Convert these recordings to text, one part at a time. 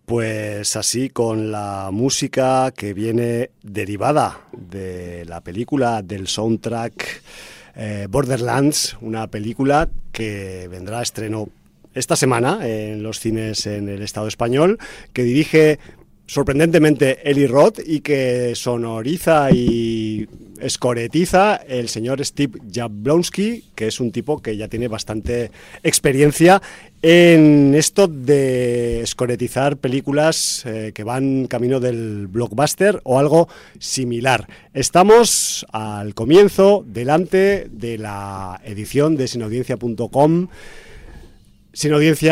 Pues así, con la música que viene derivada de la película, del soundtrack Borderlands, una película que vendrá a estreno esta semana en los cines en el Estado español, que dirige sorprendentemente Eli Roth y que sonoriza y escoretiza el señor Steve Jablonsky, que es un tipo que ya tiene bastante experiencia en esto de escoretizar películas que van camino del blockbuster o algo similar. Estamos al comienzo, delante de la edición de sinaudiencia.com, Sinaudiencia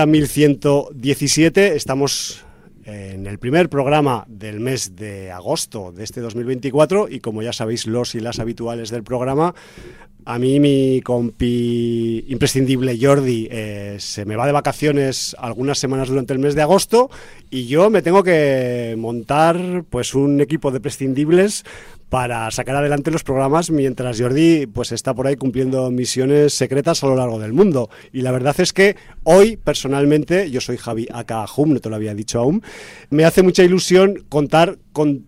1117, estamos en el primer programa del mes de agosto de este 2024 y como ya sabéis los y las habituales del programa, a mí mi compi imprescindible Jordi se me va de vacaciones algunas semanas durante el mes de agosto y yo me tengo que montar pues un equipo de prescindibles para sacar adelante los programas mientras Jordi pues está por ahí cumpliendo misiones secretas a lo largo del mundo. Y la verdad es que hoy, personalmente, yo soy Javi aka Hum, no te lo había dicho aún, me hace mucha ilusión contar con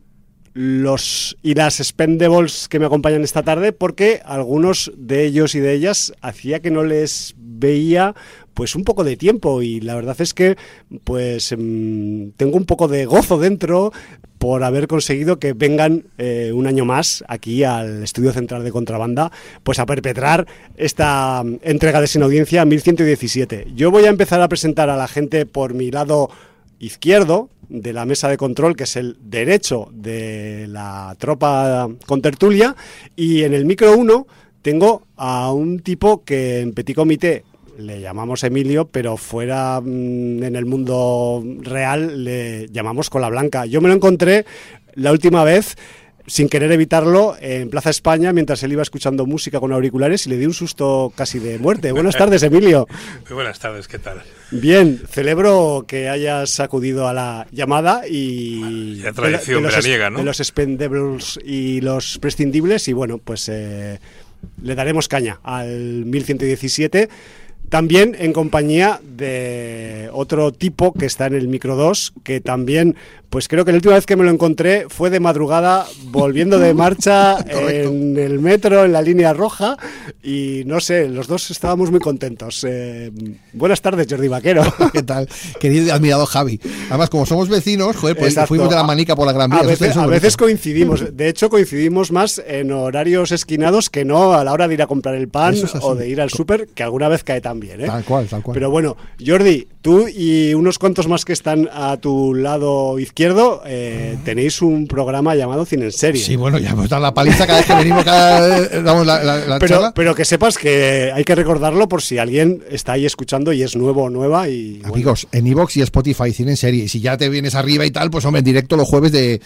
los y las Expendables que me acompañan esta tarde, porque algunos de ellos y de ellas hacía que no les veía pues un poco de tiempo y la verdad es que pues tengo un poco de gozo dentro por haber conseguido que vengan un año más aquí al estudio central de Contrabanda pues a perpetrar esta entrega de Sinaudiencia 1117. Yo voy a empezar a presentar a la gente por mi lado izquierdo de la mesa de control, que es el derecho de la tropa contertulia, y en el micro 1 tengo a un tipo que en Petit Comité le llamamos Emilio, pero fuera en el mundo real le llamamos Cola Blanca. Yo me lo encontré la última vez, sin querer evitarlo, en Plaza España, mientras él iba escuchando música con auriculares y le di un susto casi de muerte. Buenas tardes, Emilio. Muy buenas tardes, ¿qué tal? Bien, celebro que hayas acudido a la llamada y ya tradición veraniega, ¿no? De los Expendables y los prescindibles y bueno, pues le daremos caña al 1117. También en compañía de otro tipo que está en el micro 2, que también, pues creo que la última vez que me lo encontré fue de madrugada, volviendo de marcha en el metro, en la línea roja, y no sé, los dos estábamos muy contentos. Buenas tardes, Jordi Vaquero. ¿Qué tal? Querido y admirado Javi. Además, como somos vecinos, joder, pues fuimos de la manica por la Gran Vía. A veces coincidimos, de hecho coincidimos más en horarios esquinados que no a la hora de ir a comprar el pan o de ir al súper, que alguna vez cae también. Tal cual. Pero bueno, Jordi, tú y unos cuantos más que están a tu lado izquierdo tenéis un programa llamado Cine en Serie. Sí, bueno, ya hemos dado la paliza cada vez que venimos, damos la charla. Pero que sepas que hay que recordarlo por si alguien está ahí escuchando y es nuevo o nueva. Y amigos, bueno, en iVoox y Spotify Cine en Serie. Y si ya te vienes arriba y tal, pues hombre, en directo los jueves de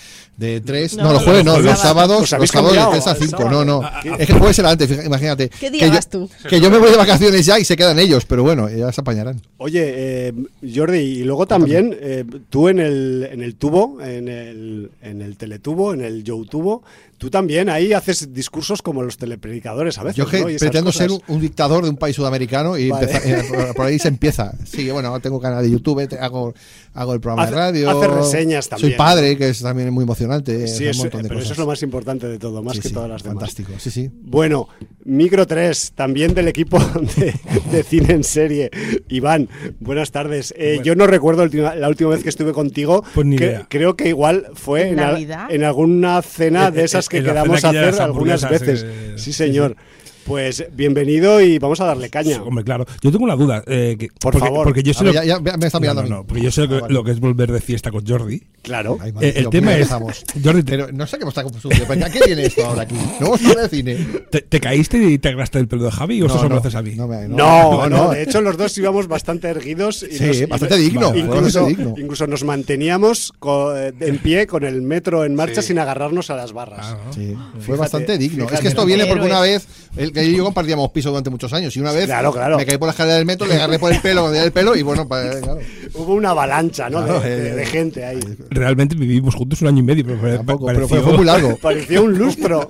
3. No, los jueves no, los sábados de 3 a 5. No. Es que el jueves era antes, imagínate. ¿Qué día vas tú? Que yo me voy de vacaciones ya y se quedan ellos, pero bueno, ya se apañarán. Oye, Jordi, y luego también tú en el tubo, en el teletubo, en el youtubo, tú también ahí haces discursos como los telepredicadores a veces. Yo ¿no? pretendo ser un dictador de un país sudamericano y vale. Por ahí se empieza. Sí, bueno, tengo canal de YouTube, hago el programa de radio. Hace reseñas también. Soy padre, que es también muy emocionante. Sí, pero eso es lo más importante de todo, más que todas las demás. Fantástico, sí. Bueno, Micro 3, también del equipo de Cine en Serie. Iván, buenas tardes. Bueno. Yo no recuerdo la última vez que estuve contigo. Pues ni idea. Creo que igual fue en alguna cena de esas que quedamos a hacer algunas veces. Sí, señor. Pues bienvenido y vamos a darle caña. Hombre, claro. Yo tengo una duda. Por favor. Porque yo sé ya me está mirando. No, porque yo sé lo que es volver de fiesta con Jordi. Claro. Ay, madre, el tema es... Jordi, pero no sé qué me está confundiendo. ¿A qué viene esto ahora aquí? ¿No vamos a hablar de cine? ¿Te caíste y te agarraste el pelo de Javi o eso solo haces a mí? No. De hecho, los dos íbamos bastante erguidos. Y bastante digno. Incluso nos manteníamos en pie con el metro en marcha sin agarrarnos a las barras. Sí, fue bastante digno. Es que esto viene porque una vez, que yo compartíamos piso durante muchos años y una vez me caí por la escalera del metro, le agarré por el pelo y bueno, claro. Hubo una avalancha, ¿no? de gente ahí. Realmente vivimos juntos 1 año y medio, pero fue muy largo. Parecía un lustro.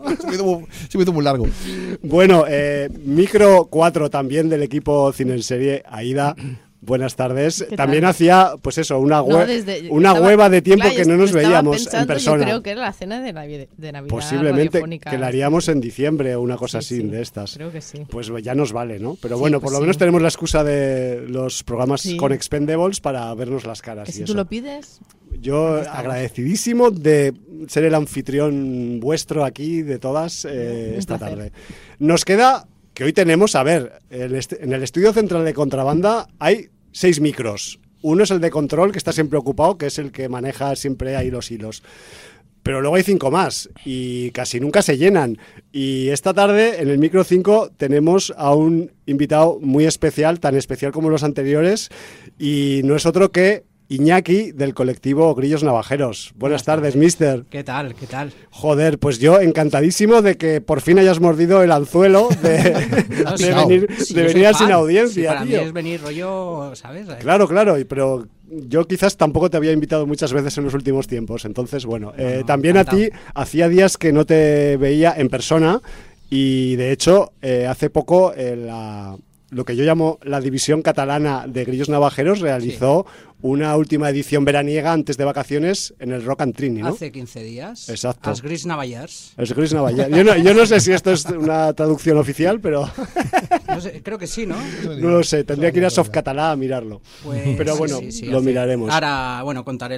Se me hizo muy largo. Bueno, Micro 4 también del equipo Cine en Serie, Aida. Buenas tardes. También hacía, pues eso, una hueva de tiempo que no nos veíamos en persona. Yo creo que era la cena de Navidad. Posiblemente que la haríamos en diciembre o una cosa así de estas. Creo que sí. Pues ya nos vale, ¿no? Pero bueno, pues por lo menos tenemos la excusa de los programas con Expendables para vernos las caras. Si tú lo pides... Yo agradecidísimo de ser el anfitrión vuestro aquí de todas esta tarde. Nos queda... que hoy tenemos, a ver, en el estudio central de Contrabanda hay 6 micros. Uno es el de control, que está siempre ocupado, que es el que maneja siempre ahí los hilos. Pero luego hay 5 más y casi nunca se llenan. Y esta tarde, en el micro 5, tenemos a un invitado muy especial, tan especial como los anteriores, y no es otro que Iñaki, del colectivo Grillos Navajeros. Buenas tardes, mister. ¿Qué tal? ¿Qué tal? Joder, pues yo encantadísimo de que por fin hayas mordido el anzuelo de venir a Sin Audiencia, para mí es venir rollo, ¿sabes? Claro, pero yo quizás tampoco te había invitado muchas veces en los últimos tiempos. Entonces, bueno, también encantado. A ti hacía días que no te veía en persona y, de hecho, hace poco lo que yo llamo la división catalana de Grillos Navajeros realizó una última edición veraniega antes de vacaciones en el Rock and Trini, ¿no? Hace 15 días. Exacto. Els Grills Navallers. Els Grills Navallers. Yo no sé si esto es una traducción oficial, pero... No sé, creo que sí, ¿no? No lo sé, tendría que ir a Softcatalà a mirarlo. Pues, pero bueno, lo miraremos. Ahora, bueno, contaré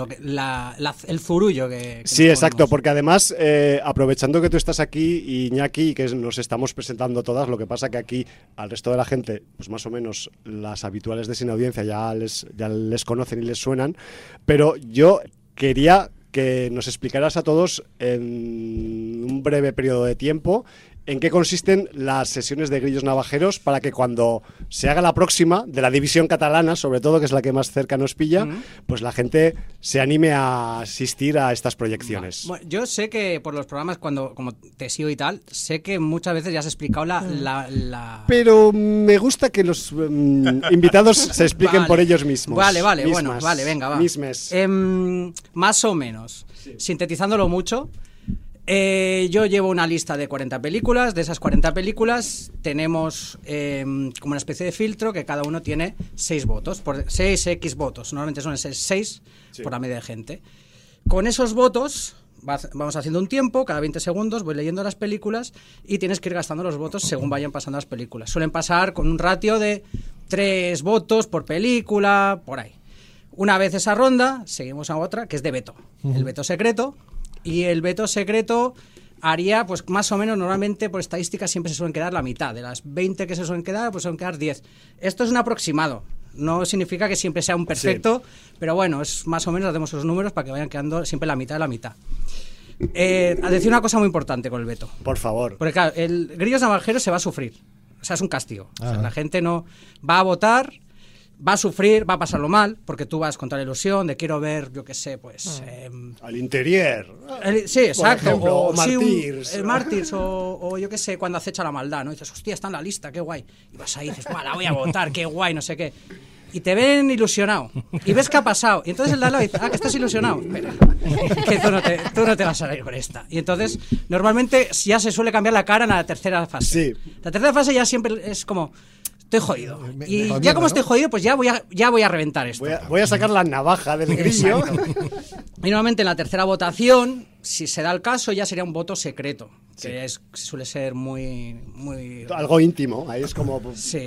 el zurullo que sí, exacto, porque además, aprovechando que tú estás aquí, Iñaki, y que nos estamos presentando todas, lo que pasa que aquí al resto de la gente, pues más o menos las habituales de Sin Audiencia ya les conocen y les suenan, pero yo quería que nos explicaras a todos en un breve periodo de tiempo en qué consisten las sesiones de Grillos Navajeros para que cuando se haga la próxima de la división catalana, sobre todo, que es la que más cerca nos pilla, pues la gente se anime a asistir a estas proyecciones. Bueno, yo sé que por los programas, como te sigo y tal, sé que muchas veces ya has explicado la... Pero me gusta que los invitados se expliquen por ellos mismos. Vale, bueno, venga, va. Mismes. Más o menos, sintetizándolo mucho... yo llevo una lista de 40 películas. De esas 40 películas tenemos como una especie de filtro que cada uno tiene 6 votos, por 6x votos. Normalmente son 6 por la media de gente. Con esos votos vamos haciendo un tiempo, cada 20 segundos voy leyendo las películas y tienes que ir gastando los votos según vayan pasando las películas. Suelen pasar con un ratio de 3 votos por película, por ahí. Una vez esa ronda, seguimos a otra, que es de veto. El veto secreto. Y el veto secreto haría, pues más o menos, normalmente por estadística siempre se suelen quedar la mitad. De las 20 que se suelen quedar, pues suelen quedar 10. Esto es un aproximado. No significa que siempre sea un perfecto, pero bueno, es más o menos, hacemos esos números para que vayan quedando siempre la mitad de la mitad. A decir una cosa muy importante con el veto. Por favor. Porque claro, el Grillos Navajeros se va a sufrir. O sea, es un castigo. O sea, la gente no va a votar... Va a sufrir, va a pasarlo mal, porque tú vas contra la ilusión de quiero ver, yo qué sé, pues... al interior. Sí, exacto. Por ejemplo, o Mártires. Mártires, o yo qué sé, cuando acecha la maldad, ¿no? Y dices, hostia, está en la lista, qué guay. Y vas ahí y dices, la voy a votar, qué guay, no sé qué. Y te ven ilusionado. Y ves qué ha pasado. Y entonces el de al lado dice, que estás ilusionado. Espera, que tú no te vas a salir con esta. Y entonces, normalmente ya se suele cambiar la cara en la tercera fase. Sí. La tercera fase ya siempre es como... Estoy jodido. Y ya como estoy jodido, pues ya voy a reventar esto. Voy a sacar la navaja del grillo. Y normalmente en la tercera votación, si se da el caso, ya sería un voto secreto. Que suele ser muy... Algo íntimo. Ahí es como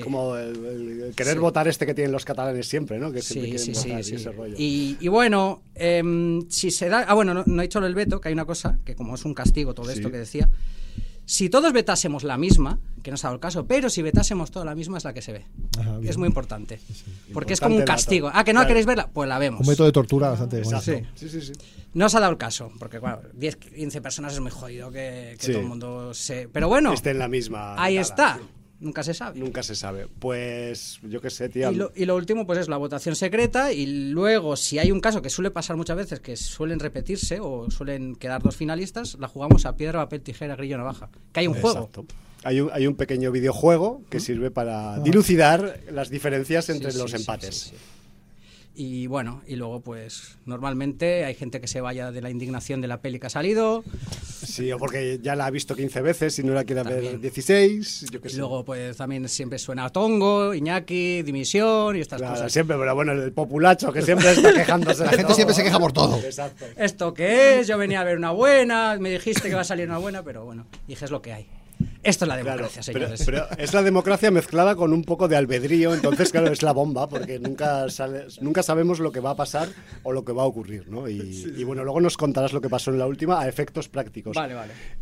el querer votar que tienen los catalanes siempre, ¿no? Que siempre quieren votar y ese rollo. Y bueno, si se da... bueno, no he dicho el veto, que hay una cosa, que como es un castigo todo esto que decía... Si todos vetásemos la misma, que no se ha dado el caso, pero si vetásemos toda la misma es la que se ve. Es muy importante. Porque es como un castigo. ¿Que no queréis verla? Pues la vemos. Un método de tortura bastante bueno. Sí. No se ha dado el caso, porque claro, 10, 15 personas es muy jodido que todo el mundo se... Pero bueno, esté en la misma. Ahí está. Nunca se sabe. Nunca se sabe. Pues yo qué sé, tía. Y lo último pues es la votación secreta y luego si hay un caso que suele pasar muchas veces que suelen repetirse o suelen quedar 2 finalistas, la jugamos a piedra, papel, tijera, grillo, navaja. Que hay un juego. Hay un pequeño videojuego que sirve para dilucidar las diferencias entre los empates. Y bueno, y luego pues normalmente hay gente que se vaya de la indignación de la peli que ha salido. Sí, o porque ya la ha visto 15 veces y no la quiere ver 16, yo qué sé. Y luego pues también siempre suena Tongo, Iñaki, Dimisión y estas cosas. Siempre, pero bueno, el populacho que siempre está quejándose. La gente siempre se queja por todo. Exacto. ¿Esto qué es? Yo venía a ver una buena, me dijiste que va a salir una buena, pero bueno, dije es lo que hay. Esto es la democracia, señores. Pero es la democracia mezclada con un poco de albedrío, entonces claro, es la bomba, porque nunca sabemos lo que va a pasar o lo que va a ocurrir, ¿no? Y bueno, luego nos contarás lo que pasó en la última a efectos prácticos. Vale.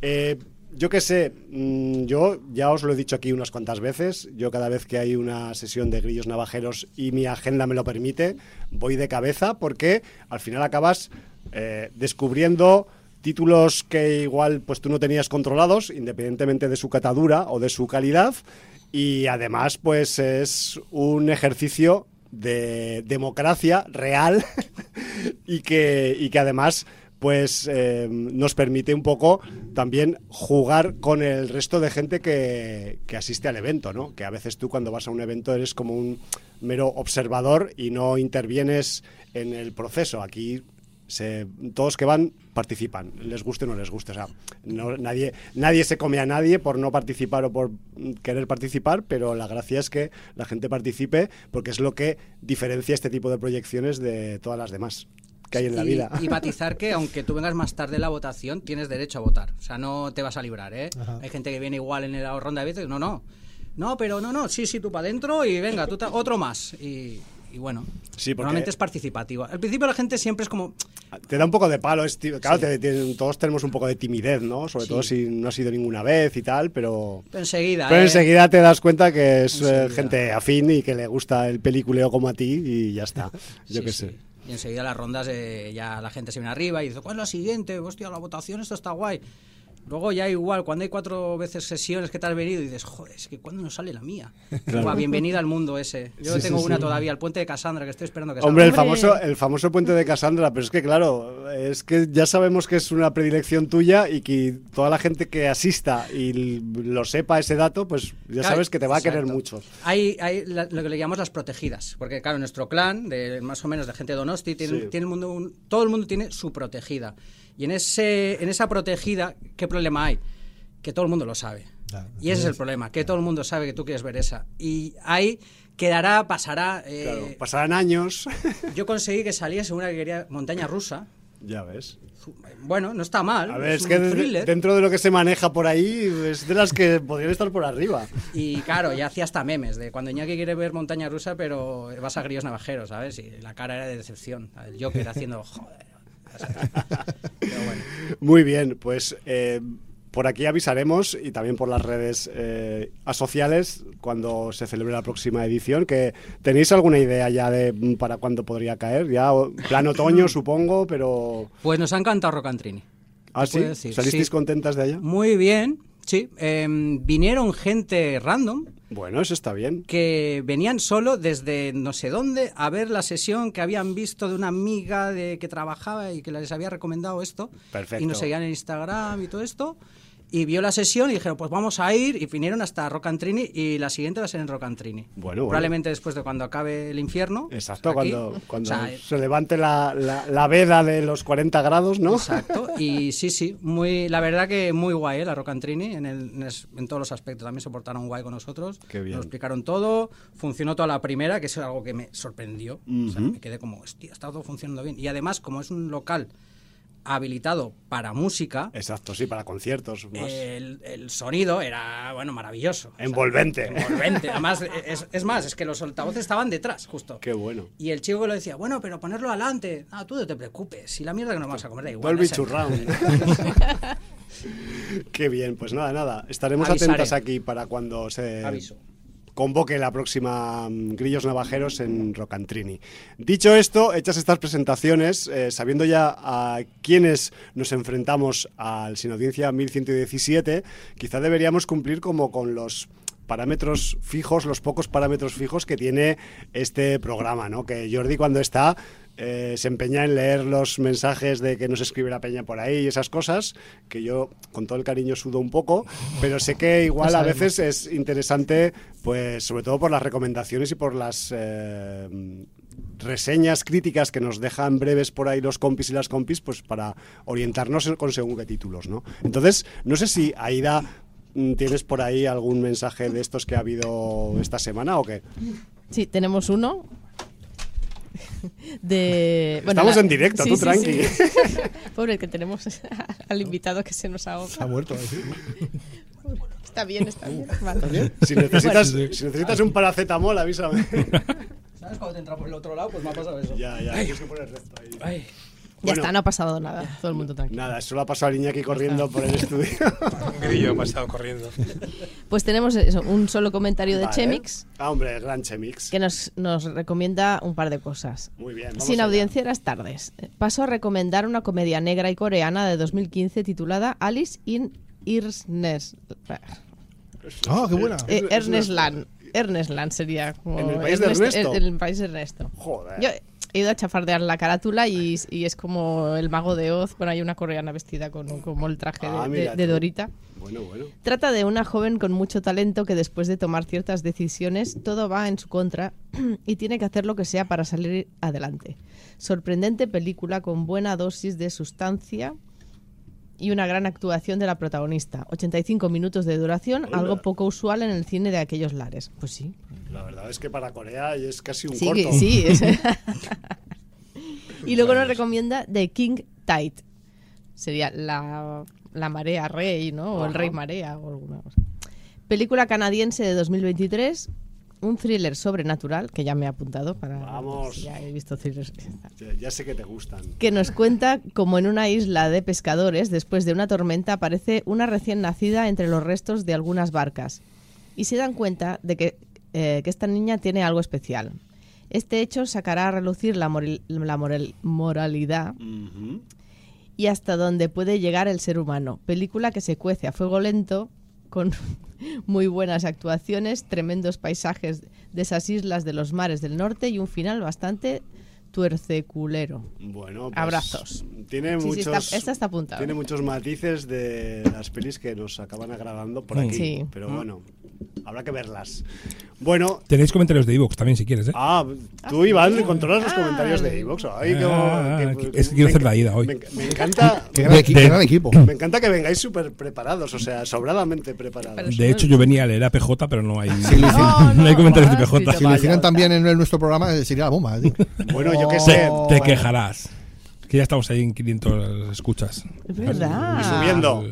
Yo qué sé, yo ya os lo he dicho aquí unas cuantas veces, yo cada vez que hay una sesión de Grillos Navajeros y mi agenda me lo permite, voy de cabeza porque al final acabas descubriendo títulos que igual pues tú no tenías controlados, independientemente de su catadura o de su calidad, y además pues es un ejercicio de democracia real y que además pues nos permite un poco también jugar con el resto de gente que asiste al evento, ¿no? Que a veces tú cuando vas a un evento eres como un mero observador y no intervienes en el proceso. Aquí todos que van participan, les guste o no les guste, o sea, nadie se come a nadie por no participar o por querer participar, pero la gracia es que la gente participe porque es lo que diferencia este tipo de proyecciones de todas las demás que hay en la vida. Y matizar que aunque tú vengas más tarde a la votación, tienes derecho a votar, o sea, no te vas a librar, ¿eh? Hay gente que viene igual en la ronda de veces, no, sí, tú para adentro y venga, tú otro más, y bueno, sí, normalmente es participativo. Al principio la gente siempre es como... Te da un poco de palo, claro, todos tenemos un poco de timidez, ¿no? Sobre todo si no has ido ninguna vez y tal, pero enseguida te das cuenta que es gente afín y que le gusta el peliculeo como a ti y ya está, yo qué sé. Y enseguida las rondas ya la gente se viene arriba y dice, ¿cuál es la siguiente? Hostia, la votación, esto está guay. Luego ya igual, cuando hay 4 veces sesiones que te has venido y dices, joder, es que ¿cuándo nos sale la mía? Claro. Bienvenida al mundo ese. Yo tengo una todavía, el puente de Cassandra, que estoy esperando que salga. Hombre, el famoso puente de Cassandra, pero es que claro, es que ya sabemos que es una predilección tuya y que toda la gente que asista y lo sepa ese dato, pues ya sabes que te va a querer mucho. Hay lo que le llamamos las protegidas, porque claro, nuestro clan, de más o menos de gente de Donosti, tiene el mundo, todo el mundo tiene su protegida. Y en esa protegida, ¿qué problema hay? Que todo el mundo lo sabe. Y ese es el problema, que todo el mundo sabe que tú quieres ver esa. Y ahí pasará... Claro, pasarán años. Yo conseguí que saliese una que quería montaña rusa. Ya ves. Bueno, no está mal. A ver, es que dentro de lo que se maneja por ahí, es de las que podrían estar por arriba. Y claro, ya hacía hasta memes de cuando Iñaki quiere ver montaña rusa, pero vas a Grillos Navajeros, ¿sabes? Y la cara era de decepción. El Joker haciendo... Joder. Pero bueno. Muy bien, pues por aquí avisaremos y también por las redes asociales cuando se celebre la próxima edición. Que ¿tenéis alguna idea ya de para cuándo podría caer? Ya plan otoño, supongo, pero... Pues nos ha encantado Rocantrini. ¿Ah, sí? ¿Salisteis contentas de allá? Muy bien, sí. Vinieron gente random. Bueno, eso está bien. Que venían solo desde no sé dónde a ver la sesión que habían visto de una amiga que trabajaba y que les había recomendado esto. Perfecto. Y nos seguían en Instagram y todo esto. Y vio la sesión y dijeron, pues vamos a ir. Y vinieron hasta Rocantrini y la siguiente va a ser en Rocantrini. Bueno. Probablemente después de cuando acabe el infierno. Exacto, cuando se levante la veda de los 40 grados, ¿no? Exacto. Y sí, la verdad que muy guay, la Rocantrini, en todos los aspectos. También se portaron guay con nosotros. Qué bien. Nos explicaron todo. Funcionó toda la primera, que es algo que me sorprendió. O sea, me quedé como, hostia, está todo funcionando bien. Y además, como es un local habilitado para música. Exacto, sí, para conciertos. El sonido era, bueno, maravilloso. Envolvente. O sea, envolvente. Además, es que los altavoces estaban detrás, justo. Qué bueno. Y el chico que lo decía, bueno, pero ponerlo adelante. No, tú no te preocupes. Si la mierda que nos vas a comer da igual. Dolby Surround. Qué bien, pues nada. Estaremos Avisaré. atentas aquí para cuando se... Aviso. Convoque la próxima Grillos Navajeros en Rocantrini. Dicho esto, hechas estas presentaciones, sabiendo ya a quiénes nos enfrentamos al Sin Audiencia 1117, quizá deberíamos cumplir como con los parámetros fijos, los pocos parámetros fijos que tiene este programa, ¿no? Que Jordi cuando está se empeña en leer los mensajes de que nos escribe la peña por ahí y esas cosas, que yo con todo el cariño sudo un poco, pero sé que igual a veces es interesante, pues sobre todo por las recomendaciones y por las reseñas críticas que nos dejan breves por ahí los compis y las compis, pues para orientarnos con según qué títulos, ¿no? Entonces, no sé si Aida, ¿tienes por ahí algún mensaje de estos que ha habido esta semana o qué? Sí, tenemos uno. Estamos en directo, tú tranqui. Sí. Pobre, que tenemos al invitado que se nos ahoga. Se ha muerto. Está bien. Vale. ¿Está bien? Si necesitas un paracetamol, avísame. ¿Sabes? Cuando te entra por el otro lado, pues me ha pasado eso. Ya, tienes que poner recto ahí. Ay. Ya está, no ha pasado nada. Todo el mundo tranquilo. Nada, solo ha pasado Iñaki corriendo por el estudio. Un grillo ha pasado corriendo. Pues tenemos eso, un solo comentario de Chemix. Hombre, el gran Chemix. Que nos recomienda un par de cosas. Muy bien. Sin audiencias tardes. Paso a recomendar una comedia negra y coreana de 2015 titulada Alice in Ernest. ¡Ah, qué buena! Ernestland sería como ¿En el país de Ernesto? En el país de Ernesto. Joder. Yo he ido a chafardear la carátula y es como el mago de Oz. Bueno, hay una coreana vestida con como el traje de Dorita. Bueno. Trata de una joven con mucho talento que después de tomar ciertas decisiones todo va en su contra y tiene que hacer lo que sea para salir adelante. Sorprendente película con buena dosis de sustancia y una gran actuación de la protagonista. 85 minutos de duración, algo poco usual en el cine de aquellos lares. Pues sí. La verdad es que para Corea es casi un sí, corto. Sí. Y luego nos recomienda The King Tide. Sería la marea rey, ¿no? O el rey marea o alguna cosa. Película canadiense de 2023. Un thriller sobrenatural, que ya me he apuntado para... Vamos. Ya he visto thrillers. Ya sé que te gustan. Que nos cuenta como en una isla de pescadores, después de una tormenta, aparece una recién nacida entre los restos de algunas barcas. Y se dan cuenta de que esta niña tiene algo especial. Este hecho sacará a relucir la moralidad y hasta dónde puede llegar el ser humano. Película que se cuece a fuego lento, con muy buenas actuaciones, tremendos paisajes de esas islas de los mares del norte y un final bastante tuerceculero. Bueno, pues abrazos. Tiene muchos, esta está apuntada. Tiene muchos matices de las pelis que nos acaban agradando por aquí. Sí. Pero bueno, habrá que verlas. Bueno. Tenéis comentarios de iVoox también si quieres, ¿eh? Tú, Iván, controlas los comentarios de iVoox. Es que quiero hacer la ida hoy. Me encanta. Qué gran equipo. Me encanta que vengáis súper preparados, o sea, sobradamente preparados. De hecho, yo venía a leer a PJ, pero no hay, no hay comentarios de PJ. Si lo hicieran también en nuestro programa, sería la bomba. ¿Sí? Bueno, yo qué sé. Te quejarás. Que ya estamos ahí en 500 escuchas. Es verdad. Y subiendo.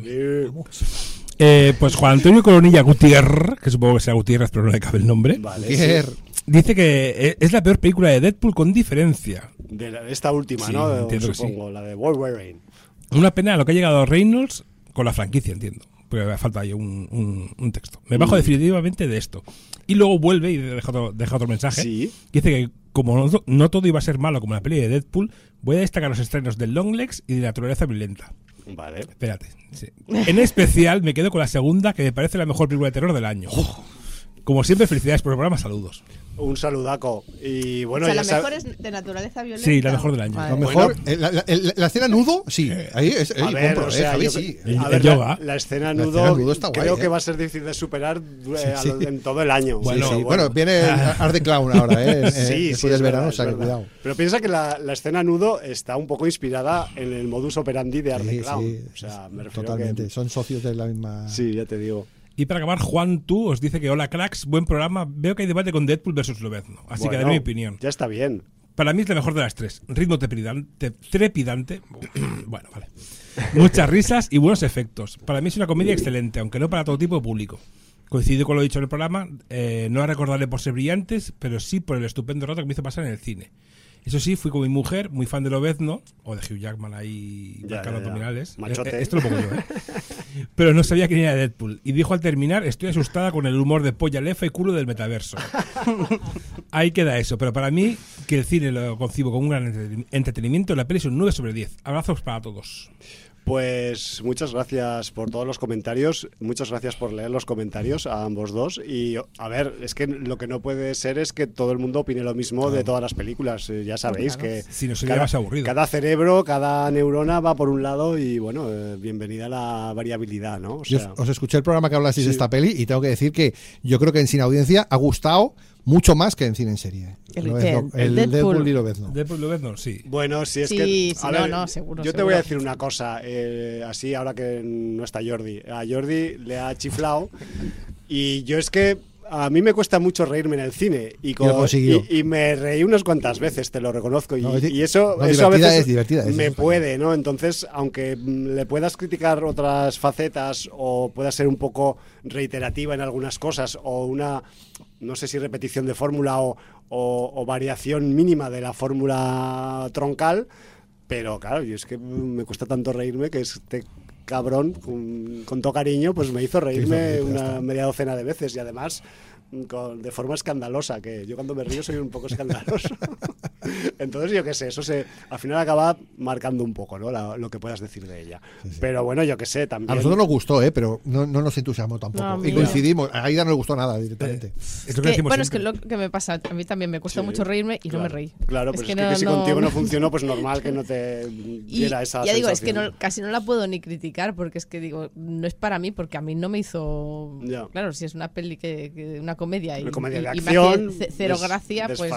Pues Juan Antonio Coronilla Gutiérrez, que supongo que sea Gutiérrez, pero no le cabe el nombre. Vale, dice que es la peor película de Deadpool con diferencia. De esta última, sí, ¿no? Entiendo supongo, que sí. La de Wolverine. Una pena lo que ha llegado Reynolds con la franquicia, entiendo. Porque me falta ahí un texto. Me bajo definitivamente de esto. Y luego vuelve y deja otro mensaje. Sí. Dice que como no todo iba a ser malo como la peli de Deadpool, voy a destacar los estrenos de Longlegs y de Naturaleza Violenta. Vale. Espérate. Sí. En especial me quedo con la segunda, que me parece la mejor película de terror del año. Como siempre, felicidades por el programa, saludos. Un saludaco. Y bueno, o sea, la mejor es de Naturaleza Violenta. Sí, la mejor del año. Vale. Lo mejor, la escena nudo, sí. Ahí es. A ver, compro, o sea, Javi, yo, sí. a ver, yoga. la escena nudo está guay, creo que va a ser difícil de superar en todo el año. Bueno, viene Art the Clown ahora, después del verano, o sea, que cuidado. Pero piensa que la escena nudo está un poco inspirada en el modus operandi de Art the Clown. Sí, o sea, me refiero totalmente. que Son socios de la misma. Sí, ya te digo. Y para acabar, Juan Tú os dice que hola cracks, buen programa. Veo que hay debate con Deadpool versus Lobezno, así que daré mi opinión. Ya está bien. Para mí es la mejor de las tres. Ritmo trepidante. Bueno, vale. Muchas risas y buenos efectos. Para mí es una comedia excelente, aunque no para todo tipo de público. Coincido con lo dicho en el programa, no la recordaré por ser brillantes, pero sí por el estupendo rato que me hizo pasar en el cine. Eso sí, fui con mi mujer, muy fan de Lobezno, o de Hugh Jackman ahí marcando abdominales. Machote. Esto lo pongo yo, Pero no sabía quién era Deadpool. Y dijo al terminar, estoy asustada con el humor de polla lefa y culo del metaverso. Ahí queda eso. Pero para mí, que el cine lo concibo como un gran entretenimiento, la peli es un 9 sobre 10. Abrazos para todos. Pues muchas gracias por todos los comentarios, muchas gracias por leer los comentarios a ambos dos. Y a ver, es que lo que no puede ser es que todo el mundo opine lo mismo de todas las películas. Ya sabéis que si no sería más aburrido. Cada cerebro, cada neurona va por un lado y bueno, bienvenida a la variabilidad, ¿no? O sea, os escuché el programa que hablasteis de esta peli y tengo que decir que yo creo que en Sin Audiencia ha gustado mucho más que en cine en serie. El Deadpool y Lobezno. Deadpool y Lobezno, sí. Bueno, si es Sí, que... sí, a ver, seguro. Yo te voy a decir una cosa, así ahora que no está Jordi. A Jordi le ha chiflado y yo es que a mí me cuesta mucho reírme en el cine y me reí unas cuantas veces, te lo reconozco, y eso a veces divertida me puede, ¿no? Entonces, aunque le puedas criticar otras facetas o pueda ser un poco reiterativa en algunas cosas o una, no sé si repetición de fórmula o variación mínima de la fórmula troncal, pero claro, y es que me cuesta tanto reírme que este cabrón, con todo cariño, pues me hizo reírme una media docena de veces y además de forma escandalosa, que yo cuando me río soy un poco escandaloso. Entonces, yo qué sé, eso al final acaba marcando un poco, ¿no? Lo que puedas decir de ella. Sí. Pero bueno, yo qué sé, también... A nosotros nos gustó, pero no nos entusiasmó tampoco. No, y coincidimos, a Aida no le gustó nada directamente. Es que lo que me pasa, a mí también me cuesta mucho reírme y no me reí. Claro, pues es que si contigo no funcionó, pues normal que no te diera esa ya sensación. digo, es que casi no la puedo ni criticar porque es que digo, no es para mí porque a mí no me hizo... Claro, si es una peli una comedia de acción, y me hace cero gracia, pues no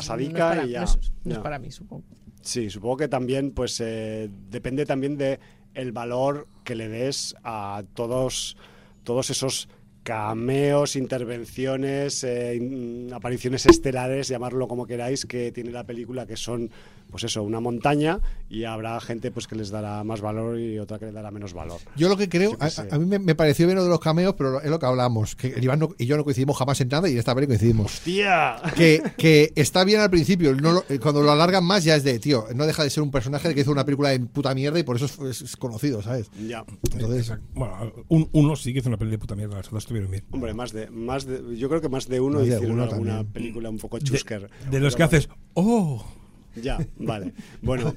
es para mí, supongo. Sí, supongo que también pues depende también de el valor que le des a todos esos cameos, intervenciones, apariciones estelares, llamarlo como queráis, que tiene la película, que son pues eso, una montaña, y habrá gente pues que les dará más valor y otra que le dará menos valor. Yo lo que creo, a mí me pareció bien lo de los cameos, pero es lo que hablamos, que Iván y yo no coincidimos jamás en nada y en esta película coincidimos. ¡Hostia! Que está bien al principio, cuando lo alargan más ya es de, tío, no deja de ser un personaje que hizo una película de puta mierda y por eso es conocido, ¿sabes? Ya. Entonces, bueno, uno sí que hizo una película de puta mierda, las otras estuvieron bien. Hombre, yo creo que más de uno hicieron alguna también. Película un poco chusquer. De los que haces, ¡oh! Ya, vale. Bueno.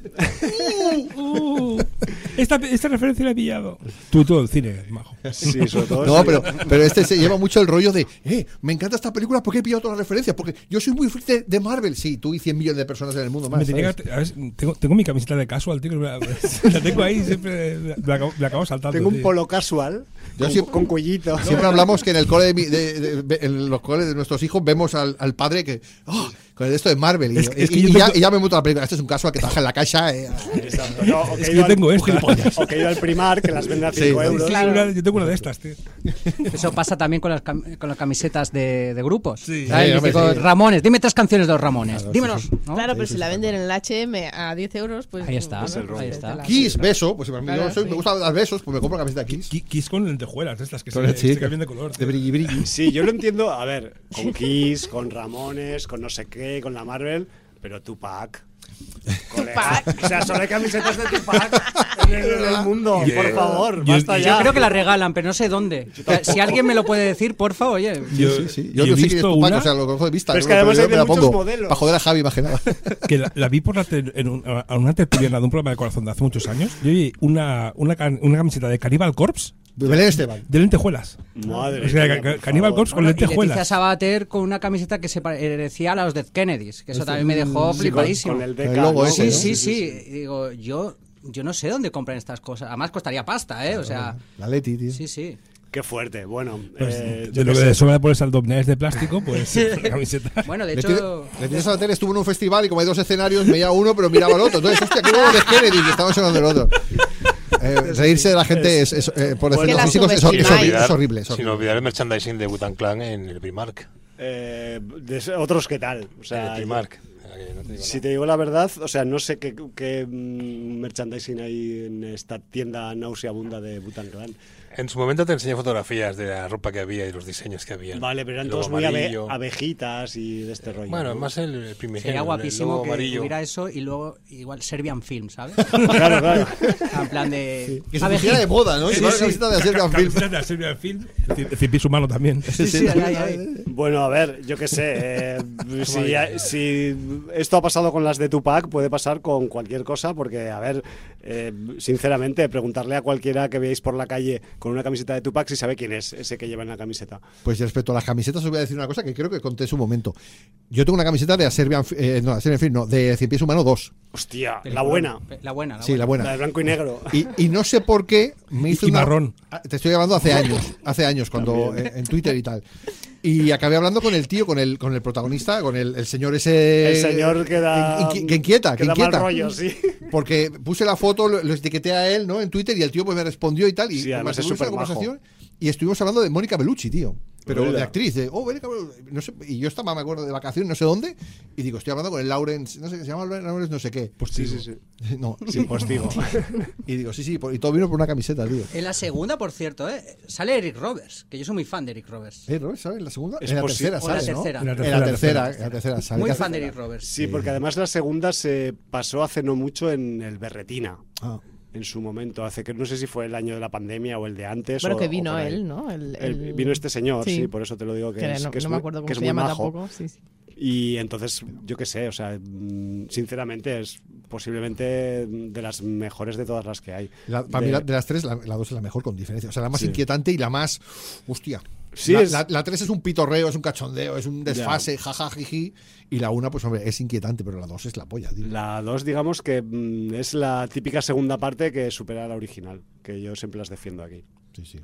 Esta referencia la he pillado. Tú todo el cine, majo. Sí, sobre todo. No, pero este se lleva mucho el rollo de, me encanta esta película porque he pillado todas las referencias, porque yo soy muy friki de Marvel. Sí, tú y 100 millones de personas en el mundo más. Tengo mi camiseta de casual, tío. La tengo ahí, siempre me acabo saltando. Tengo un polo casual con cuellito. Siempre hablamos que en el cole en los coles de nuestros hijos vemos al padre que con esto de Marvel y ya me muto la película. Este es un caso que trabaja en la caixa. Es que yo tengo esto. O que he ido al Primar, que las venden a 5 euros. Claro. Yo tengo una de estas, tío. Eso pasa también con las camisetas de grupos. Sí. Ramones, dime 3 canciones de los Ramones. Claro, dímelos. ¿No? Claro, pero si la venden en el H&M a 10 euros, pues... Ahí está. Ahí está. Kiss, beso. Pues me gustan dar besos, pues me compro camiseta de Kiss. Kiss con lentejuelas, estas que se cambian de color. De brilli. Sí, yo lo entiendo. A ver, con Kiss, con Ramones, con no sé qué, con la Marvel, pero Tupac. Tupac. O sea, solo hay camisetas de Tupac en el mundo, por favor, basta ya. Yo creo que la regalan, pero no sé dónde. Si alguien me lo puede decir, porfa, oye. Sí. Yo no sé quién es Tupac, o sea, lo conozco de vista. Pero es que además hay de muchos modelos. Para joder a Javi, más que nada. Que la vi en una tertuliana de un programa de corazón de hace muchos años. Yo vi una camiseta de Cannibal Corpse. Belén Esteban. De lentejuelas. Madre. O sea, Cannibal Corpse con lentejuelas. Y Leticia Sabater con una camiseta que se parecía a los Dead Kennedys, que eso también me dejó flipadísimo. Con el el logo ese, sí. Digo, yo no sé dónde compran estas cosas. Además costaría pasta, O sea, la Leti, tío. Sí. Qué fuerte. Bueno, de lo que sobra pones abdominales de plástico, pues la camiseta. Bueno, de hecho... Leticia Sabater estuvo en un festival y como hay 2 escenarios, veía uno pero miraba al otro. Entonces, hostia, qué bueno de Kennedy, que estamos hablando del otro. Reírse de la gente por defectos físicos es horrible. Sin olvidar el merchandising de Wu-Tang Clan en el Primark. Otros qué tal. O sea, en el Primark. Si te digo la verdad, o sea, no sé qué merchandising hay en esta tienda nauseabunda de Wu-Tang Clan. En su momento te enseñé fotografías de la ropa que había y los diseños que había. Vale, pero eran todos muy abejitas y de este rollo. Bueno, más el primer. Sería guapísimo que hubiera eso y luego igual Serbian Film, ¿sabes? Claro. En plan de... Que se pusiera de moda, ¿no? Sí. Camiseta de Serbian Film. Camiseta de Serbian Film. Cien pies humano también. Sí, ahí. Bueno, a ver, yo qué sé. Si esto ha pasado con las de Tupac, puede pasar con cualquier cosa, porque, a ver, sinceramente, preguntarle a cualquiera que veáis por la calle con una camiseta de Tupac si sabe quién es ese que lleva en la camiseta. Pues respecto a las camisetas os voy a decir una cosa que creo que conté en su momento. Yo tengo una camiseta de Serbian Film, no, de Cien Pies Humano 2. Hostia, la buena. La buena. Sí, la buena. La de blanco y negro. Y no sé por qué me hizo marrón. Te estoy hablando hace años cuando en Twitter y tal. Y acabé hablando con el tío, con el protagonista, con el señor ese. El señor que da. Que inquieta, que da mal rollo, sí. Porque puse la foto, lo etiqueté a él, ¿no? En Twitter y el tío pues me respondió y tal. Y sí, además es súper majo. Y estuvimos hablando de Mónica Bellucci, tío. Pero de actriz, no sé, y yo estaba, me acuerdo, de vacaciones, no sé dónde, y digo, estoy hablando con el Lawrence, no sé, se llama Lawrence no sé qué. Postigo. Sí. No, sí, Postigo. Y digo, sí, y todo vino por una camiseta, tío. En la segunda, por cierto, sale Eric Roberts, que yo soy muy fan de Eric Roberts. Roberts, ¿sabes? En la segunda, en la tercera, ¿sabes? ¿no? En la tercera sale. Muy fan de Eric Roberts. Sí, porque además la segunda se pasó hace no mucho en el Berretina. En su momento, hace que no sé si fue el año de la pandemia o el de antes. Pero que vino él, ¿no? Vino este señor, sí, por eso te lo digo que no me acuerdo cómo se llama tampoco. Sí. Y entonces, yo qué sé, o sea, sinceramente es posiblemente de las mejores de todas las que hay. Para mí, de las tres, la 2 es la mejor con diferencia. O sea, la más inquietante y la más... Hostia. Sí, la 3 es un pitorreo, es un cachondeo, es un desfase, jiji. Y la 1, pues hombre, es inquietante, pero la 2 es la polla, tío. La 2, digamos que es la típica segunda parte que supera a la original, que yo siempre las defiendo aquí. Sí.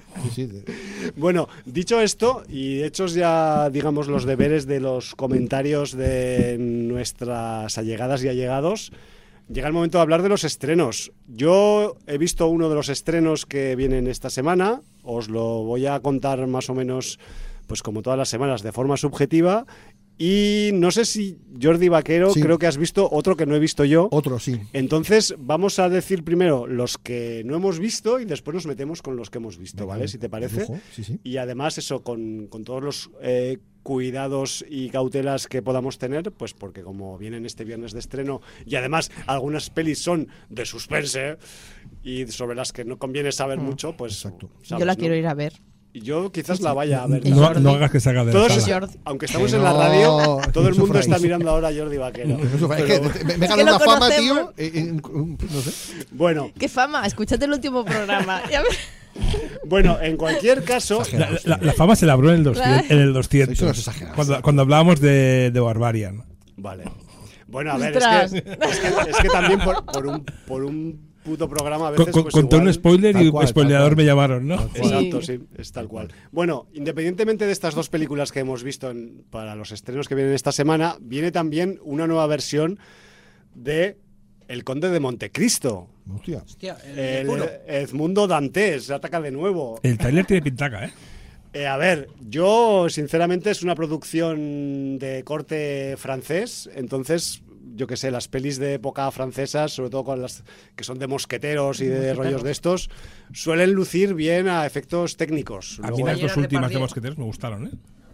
Bueno, dicho esto, y hechos ya, digamos, los deberes de los comentarios de nuestras allegadas y allegados, llega el momento de hablar de los estrenos. Yo he visto uno de los estrenos que vienen esta semana, os lo voy a contar más o menos, pues como todas las semanas, de forma subjetiva. Y no sé si, Jordi Vaquero, creo que has visto otro que no he visto yo. Otro, sí. Entonces, vamos a decir primero los que no hemos visto y después nos metemos con los que hemos visto, ¿vale? Si te parece. Sí. Y además eso, con todos los cuidados y cautelas que podamos tener, pues porque como vienen este viernes de estreno y además algunas pelis son de suspense y sobre las que no conviene saber mucho, pues... Exacto. ¿sabes, yo la quiero ir a ver. Yo quizás la vaya a ver. No hagas que se haga de aunque estamos en la radio, todo el mundo está mirando ahora a Jordi Vaquero. Es que me gana una fama, tío. No sé. Bueno. ¿Qué fama? Escúchate el último programa. Bueno, en cualquier caso... La fama se labró en el 200. Cuando hablábamos de Barbarian. Vale. Bueno, a ver, es que también por un puto programa a veces conté un spoiler y un spoileador me llamaron, ¿no? Exacto, sí, es tal cual. Bueno, independientemente de estas dos películas que hemos visto para los estrenos que vienen esta semana, viene también una nueva versión de El Conde de Montecristo. Hostia, Edmundo Dantes ataca de nuevo. El tráiler tiene pintaca, A ver, yo sinceramente es una producción de corte francés, entonces yo que sé, las pelis de época francesas, sobre todo con las que son de mosqueteros y de rollos de estos, suelen lucir bien a efectos técnicos. A mí las dos últimas de mosqueteros me gustaron,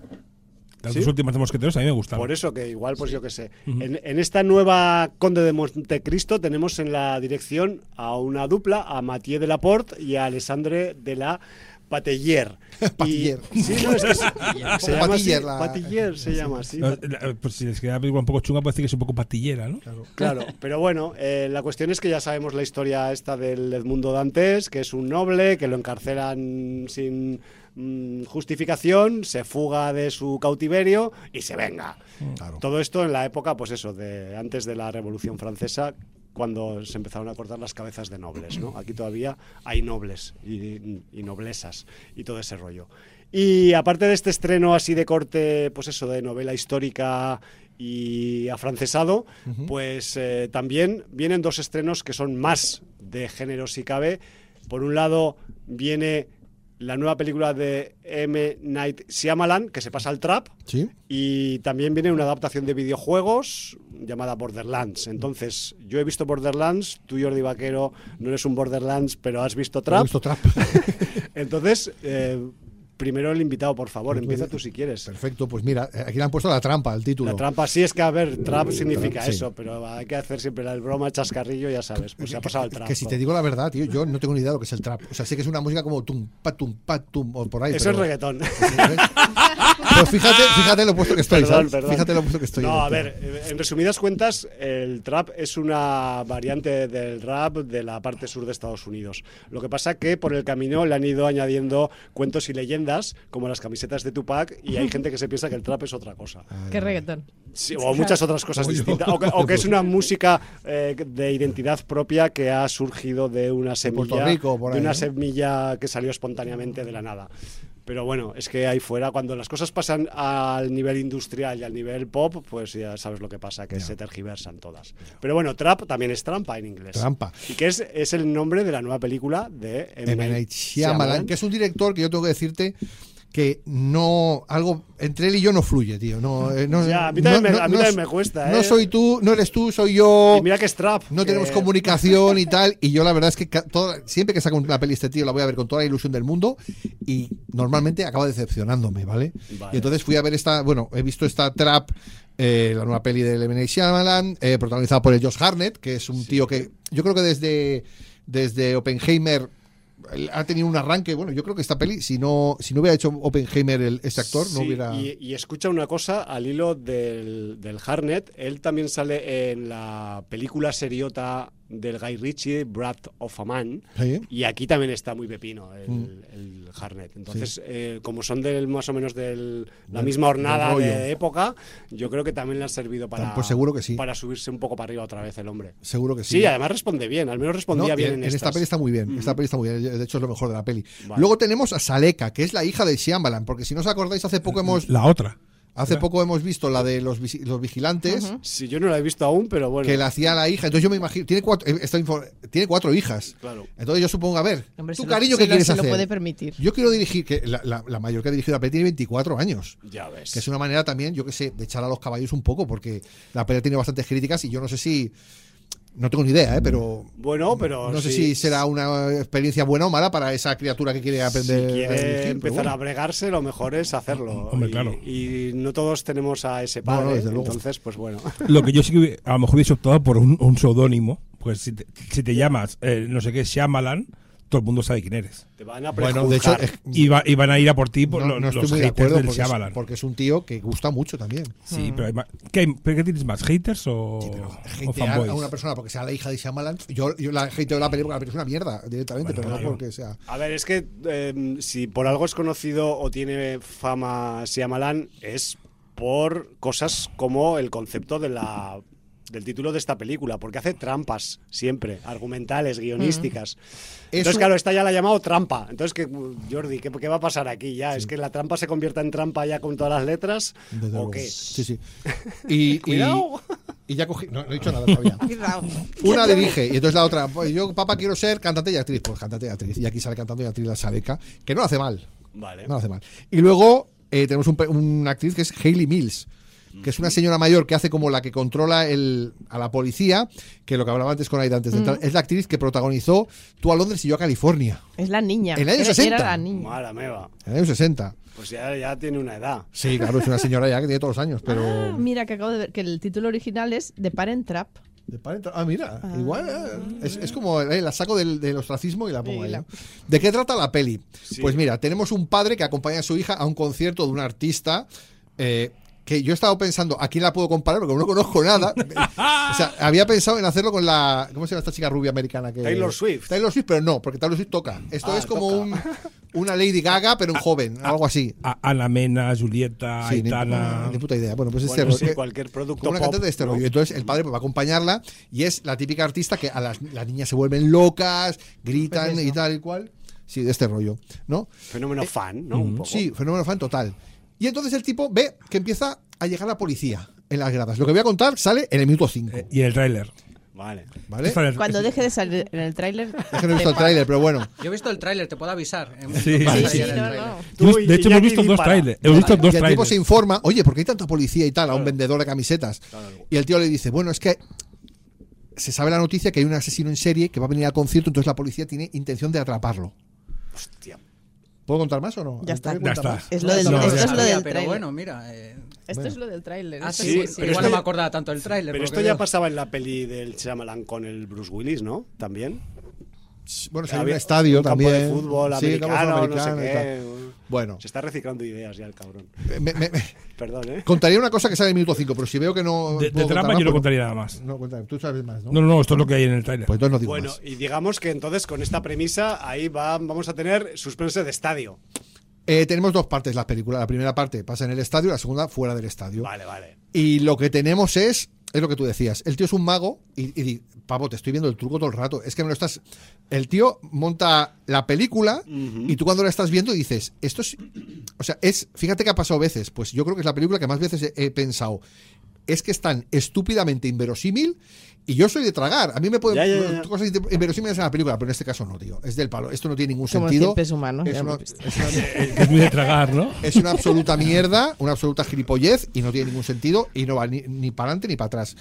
Las dos últimas de mosqueteros a mí me gustaron. Por eso que igual, pues yo que sé. En esta nueva Conde de Montecristo tenemos en la dirección a una dupla, a Mathieu Delaporte y a Alexandre de la Patiller. Sí, no, es que se llama así. Patiller se llama así. Pues si les queda una película un poco chunga, puede decir que es un poco patillera, ¿no? Claro, pero bueno, la cuestión es que ya sabemos la historia esta del Edmundo Dantes, que es un noble, que lo encarcelan sin justificación, se fuga de su cautiverio y se venga. Claro. Todo esto en la época, pues eso, de antes de la Revolución Francesa, cuando se empezaron a cortar las cabezas de nobles, ¿no? Aquí todavía hay nobles y noblesas y todo ese rollo. Y aparte de este estreno así de corte, pues eso, de novela histórica y afrancesado, pues también vienen dos estrenos que son más de género si cabe. Por un lado viene la nueva película de M. Night Shyamalan, que se pasa al trap, ¿sí? Y también viene una adaptación de videojuegos llamada Borderlands. Entonces, yo he visto Borderlands, tú, Jordi Vaquero, no eres un Borderlands, pero has visto Trap. He visto Trap. Entonces, primero el invitado, por favor, empieza tú si quieres. Perfecto, pues mira, aquí le han puesto la trampa al título. La trampa, sí, es que, a ver, trap significa sí. Eso, pero hay que hacer siempre el broma, chascarrillo, ya sabes, pues se ha pasado el trap. Que si te digo la verdad, tío, yo no tengo ni idea de lo que es el trap. O sea, sé que es una música como tum, pa, o por ahí. Eso es reggaetón. Pues fíjate lo puesto que estoy, ¿sabes? Fíjate lo puesto que estoy. No, a ver, en resumidas cuentas, el trap es una variante del rap de la parte sur de Estados Unidos. Lo que pasa que por el camino le han ido añadiendo cuentos y leyendas, como las camisetas de Tupac, y hay gente que se piensa que el trap es otra cosa. ¿Qué reggaetón? Sí, o muchas otras cosas distintas. O que es una música de identidad propia que ha surgido de una semilla, Rico, por ahí, de una ¿no? semilla que salió espontáneamente de la nada. Pero bueno, es que ahí fuera, cuando las cosas pasan al nivel industrial y al nivel pop, pues ya sabes lo que pasa, que se tergiversan todas. Pero bueno, Trap también es trampa en inglés. Trampa. Y que es el nombre de la nueva película de M. Night Shyamalan, que es un director que yo tengo que decirte que no, algo entre él y yo no fluye, tío. Ya, a mí también me cuesta, No soy tú, no eres tú, soy yo. Y mira que es Trap. No tenemos comunicación y tal. Y yo la verdad es que siempre que saco una peli este tío la voy a ver con toda la ilusión del mundo y normalmente acaba decepcionándome, ¿vale? Y entonces fui a ver he visto esta Trap, la nueva peli de M. Night Shyamalan, protagonizada por el Josh Hartnett, que es un tío que yo creo que desde Oppenheimer ha tenido un arranque. Bueno, yo creo que esta peli, si no hubiera hecho Oppenheimer este actor, no hubiera... Y escucha una cosa, al hilo del Hartnett, él también sale en la película seriota del Guy Ritchie, Wrath of a Man, y aquí también está muy pepino el Hartnett. Entonces, como son más o menos de la misma hornada de época, yo creo que también le ha servido pues seguro que sí, para subirse un poco para arriba otra vez el hombre. Seguro que sí. Sí, además responde bien, al menos respondía bien en esta peli está muy bien. Esta peli está muy bien, de hecho es lo mejor de la peli. Vale. Luego tenemos a Saleka, que es la hija de Shyamalan, porque si no os acordáis, hace poco hemos visto la de los vigilantes. Sí, yo no la he visto aún, pero bueno. Que la hacía la hija. Entonces yo me imagino, tiene 4 hijas. Claro. Entonces yo supongo, a ver, hombre, tu cariño, ¿qué quieres hacer? Se lo puede permitir. Yo quiero dirigir, que la mayor que ha dirigido la peli tiene 24 años. Ya ves. Que es una manera también, yo qué sé, de echar a los caballos un poco, porque la peli tiene bastantes críticas y yo no sé si... No tengo ni idea, pero... Bueno, pero... No sé si será una experiencia buena o mala para esa criatura que quiere aprender. Si quiere empezar a bregarse, lo mejor es hacerlo. Hombre, claro. Y no todos tenemos a ese padre, entonces, pues bueno. Lo que yo sí que a lo mejor hubiese optado por un seudónimo, pues si te llamas, no sé qué, Shyamalan, todo el mundo sabe quién eres. Te van a prejuzgar. Bueno, de hecho, y van a ir a por ti por no los estoy muy de haters acuerdo del Shyamalan. porque es un tío que gusta mucho también. Sí, pero ¿qué tienes más? ¿Haters o fanboys? A una persona porque sea la hija de Shyamalan. Yo la hateo de la peli porque la peli es una mierda directamente, Bueno, pero no porque sea... A ver, es que si por algo es conocido o tiene fama Shyamalan, es por cosas como el concepto del título de esta película, porque hace trampas siempre, argumentales, guionísticas. Entonces, claro, esta ya la ha llamado trampa. Entonces, Jordi, ¿qué va a pasar aquí ya? ¿Es que la trampa se convierta en trampa ya con todas las letras? Desde ¿O luego. qué? Sí. Cuidado. Y ya cogí... No he dicho nada todavía. Una dirige y entonces la otra, pues yo, papá, quiero ser cantante y actriz. Pues cantante y actriz. Y aquí sale cantante y actriz la Saleka, que no lo hace mal. Vale. No lo hace mal. Y luego tenemos una actriz que es Hayley Mills, que es una señora mayor que hace como la que controla a la policía, que lo que hablaba antes con Aida antes de entrar, es la actriz que protagonizó Tú a Londres y yo a California. Es la niña. En el año 60. Era la niña. Mala meva. En el año 60. Pues ya tiene una edad. Sí, claro, es una señora ya que tiene todos los años, pero... Mira, que acabo de ver que el título original es The Parent Trap. Mira, igual es como la saco del ostracismo y la pongo ahí. ¿De qué trata la peli? Sí. Pues mira, tenemos un padre que acompaña a su hija a un concierto de un artista que yo he estado pensando, ¿a quién la puedo comparar? Porque no conozco nada. O sea, había pensado en hacerlo con la... ¿Cómo se llama esta chica rubia americana? Taylor Swift. Taylor Swift, pero no, porque Taylor Swift toca. Esto es como una Lady Gaga, pero un joven, algo así. Ana Mena, Julieta, sí, Aitana... Ni puta idea. Bueno, pues cualquier producto una pop, cantante de este ¿no? rollo. Entonces el padre va a acompañarla y es la típica artista que a las niñas se vuelven locas, gritan y tal y cual. Sí, de este rollo, ¿no? Fenómeno fan, ¿no? Un poco. Sí, fenómeno fan total. Y entonces el tipo ve que empieza a llegar la policía en las gradas. Lo que voy a contar sale en el minuto 5. Y el tráiler. Vale. Cuando deje de salir en el tráiler... Es que no he visto el tráiler, pero bueno. Yo he visto el tráiler, te puedo avisar. Sí, no. De hecho, hemos visto dos trailers. Y el tipo se informa, oye, ¿por qué hay tanta policía y tal? A un vendedor de camisetas. Claro. Y el tío le dice, bueno, es que se sabe la noticia que hay un asesino en serie que va a venir al concierto, entonces la policía tiene intención de atraparlo. Hostia. ¿Puedo contar más o no? Ya está. Es lo del Pero tráiler. bueno, mira... Esto es lo del tráiler. Sí, pero igual no me acordaba tanto del tráiler. Pero esto ya pasaba en la peli del Shyamalan con el Bruce Willis, ¿no? También. Bueno, se había un estadio un también. Campo de fútbol americano, no sé qué. Bueno. Se está reciclando ideas ya el cabrón. Perdón, ¿eh? Contaría una cosa que sale en el minuto 5, pero si veo que no... De trama yo no contaría nada más. No, tú sabes más, ¿no? No, esto es lo que hay en el tráiler. Pues entonces no digo bueno, más. Y digamos que entonces con esta premisa ahí vamos a tener suspense de estadio. Tenemos dos partes la película. La primera parte pasa en el estadio, la segunda fuera del estadio. Vale. Y lo que tenemos es es lo que tú decías. El tío es un mago y pavo, te estoy viendo el truco todo el rato. Es que me lo estás... El tío monta la película y tú cuando la estás viendo dices, esto es... O sea, fíjate que ha pasado veces. Pues yo creo que es la película que más veces he pensado. Es que es tan estúpidamente inverosímil y yo soy de tragar. A mí me pueden cosas inverosímiles en la película, pero en este caso no, tío. Es del palo. Esto no tiene ningún Como sentido. el cien pies humano, Es ya una- hemos visto. Es muy de tragar, ¿no? es una absoluta mierda, una absoluta gilipollez y no tiene ningún sentido y no va ni para adelante ni para atrás.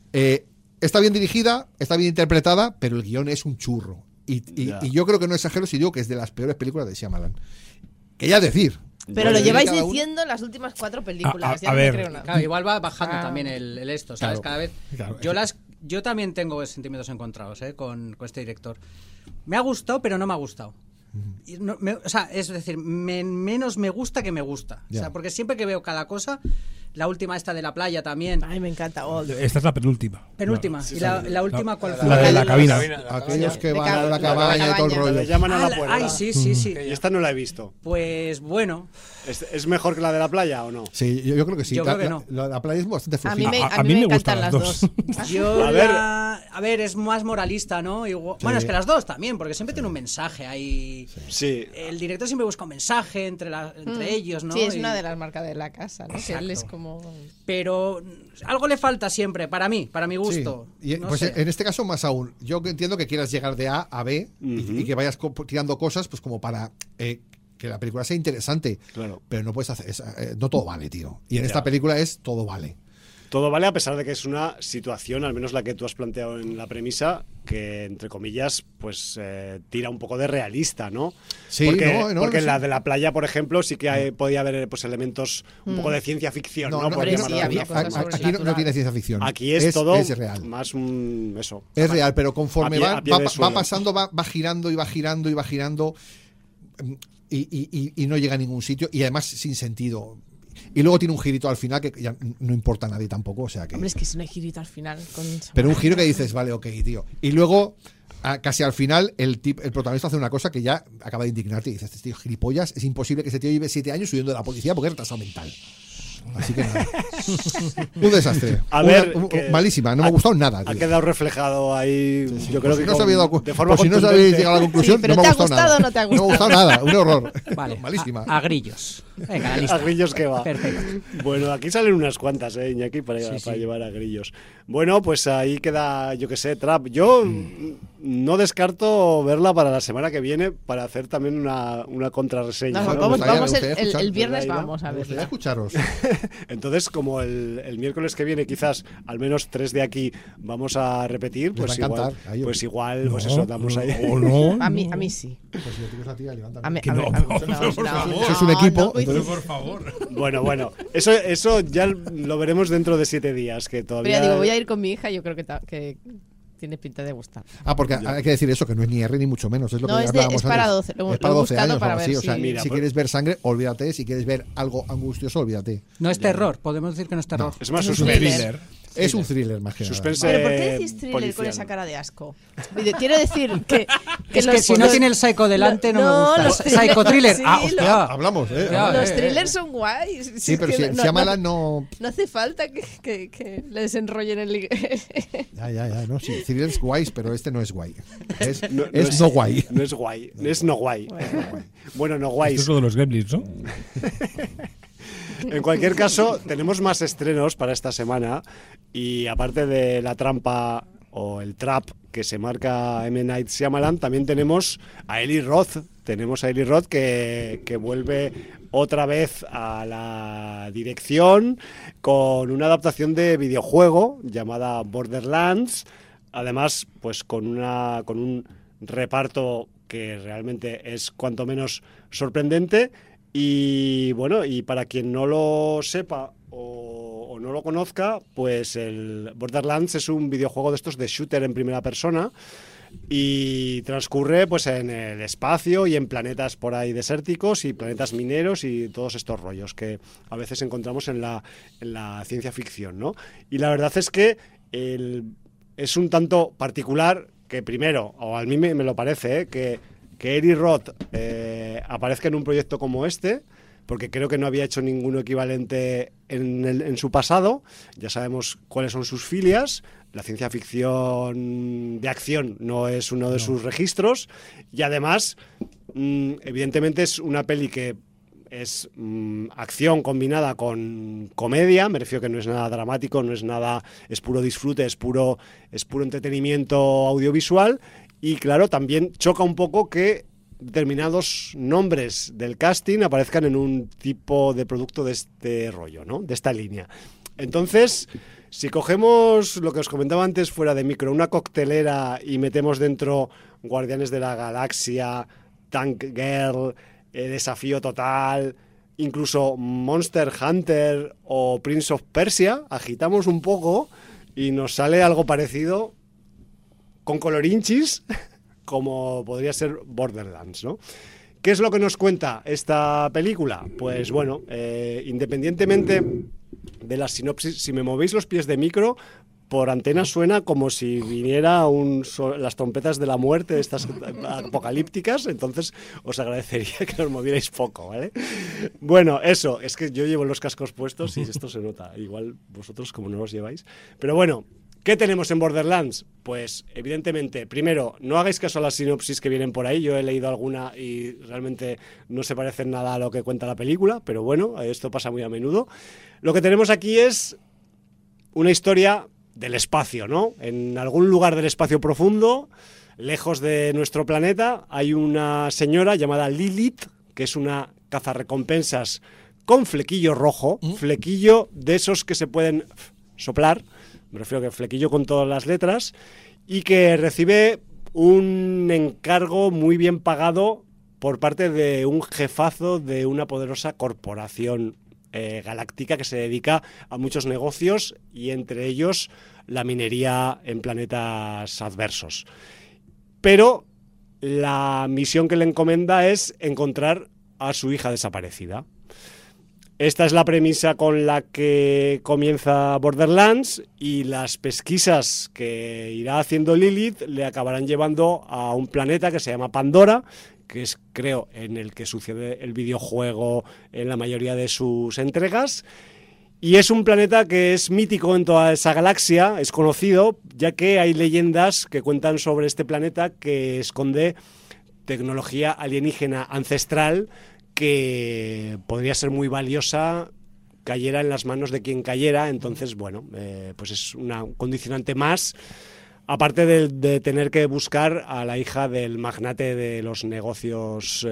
Está bien dirigida, está bien interpretada, pero el guión es un churro. Y yo creo que no exagero si digo que es de las peores películas de Shyamalan. Que ya decir. Pero lo Cada lleváis una- diciendo en las últimas 4 películas. A ya no ver. me creo nada. Claro, igual va bajando Ah. también el esto, ¿sabes? Claro. Cada vez. Claro. Yo también tengo sentimientos encontrados con este director. Me ha gustado, pero no me ha gustado. Y o sea, es decir, menos me gusta que me gusta. O Ya. sea, porque siempre que veo cada cosa, la última esta de la playa también. Ay, me encanta. Oh, Esta es la penúltima. Penúltima. ¿Y la última cuál fue? La de la cabina. Aquellos que De van a la la cabaña y todo el cabaña. rollo. Le llaman a Ah, la puerta. ay, sí, sí, sí. Y esta no la he visto. Pues bueno, ¿Es mejor que la de la playa o no? Sí, yo creo que sí. Yo creo que no. La playa es bastante a mí flojita. me, A mí me encantan gustan las las dos. yo A ver. a ver, es más moralista, ¿no? Bueno, es que las dos también, porque siempre tiene un mensaje ahí. Sí. El director siempre busca un mensaje entre ellos, ¿no? Sí, es Y- una de las marcas de la casa, ¿no? Que Exacto. él es como... Pero algo le falta siempre, para mi Sí. gusto. Y, No pues sé. en este caso más aún. Yo entiendo que quieras llegar de A a B y que vayas tirando cosas pues como para que la película sea interesante. Claro. Pero no puedes hacer... no todo vale, tío. Y en esta película es todo vale. Todo vale a pesar de que es una situación, al menos la que tú has planteado en la premisa, que entre comillas, pues tira un poco de realista, ¿no? Sí, porque en sí. la de la playa, por ejemplo, sí que podía haber pues elementos un poco de ciencia ficción, ¿no? Por hombre, llamarlo sí, de había alguna cosas forma. Aquí no tiene ciencia ficción. Aquí es todo es real. más eso. Es real, pero conforme a pie de va suelo. pasando, va girando y va girando y va girando y no llega a ningún sitio y además sin sentido. Y luego tiene un girito al final que ya no importa a nadie tampoco, o sea que... Hombre, es que es un girito al final. Pero un giro que dices, vale, ok, tío. Y luego, casi al final, el protagonista hace una cosa que ya acaba de indignarte y dices, este tío gilipollas, es imposible que ese tío lleve 7 años huyendo de la policía porque es retrasado mental. Así que nada. Un desastre. A ver, malísima, no me ha gustado nada. Ha Tío. quedado reflejado ahí, yo creo Por si que no os habéis dado cu- de forma por si no os habéis contundente. llegado a la conclusión, Sí, pero no me ¿te ha ha gustado gustado nada. o no te ha No me ha gustado nada, un horror. Vale, Malísima. a grillos. Venga, la lista. A grillos que va. Perfecto. Bueno, aquí salen unas cuantas, Iñaki, para llevar a grillos. Bueno, pues ahí queda, yo que sé, Trap. Yo no descarto verla para la semana que viene para hacer también una contrarreseña. No, ¿no? vamos, Me vamos gustaría el escuchar, viernes ¿verdad, Ida? vamos a Me gustaría verla. escucharos. Entonces, como el miércoles que viene quizás al menos 3 de aquí vamos a repetir, Les va pues a igual, encantar a ellos. pues igual, pues eso, damos ahí. O no. A mí sí. Pues si le tienes la tía, levántame. A mí, Que a no, ver, a mí- por favor. Eso es un equipo, no, entonces- Por favor. Bueno, eso ya lo veremos dentro de 7 días, que Pero todavía... ya digo, voy a ir con mi hija, yo creo que tiene pinta de gustar. Porque hay que decir eso, que no es ni R ni mucho menos. Es lo No, que es hablábamos para antes. 12, lo Es para he 12 buscado años para o ver así. O sea, si- Mira, si pues- quieres ver sangre, olvídate. Si quieres ver algo angustioso, olvídate. No es terror, podemos decir que no es terror. Es más Es un suspense. thriller. Es un thriller más que nada. Suspense ¿Pero por qué decís thriller con policial. esa cara de asco? Quiero decir que Es que los- si no tiene el psycho delante no, No, me los gusta. thriller- Psycho thriller. sí, Ah, hostia. Hablamos, ¿eh? Ya, los thrillers son guays. Sí, pero es si que Shyamalan no... no hace falta que le desenrollen el... Ya, no, sí. Thrillers guays, pero este no es guay. Es No guay. No es guay, es no guay. Bueno, no guay. Esto es lo de los gremlins, ¿no? En cualquier caso, tenemos más estrenos para esta semana y aparte de la trampa o el trap que se marca M. Night Shyamalan, también tenemos a Eli Roth. Tenemos a Eli Roth que vuelve otra vez a la dirección con una adaptación de videojuego llamada Borderlands. Además, pues con un reparto que realmente es cuanto menos sorprendente. Y bueno, y para quien no lo sepa o no lo conozca, pues el Borderlands es un videojuego de estos de shooter en primera persona y transcurre pues en el espacio y en planetas por ahí desérticos y planetas mineros y todos estos rollos que a veces encontramos en la ciencia ficción, ¿no? Y la verdad es que es un tanto particular que primero, o a mí me lo parece, que Eli Roth aparezca en un proyecto como este, porque creo que no había hecho ninguno equivalente en su pasado. Ya sabemos cuáles son sus filias. La ciencia ficción de acción no es uno de sus registros. Y además, evidentemente es una peli que es acción combinada con comedia. Me refiero que no es nada dramático, no es nada, es puro disfrute, es puro entretenimiento audiovisual. Y claro, también choca un poco que determinados nombres del casting aparezcan en un tipo de producto de este rollo, ¿no? De esta línea. Entonces, si cogemos lo que os comentaba antes fuera de micro, una coctelera, y metemos dentro Guardianes de la Galaxia, Tank Girl, Desafío Total, incluso Monster Hunter o Prince of Persia, agitamos un poco y nos sale algo parecido con colorinchis, como podría ser Borderlands, ¿no? ¿Qué es lo que nos cuenta esta película? Pues bueno, independientemente de la sinopsis, si me movéis los pies de micro, por antena suena como si viniera las trompetas de la muerte, de estas apocalípticas, entonces os agradecería que los movierais poco, ¿vale? Bueno, eso, es que yo llevo los cascos puestos y esto se nota, igual vosotros como no los lleváis, pero bueno. ¿Qué tenemos en Borderlands? Pues, evidentemente, primero, no hagáis caso a las sinopsis que vienen por ahí. Yo he leído alguna y realmente no se parecen nada a lo que cuenta la película, pero bueno, esto pasa muy a menudo. Lo que tenemos aquí es una historia del espacio, ¿no? En algún lugar del espacio profundo, lejos de nuestro planeta, hay una señora llamada Lilith, que es una cazarrecompensas con flequillo rojo, flequillo de esos que se pueden soplar. Me refiero que flequillo con todas las letras, y que recibe un encargo muy bien pagado por parte de un jefazo de una poderosa corporación galáctica que se dedica a muchos negocios, y entre ellos la minería en planetas adversos. Pero la misión que le encomienda es encontrar a su hija desaparecida. Esta es la premisa con la que comienza Borderlands, y las pesquisas que irá haciendo Lilith le acabarán llevando a un planeta que se llama Pandora, que es, creo, en el que sucede el videojuego en la mayoría de sus entregas. Y es un planeta que es mítico en toda esa galaxia, es conocido, ya que hay leyendas que cuentan sobre este planeta que esconde tecnología alienígena ancestral que podría ser muy valiosa, cayera en las manos de quien cayera. Entonces, bueno, pues es un condicionante más, aparte de tener que buscar a la hija del magnate de los negocios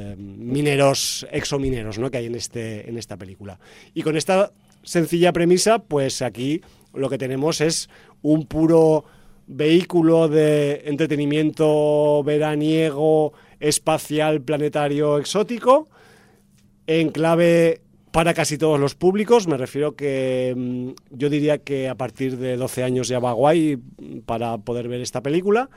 mineros, exomineros, ¿no?, que hay en esta película. Y con esta sencilla premisa, pues aquí lo que tenemos es un puro vehículo de entretenimiento veraniego, espacial, planetario, exótico, en clave para casi todos los públicos. Me refiero que yo diría que a partir de 12 años ya va guay para poder ver esta película.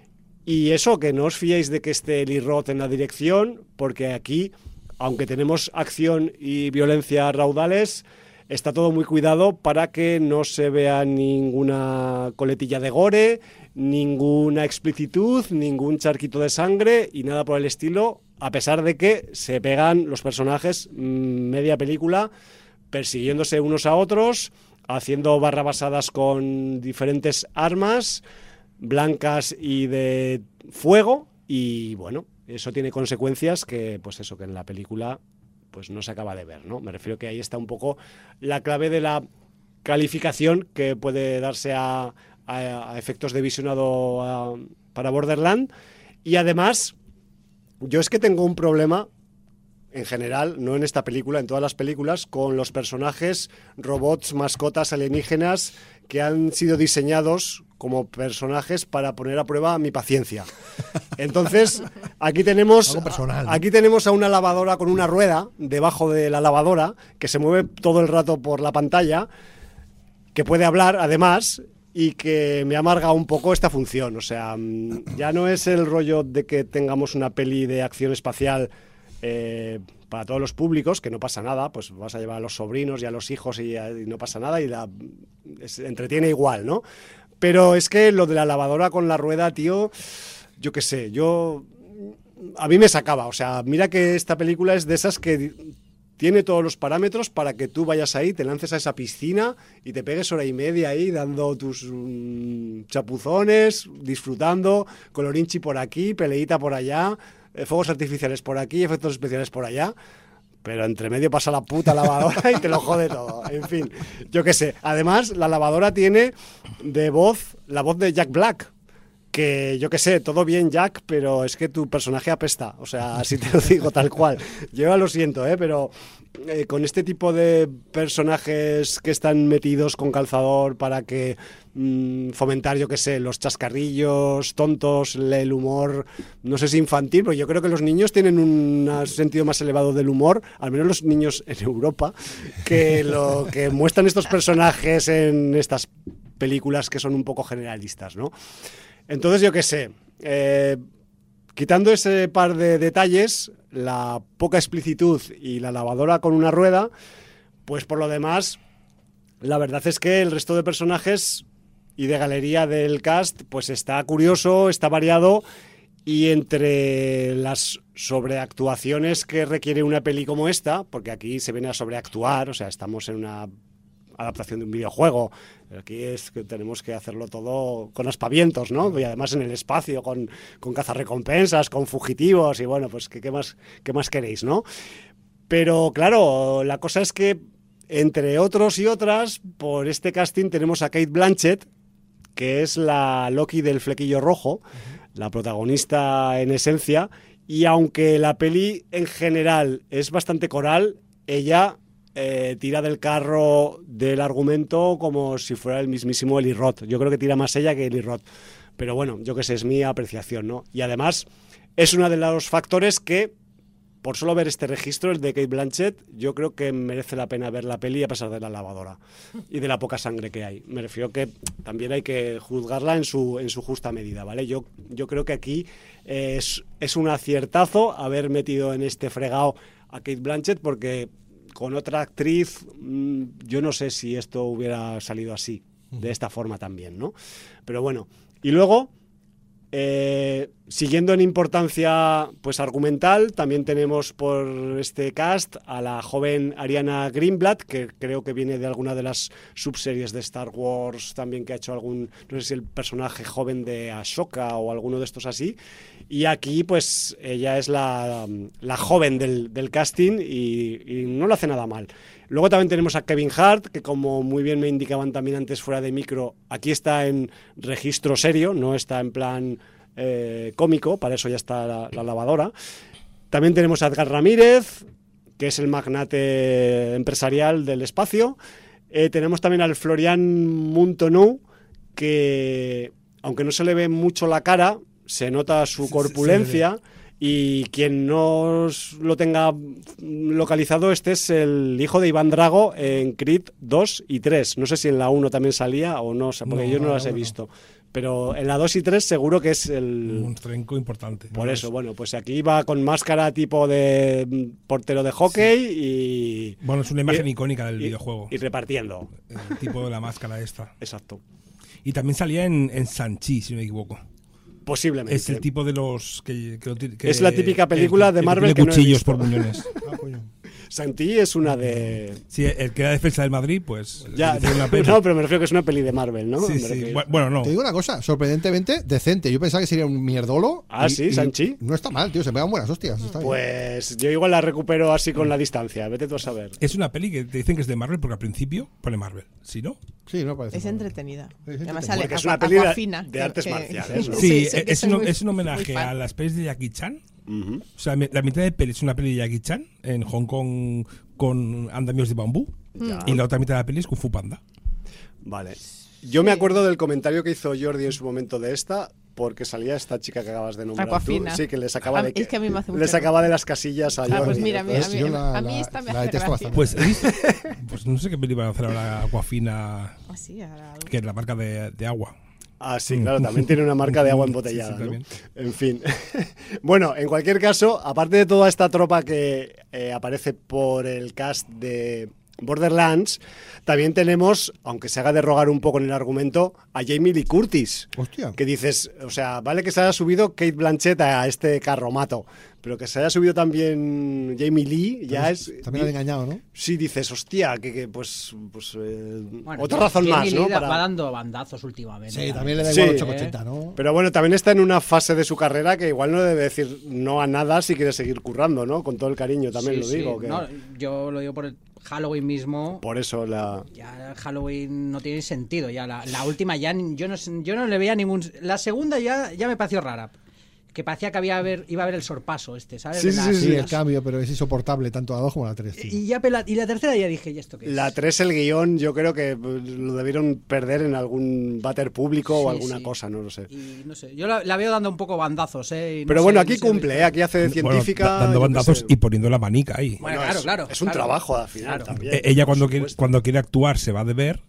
Y eso, que no os fiéis de que esté Eli Roth en la dirección, porque aquí, aunque tenemos acción y violencia raudales, está todo muy cuidado para que no se vea ninguna coletilla de gore, ninguna explicitud, ningún charquito de sangre y nada por el estilo, a pesar de que se pegan los personajes media película persiguiéndose unos a otros, haciendo barrabasadas con diferentes armas blancas y de fuego, y bueno, eso tiene consecuencias que, pues eso, que en la película pues no se acaba de ver, ¿no? Me refiero que ahí está un poco la clave de la calificación que puede darse a efectos de visionado para Borderland. Y además, yo es que tengo un problema en general, no en esta película, en todas las películas, con los personajes, robots, mascotas alienígenas que han sido diseñados como personajes para poner a prueba mi paciencia. Entonces, aquí tenemos a una lavadora con una rueda debajo de la lavadora que se mueve todo el rato por la pantalla, que puede hablar además, y que me amarga un poco esta función. O sea, ya no es el rollo de que tengamos una peli de acción espacial para todos los públicos, que no pasa nada, pues vas a llevar a los sobrinos y a los hijos y no pasa nada, y se entretiene igual, ¿no? Pero es que lo de la lavadora con la rueda, tío, yo qué sé, a mí me sacaba. O sea, mira que esta película es de esas que tiene todos los parámetros para que tú vayas ahí, te lances a esa piscina y te pegues hora y media ahí dando tus chapuzones, disfrutando, colorinchi por aquí, peleita por allá, fuegos artificiales por aquí, efectos especiales por allá. Pero entre medio pasa la puta lavadora y te lo jode todo. En fin, yo qué sé. Además, la lavadora tiene la voz de Jack Black. Que yo qué sé, todo bien, Jack, pero es que tu personaje apesta. O sea, así te lo digo tal cual. Yo ya lo siento, pero con este tipo de personajes que están metidos con calzador para que fomentar, yo qué sé, los chascarrillos tontos, el humor, no sé si infantil, pero yo creo que los niños tienen un sentido más elevado del humor, al menos los niños en Europa, que lo que muestran estos personajes en estas películas que son un poco generalistas, ¿no? Entonces, yo qué sé, quitando ese par de detalles, la poca explicitud y la lavadora con una rueda, pues por lo demás, la verdad es que el resto de personajes y de galería del cast, pues está curioso, está variado, y entre las sobreactuaciones que requiere una peli como esta, porque aquí se viene a sobreactuar, o sea, estamos en una adaptación de un videojuego. Aquí es que tenemos que hacerlo todo con aspavientos, ¿no? Y además en el espacio, con cazarrecompensas, con fugitivos, y bueno, pues ¿qué más queréis, no? Pero claro, la cosa es que entre otros y otras, por este casting tenemos a Cate Blanchett, que es la Loki del flequillo rojo, la protagonista en esencia, y aunque la peli en general es bastante coral, ella tira del carro del argumento como si fuera el mismísimo Eli Roth. Yo creo que tira más ella que Eli Roth. Pero bueno, yo qué sé, es mi apreciación, ¿no? Y además es uno de los factores que, por solo ver este registro, el de Cate Blanchett, yo creo que merece la pena ver la peli a pesar de la lavadora y de la poca sangre que hay. Me refiero que también hay que juzgarla en su justa medida, ¿vale? Yo creo que aquí es un aciertazo haber metido en este fregado a Cate Blanchett, porque con otra actriz yo no sé si esto hubiera salido así, de esta forma también, ¿no? Pero bueno, y luego, siguiendo en importancia pues argumental, también tenemos por este cast a la joven Ariana Greenblatt, que creo que viene de alguna de las subseries de Star Wars también, que ha hecho no sé si el personaje joven de Ahsoka o alguno de estos así. Y aquí pues ella es la joven del casting y no lo hace nada mal. Luego también tenemos a Kevin Hart, que como muy bien me indicaban también antes fuera de micro, aquí está en registro serio, no está en plan cómico, para eso ya está la lavadora. También tenemos a Edgar Ramírez, que es el magnate empresarial del espacio. Tenemos también al Florian Munteanu, que aunque no se le ve mucho la cara, se nota su corpulencia, y quien no lo tenga localizado, este es el hijo de Iván Drago en Creed 2 y 3. No sé si en la 1 también salía o no, porque yo no las he visto. Pero en la 2 y 3 seguro que es un tronco importante. Por eso, bueno, pues aquí va con máscara tipo de portero de hockey, sí. Y... Bueno, es una imagen icónica del videojuego. Y repartiendo. El tipo de la máscara esta. Exacto. Y también salía en Shang-Chi, si no me equivoco. Posiblemente. Es el tipo de los que es la típica película de Marvel que cuchillos no he por muñones. Shang-Chi es una de... Sí, el que era defensa del Madrid, pues... Ya, no, pero me refiero que es una peli de Marvel, ¿no? Sí, sí. Bueno, no. Te digo una cosa, sorprendentemente decente. Yo pensaba que sería un mierdolo. Sí, Shang-Chi. No está mal, tío, se pegan buenas hostias. Está pues bien. Yo igual la recupero así con la distancia, vete tú a saber. Es una peli que te dicen que es de Marvel porque al principio pone Marvel, ¿sí, no? Sí, no parece. Es entretenida. Además sale porque es una peli de artes marciales, ¿no? Sí, es un homenaje a las pelis de Jackie Chan. Uh-huh. O sea, la mitad de peli es una peli de Jackie Chan en Hong Kong con andamios de bambú. Ya. Y la otra mitad de la peli es Kung Fu Panda. Vale. Yo me acuerdo del comentario que hizo Jordi en su momento de esta, porque salía esta chica que acabas de nombrar Aquafina. tú. Sí, que le sacaba Es que a mí me hace mucho le sacaba de las casillas a Jordi. Pues mira, a mí esta me la hace detesto gracia. bastante. Pues no sé qué peli van a hacer ahora Aquafina, Así, ahora algo. que es la marca de agua. Sí, claro, también tiene una marca de agua embotellada, Sí, ¿no? también. En fin. Bueno, en cualquier caso, aparte de toda esta tropa que aparece por el cast de Borderlands, también tenemos, aunque se haga de rogar un poco en el argumento, a Jamie Lee Curtis. Hostia. Que dices, o sea, vale que se haya subido Kate Blanchett a este carromato, pero que se haya subido también Jamie Lee, ya es... También han engañado, ¿no? Sí, dices, hostia, pues Bueno, otra razón Jamie más, ¿no? Lee va dando bandazos últimamente. Sí, también también. le da Sí. igual 880, ¿no? Pero bueno, también está en una fase de su carrera que igual no debe decir no a nada si quiere seguir currando, ¿no? Con todo el cariño también Sí, lo sí. digo. Que No, yo lo digo por el Halloween mismo. por eso la... Ya Halloween no tiene sentido. Ya la última ya yo no le veía ningún. La segunda ya me pareció rara. Que parecía que iba a haber el sorpaso ¿sabes? Sí, De sí, las- Sí, el cambio, pero es insoportable tanto la 2 como la 3. tío. Y la tercera ya dije, ¿y esto qué es? La 3, el guión, yo creo que lo debieron perder en algún váter público o Sí, alguna sí. cosa, no lo sé. Y no sé, yo la veo dando un poco bandazos, y no Pero sé, bueno, no aquí sé, cumple, aquí hace de Bueno, científica. dando yo qué bandazos sé. y poniendo la manica ahí. Bueno, Bueno, claro. Es un trabajo al final Claro. también. Ella por cuando supuesto. quiere actuar se va de ver.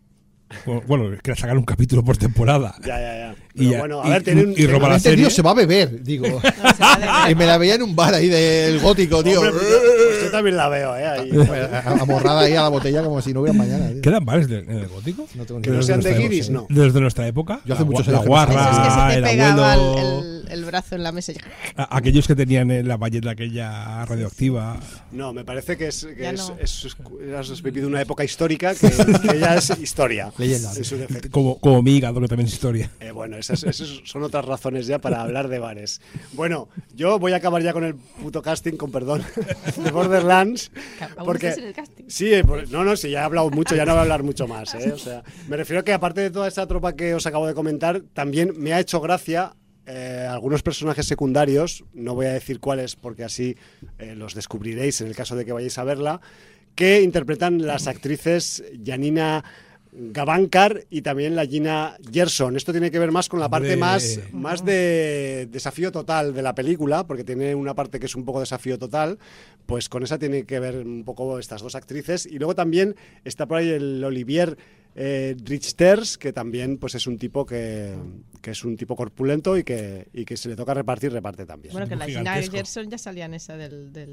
Bueno, quiere sacar un capítulo por temporada. Ya. Y Pero ya- bueno, a y- ver, tiene un... y roba la Este tío serie. se va a beber, digo. No, se va de ver. Y me la veía en un bar ahí del gótico, tío. Hombre, pues yo también la veo, ahí. Amorrada ahí a la botella como si no hubiera mañana. tío. ¿Quedan bares en el gótico? No tengo ni Que no idea. sean de nuestra guiris, época. no. Desde nuestra época. Yo hace muchos La años que no guarra, sé. Esos que se te el pegaba abuelo. el brazo en la mesa y... Aquellos que tenían en la valleta aquella radioactiva. No, me parece que Ya no. has vivido una época histórica que ya es historia. Leyenda. En su defecto. Como mi hígado, que también es historia. Bueno, esas son otras razones ya para hablar de bares. Bueno, yo voy a acabar ya con el puto casting, con perdón, de Borderlands. ¿Aún Porque, estás en el casting? sí, sí, ya he hablado mucho, ya no voy a hablar mucho más. O sea, me refiero a que aparte de toda esa tropa que os acabo de comentar, también me ha hecho gracia algunos personajes secundarios, no voy a decir cuáles porque así los descubriréis en el caso de que vayáis a verla, que interpretan las actrices Janina Gavankar y también la Gina Gerson. Esto tiene que ver más con la parte Hombre. más de desafío total de la película, porque tiene una parte que es un poco desafío total, pues con esa tiene que ver un poco estas dos actrices. Y luego también está por ahí el Olivier Richters, que también pues es un tipo que es un tipo corpulento y que se le toca repartir, reparte también. Bueno, que la Gina Gigantesco. Gerson ya salía en esa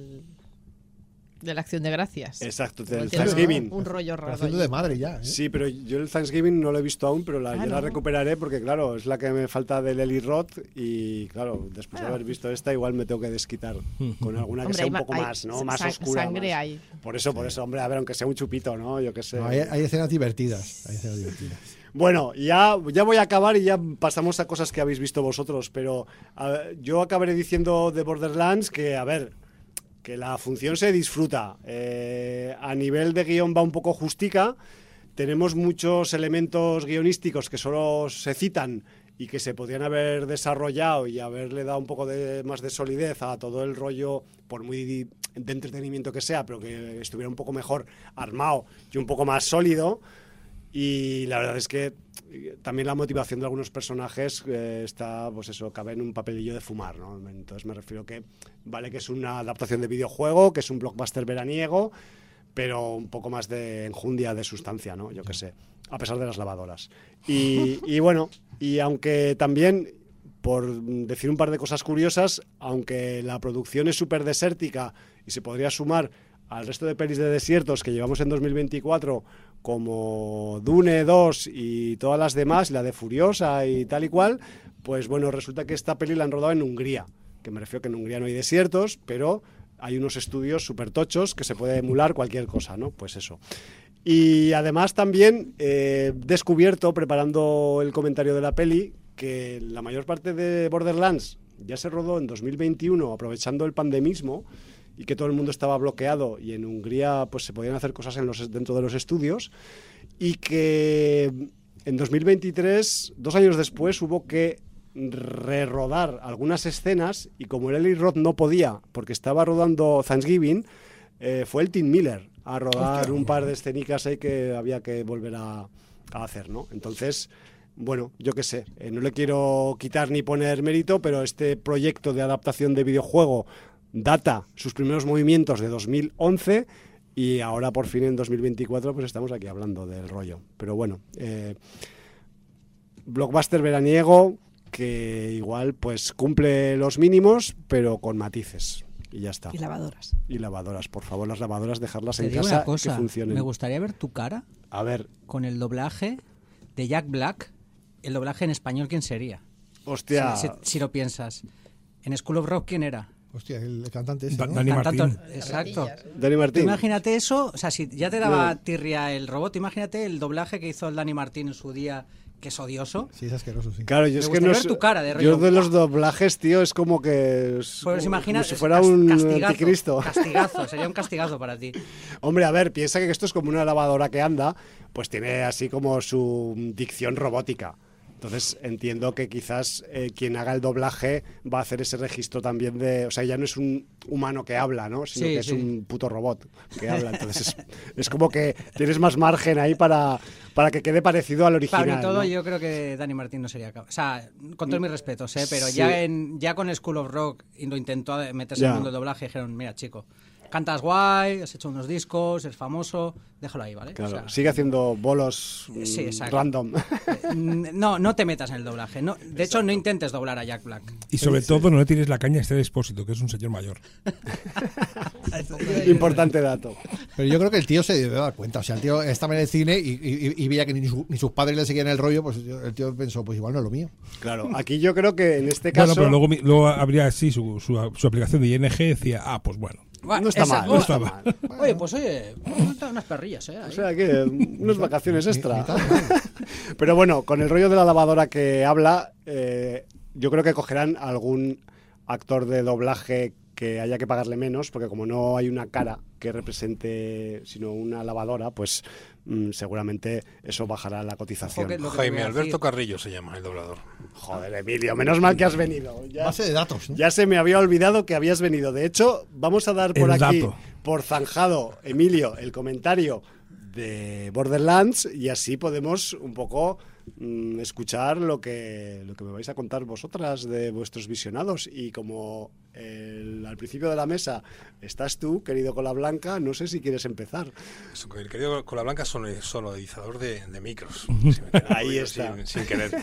de la Acción de Gracias. Exacto, Como del tiene Thanksgiving. Un rollo Pero raro. haciendo allí. de madre ya. ¿eh? Sí, pero yo el Thanksgiving no lo he visto aún, pero yo la no. recuperaré porque, claro, es la que me falta del Eli Roth y, claro, después de Ah. haber visto esta, igual me tengo que desquitar con alguna que Hombre, sea un hay poco hay más, ¿no? Más sang- oscura. Sangre más. hay. Por eso, hombre, a ver, aunque sea un chupito, ¿no? Yo qué sé. No, hay escenas divertidas. Hay escenas divertidas. Bueno, ya voy a acabar y ya pasamos a cosas que habéis visto vosotros, pero yo acabaré diciendo de Borderlands que, a ver, que la función se disfruta. A nivel de guión va un poco justica. Tenemos muchos elementos guionísticos que solo se citan y que se podrían haber desarrollado y haberle dado un poco más de solidez a todo el rollo, por muy de entretenimiento que sea, pero que estuviera un poco mejor armado y un poco más sólido. Y la verdad es que también la motivación de algunos personajes está, pues eso, cabe en un papelillo de fumar, ¿no? Entonces me refiero que vale que es una adaptación de videojuego, que es un blockbuster veraniego, pero un poco más de enjundia, de sustancia, ¿no? Yo qué sé, a pesar de las lavadoras. Y bueno, y aunque también, por decir un par de cosas curiosas, aunque la producción es súper desértica y se podría sumar al resto de pelis de desiertos que llevamos en 2024, como Dune 2 y todas las demás, la de Furiosa y tal y cual, pues bueno, resulta que esta peli la han rodado en Hungría, que me refiero que en Hungría no hay desiertos, pero hay unos estudios súper tochos que se puede emular cualquier cosa, ¿no? Pues eso. Y además también he descubierto, preparando el comentario de la peli, que la mayor parte de Borderlands ya se rodó en 2021, aprovechando el pandemismo, y que todo el mundo estaba bloqueado y en Hungría pues se podían hacer cosas dentro de los estudios, y que en 2023, 2 años después, hubo que rerodar algunas escenas y como el Eli Roth no podía porque estaba rodando Thanksgiving, fue el Tim Miller a rodar un par de escenicas ahí que había que volver a hacer, ¿no? Entonces, bueno, yo qué sé, no le quiero quitar ni poner mérito, pero este proyecto de adaptación de videojuego data sus primeros movimientos de 2011 y ahora por fin en 2024 pues estamos aquí hablando del rollo. Pero bueno, blockbuster veraniego que igual pues cumple los mínimos pero con matices. Y ya está. Y lavadoras. Y lavadoras, por favor, las lavadoras dejarlas Te en digo casa una cosa, que funcionen. me gustaría ver tu cara A ver, con el doblaje de Jack Black. El doblaje en español, ¿quién sería? hostia, Si lo piensas. En School of Rock, ¿quién era? Hostia, el cantante ese, ¿no? Dani Martín. Exacto. Dani Tú Martín. imagínate eso, o sea, si ya te daba tirria el robot, imagínate el doblaje que hizo el Dani Martín en su día, que es odioso. Sí, es asqueroso, sí. Claro, yo Me es que gustaría no ver sé- tu cara de yo rollo, de los ¡buah! doblajes, tío, es como que Pues imagina, como si es fuera un castigazo, anticristo. Castigazo, sería un castigazo para ti. Hombre, a ver, piensa que esto es como una lavadora que anda, pues tiene así como su dicción robótica. Entonces entiendo que quizás quien haga el doblaje va a hacer ese registro también de... O sea, ya no es un humano que habla, ¿no? Sino Sí, que es sí. un puto robot que habla. Entonces es como que tienes más margen ahí para que quede parecido al original. Para todo, ¿no? yo creo que Dani Martín no sería capaz. O sea, con todos mis respetos, pero Sí. ya con School of Rock y lo intentó meterse Ya. en el mundo del doblaje, dijeron, mira, chico, cantas guay, has hecho unos discos, eres famoso, déjalo ahí, ¿vale? Claro, O sea, sigue haciendo bolos Sí, exacto. random. no te metas en el doblaje. No, de hecho, no intentes doblar a Jack Black. Y sobre todo no le tires la caña a este Expósito, que es un señor mayor. Importante dato. Pero yo creo que el tío se debe dar cuenta. O sea, el tío estaba en el cine y veía que ni sus padres le seguían el rollo, pues el tío pensó, pues igual no es lo mío. Claro, aquí yo creo que en este caso... Bueno, pero luego habría así su aplicación de ING decía, pues bueno. No está mal, no está mal. Oye, pues oye, unas perrillas, ¿eh? O ahí. sea que unas vacaciones extra. Ni tal, nada. Pero bueno, con el rollo de la lavadora que habla, yo creo que cogerán algún actor de doblaje que haya que pagarle menos, porque como no hay una cara que represente sino una lavadora, pues seguramente eso bajará la cotización. Ojo que lo que te Jaime voy a Alberto decir. Carrillo se llama el doblador. Joder, Emilio, menos mal que has venido. Ya, Base de datos, ¿no? ya se me había olvidado que habías venido. De hecho, vamos a dar por El aquí, dato. por zanjado, Emilio, el comentario de Borderlands y así podemos un poco escuchar lo que me vais a contar vosotras de vuestros visionados. Y como al principio de la mesa estás tú, querido Cola Blanca, no sé si quieres empezar. El querido Cola Blanca sonorizador de micros. Ahí está. Sin querer.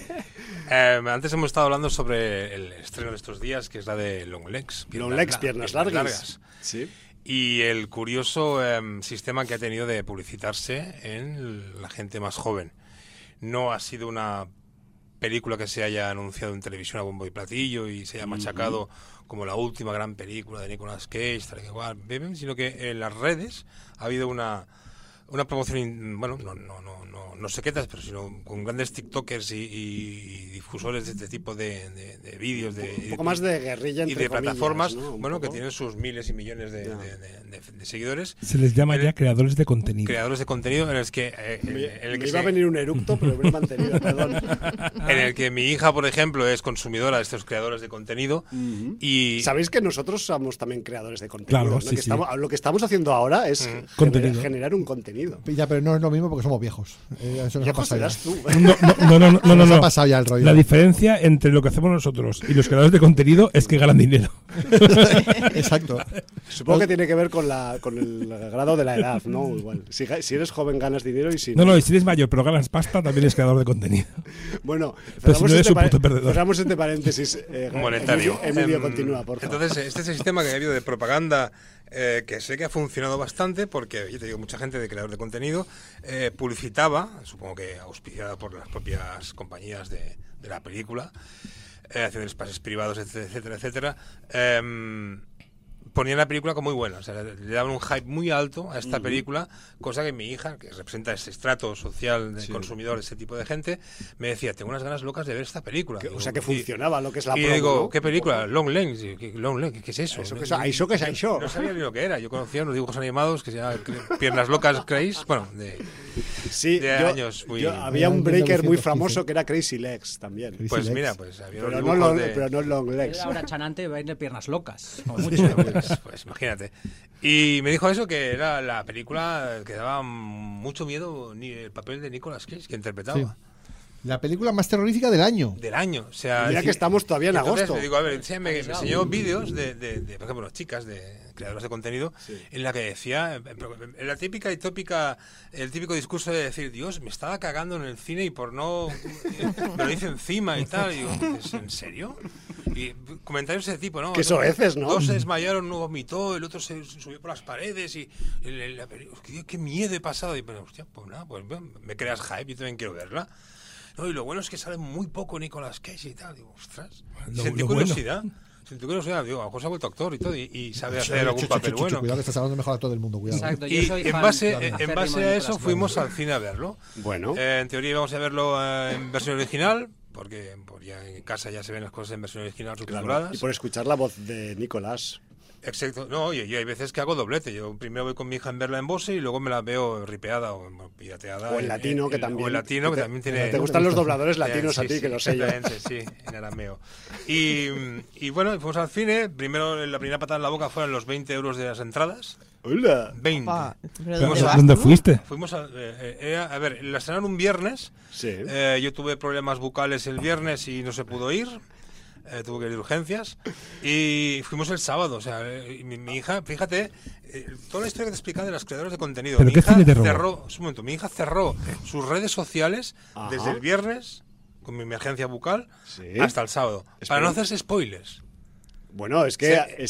Antes hemos estado hablando sobre el estreno de estos días, que es la de Long Legs. Piernas largas. Sí. Y el curioso sistema que ha tenido de publicitarse en la gente más joven. No ha sido una película que se haya anunciado en televisión a bombo y platillo y se haya machacado como la última gran película de Nicolas Cage, tal que igual, sino que en las redes ha habido una promoción, bueno, no secretas, pero sino con grandes tiktokers y difusores de este tipo de vídeos, Un poco más de guerrilla y entre de plataformas, comillas, ¿no? Un bueno, que poco. tienen sus miles y millones de seguidores. Se les llama ya creadores de contenido. Creadores de contenido en el que, Me iba a venir un eructo, pero me he mantenido, perdón. en el que mi hija, por ejemplo, es consumidora de estos creadores de contenido y Sabéis que nosotros somos también creadores de contenido. Claro, ¿no? sí, sí. Lo que estamos haciendo ahora es Contenido. generar un contenido. Ya, pero no es lo mismo porque somos viejos. Eso nos Ya ha pasado ya. serás tú. No, Nos ha no. pasado ya el rollo. La diferencia entre lo que hacemos nosotros y los creadores de contenido es que ganan dinero. Exacto. Supongo que tiene que ver con el grado de la edad, ¿no? Igual. Si eres joven ganas dinero y si No, y si eres mayor pero ganas pasta, también eres creador de contenido. Bueno, Pero si no eres un puto perdedor. cerramos este paréntesis. monetario. Emilio, continúa, por favor. Entonces, este es el sistema que ha habido de propaganda que sé que ha funcionado bastante porque, yo te digo, mucha gente de creador de contenido publicitaba, supongo que auspiciada por las propias compañías de la película, haciendo espacios privados, etcétera, etcétera. Ponían la película como muy buena, o sea, le daban un hype muy alto a esta película, cosa que mi hija, que representa ese estrato social de consumidor, ese tipo de gente, me decía, tengo unas ganas locas de ver esta película. O sea, que funcionaba lo que es la y promo, digo, ¿no? ¿qué película? Long Legs. ¿Qué es eso? ¿Eso qué es eso? No sabía ni lo que era. Yo conocía unos dibujos animados que se llaman Piernas Locas, Crazy. Bueno, Sí, de años muy... había un breaker muy 1915. famoso que era Crazy Legs también. Crazy Pues Legs. mira, pues había unos Pero dibujos de... pero no Long Legs. Ahora Chanante va a ir de piernas locas. como Pues, mucho. pues imagínate. Y me dijo eso, que era la película que daba mucho miedo el papel de Nicolas Cage, que interpretaba. Sí. La película más terrorífica del año. Del año. O sea, Mira que estamos todavía en entonces agosto. le digo, a ver, me enseñó vídeos de, por ejemplo, chicas de creadoras de contenido, en la que decía, la típica y tópica, el típico discurso de decir, Dios, me estaba cagando en el cine y por no, me lo hice encima y tal. Y digo, ¿en serio? Y Y comentarios de ese tipo, ¿no? Qué soeces, ¿no? Dos se desmayaron, uno vomitó, el otro se subió por las paredes y... qué miedo he pasado. Y pero, hostia, pues nada, pues me creas hype, yo también quiero verla. No, y lo bueno es que sale muy poco Nicolas Cage y tal. Digo, ostras, sentí curiosidad. Sentí curiosidad, digo, a lo mejor se ha vuelto actor y todo, y sabe hacer algún papel bueno. Cuidado que estás hablando mejor a todo el mundo, cuidado. Exacto, yo Y soy en fan base acérrimo a de eso Nicolas fuimos Cage. al cine a verlo. Bueno. En teoría íbamos a verlo en versión original, porque pues ya en casa ya se ven las cosas en versión original subtituladas. Claro. Y por escuchar la voz de Nicolás. Exacto. No, y hay veces que hago doblete. Yo primero voy con mi hija en verla en Bose y luego me la veo ripeada o pirateada. O en latino, que también. O en latino, que también tiene... ¿Te gustan los dobladores latinos a ti, que lo sé yo? Sí, en arameo. Y bueno, fuimos al cine. Primero, la primera patada en la boca fueron los 20 euros de las entradas. ¡Hola! 20. Pa, ¿pero Fuimos vas ¿Dónde tú? fuiste? Fuimos a ver, la estrenaron un viernes. Sí. Yo tuve problemas bucales el viernes y no se pudo ir. Tuve que ir de urgencias. Y fuimos el sábado. O sea, mi hija, fíjate, toda la historia que te explican de las creadoras de contenido. ¿Pero Mi qué hija cine te robó? cerró, un momento, mi hija cerró sus redes sociales Ajá. desde el viernes, con mi emergencia bucal, Sí. hasta el sábado. Para no hacerse spoilers. Bueno, es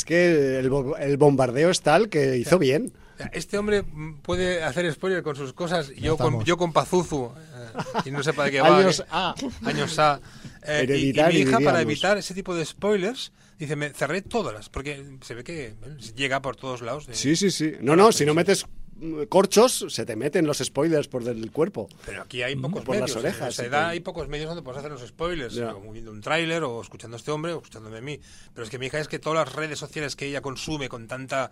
que el bombardeo es tal que hizo bien. O sea, este hombre puede hacer spoiler con sus cosas. Yo con Pazuzu, y no sepa de qué va. Años A. Años A. Y Hereditar, mi hija, para diríamos. evitar ese tipo de spoilers, dice, me cerré todas, porque se ve que llega por todos lados. Sí. No, si no metes corchos, se te meten los spoilers por del cuerpo. Pero aquí hay pocos por medios. las orejas, O sea, sí, hay pocos medios donde puedes hacer los spoilers, Ya. como viendo un tráiler o escuchando a este hombre o escuchándome a mí. Pero es que mi hija es que todas las redes sociales que ella consume con tanta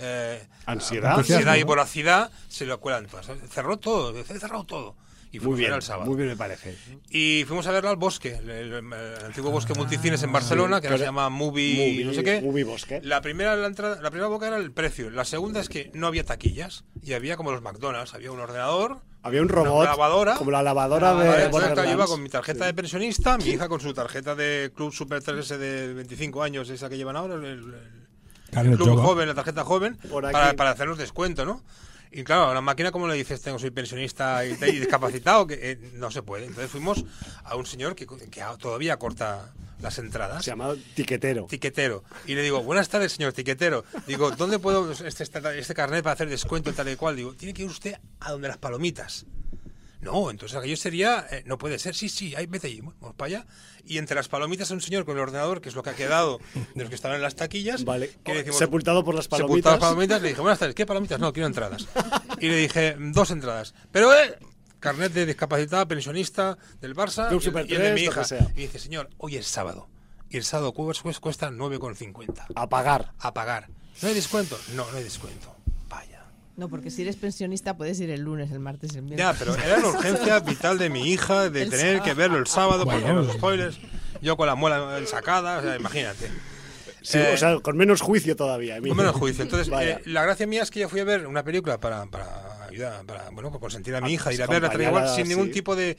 Ansiedad. y voracidad, se lo cuelan todas. Cerró todo, he cerrado todo. Y fuimos a ver el sábado. Muy bien me parece. Y fuimos a verla al Bosque, el antiguo Bosque Multicines en Barcelona, que ahora se llama Movie no sé qué. Movie Bosque. La primera boca era el precio. La segunda es que no había taquillas y había como los McDonald's, había un ordenador, Había un robot, una lavadora, como la lavadora de entonces, Borderlands. claro, yo iba con mi tarjeta de pensionista, mi hija con su tarjeta de Club Super 3S de 25 años, esa que llevan ahora, el Carne Club Choco. Joven, la tarjeta joven, Por aquí. para hacernos descuento, ¿no? Y claro, a la máquina, como le dices, soy pensionista y discapacitado, que no se puede. Entonces fuimos a un señor que todavía corta las entradas. Se llama Tiquetero. Tiquetero. Y le digo, buenas tardes, señor Tiquetero. Digo, ¿dónde puedo este carnet para hacer descuento tal y cual? Digo, tiene que ir usted a donde las palomitas. No, entonces aquello sería, no puede ser, sí, ahí vete allí, vamos para allá. Y entre las palomitas un señor con el ordenador, que es lo que ha quedado de los que estaban en las taquillas. Vale. Que le decimos, Sepultado por las sepultado palomitas. las palomitas, le dije, buenas tardes, ¿qué palomitas? No, quiero entradas. Y le dije, 2 entradas. Pero, carnet de discapacidad, pensionista del Barça Club Super y el de 3, mi lo que hija. sea. Y dice, señor, hoy es sábado. Y el sábado cuesta 9,50. A pagar. A pagar. ¿No hay descuento? No hay descuento. Vaya. No, porque si eres pensionista puedes ir el lunes, el martes, el miércoles. Ya, pero era una urgencia vital de mi hija, de El tener que sábado. verlo el sábado, porque Bueno. los spoilers, yo con la muela sacada, o sea, imagínate. Sí, o sea, con menos juicio todavía. Con menos juicio. Entonces, Vaya. la gracia mía es que yo fui a ver una película para ayudar, para consentir a mi hija, ir a verla, tal y acompañar igual, sin sí. ningún tipo de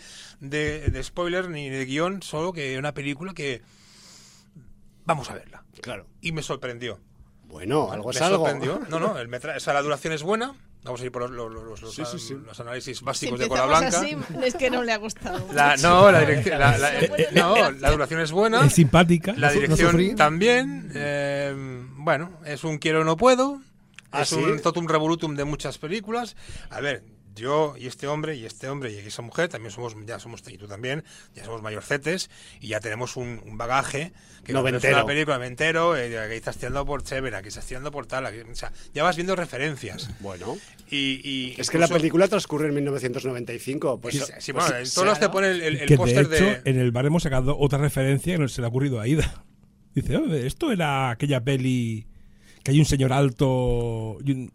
spoiler ni de guión, solo que una película que vamos a verla. Claro. Y me sorprendió. Bueno, algo es Me algo. sorprendió. No, o sea, la duración es buena. Vamos a ir por los Sí. análisis Si básicos de Cola empezamos Blanca. así, es que no le ha gustado mucho. La duración es buena. Es simpática. La no dirección sufrí. también. Bueno, es un quiero o no puedo. ¿Ah, Es sí? un totum revolutum de muchas películas. A ver, yo y este hombre y esa mujer también y tú también, ya somos mayorcetes y ya tenemos un bagaje que cuando ves Noventero. una película noventero, que estás tirando por Severa, que estás tirando por tal, o sea, ya vas viendo referencias. Bueno. Y Es que la incluso- película transcurre en 1995. Pues, Sí, pues, bueno, en todos los te pone el Que de póster hecho, de... en el bar hemos sacado otra referencia que no se le ha ocurrido a Aida. Dice, esto era aquella peli que hay un señor alto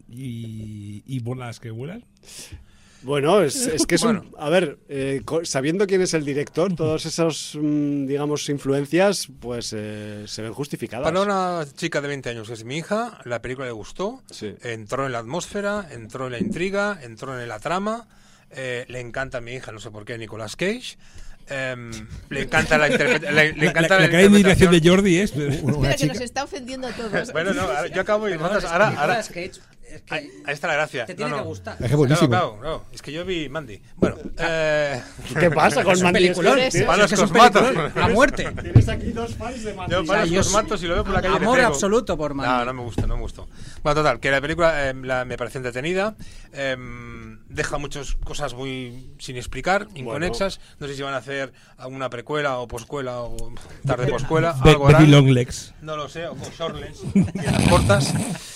y bolas que vuelan. Bueno, es que es Bueno. un... A ver, sabiendo quién es el director, todas esas, digamos, influencias, pues se ven justificadas. Para una chica de 20 años que es mi hija, la película le gustó, Sí. entró en la atmósfera, entró en la intriga, entró en la trama, le encanta a mi hija, no sé por qué, Nicolas Cage. le encanta la interpretación. La caída de dirección de Jordi es... Espera, que nos está ofendiendo a todos. Bueno, no, yo acabo y ahora ahí está la gracia. Te tiene que gustar. Es que buenísimo. Claro. Es que yo vi Mandy. Bueno, ¿Qué pasa con Mandy? Para los cosmatos. A muerte. Tienes aquí 2 fans de Mandy. Yo para los cosmatos y lo veo por la calle. Amor absoluto por Mandy. No me gustó. Bueno, total, que la película me pareció entretenida. Deja muchas cosas muy sin explicar, inconexas. No sé si van a hacer alguna precuela o poscuela o tarde poscuela. Algo Baby Long Legs. No lo sé, o con shortlegs cortas.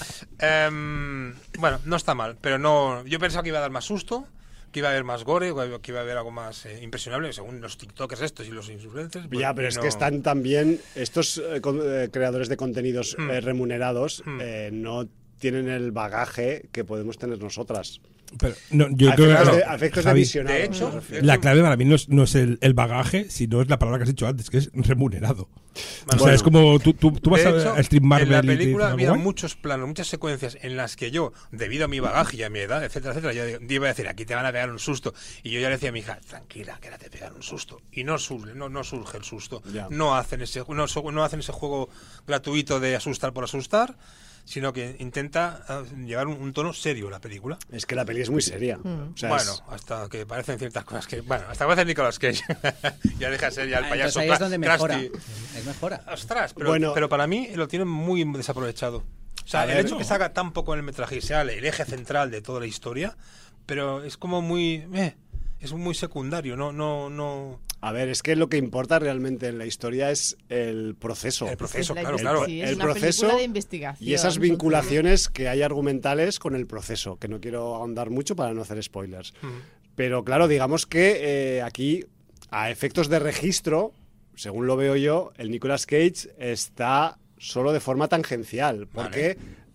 Bueno, no está mal, pero no. Yo pensaba que iba a dar más susto, que iba a haber más gore, que iba a haber algo más impresionable, según los TikTokers estos y los influencers. Pues, ya, pero es que están también estos creadores de contenidos remunerados, no tienen el bagaje que podemos tener nosotras. Pero no, yo creo que efectos Javi, de visionado. De hecho, la clave para mí no es el bagaje, sino es la palabra que has dicho antes, que es remunerado. Bueno, o sea, es como tú vas de hecho, a stream Marvel en la y te película dicen, había "¿Guay?". muchos planos, muchas secuencias en las que yo, debido a mi bagaje y a mi edad, etcétera, yo iba a decir, aquí te van a pegar un susto. Y yo ya le decía a mi hija, tranquila, que ahora te pegan un susto. Y no surge el susto. Ya. No hacen ese juego gratuito de asustar por asustar, sino que intenta llevar un tono serio la película. Es que la peli es muy seria. O sea, Bueno, hasta que parecen ciertas cosas que... Bueno, hasta que parece Nicolas Cage. Ya deja de ser ya el payaso. Entonces ahí es donde mejora. Krusty. Es mejora. Ostras, Bueno. pero para mí lo tienen muy desaprovechado. O sea, A el ver, hecho que se haga tan poco en el metraje y sea el eje central de toda la historia, pero es como muy... es muy secundario, no... A ver, es que lo que importa realmente en la historia es el proceso. El proceso, La claro. Sí, es El una proceso película de investigación. Y esas vinculaciones que hay argumentales con el proceso, que no quiero ahondar mucho para no hacer spoilers. Pero claro, digamos que aquí, a efectos de registro, según lo veo yo, el Nicolas Cage está solo de forma tangencial, porque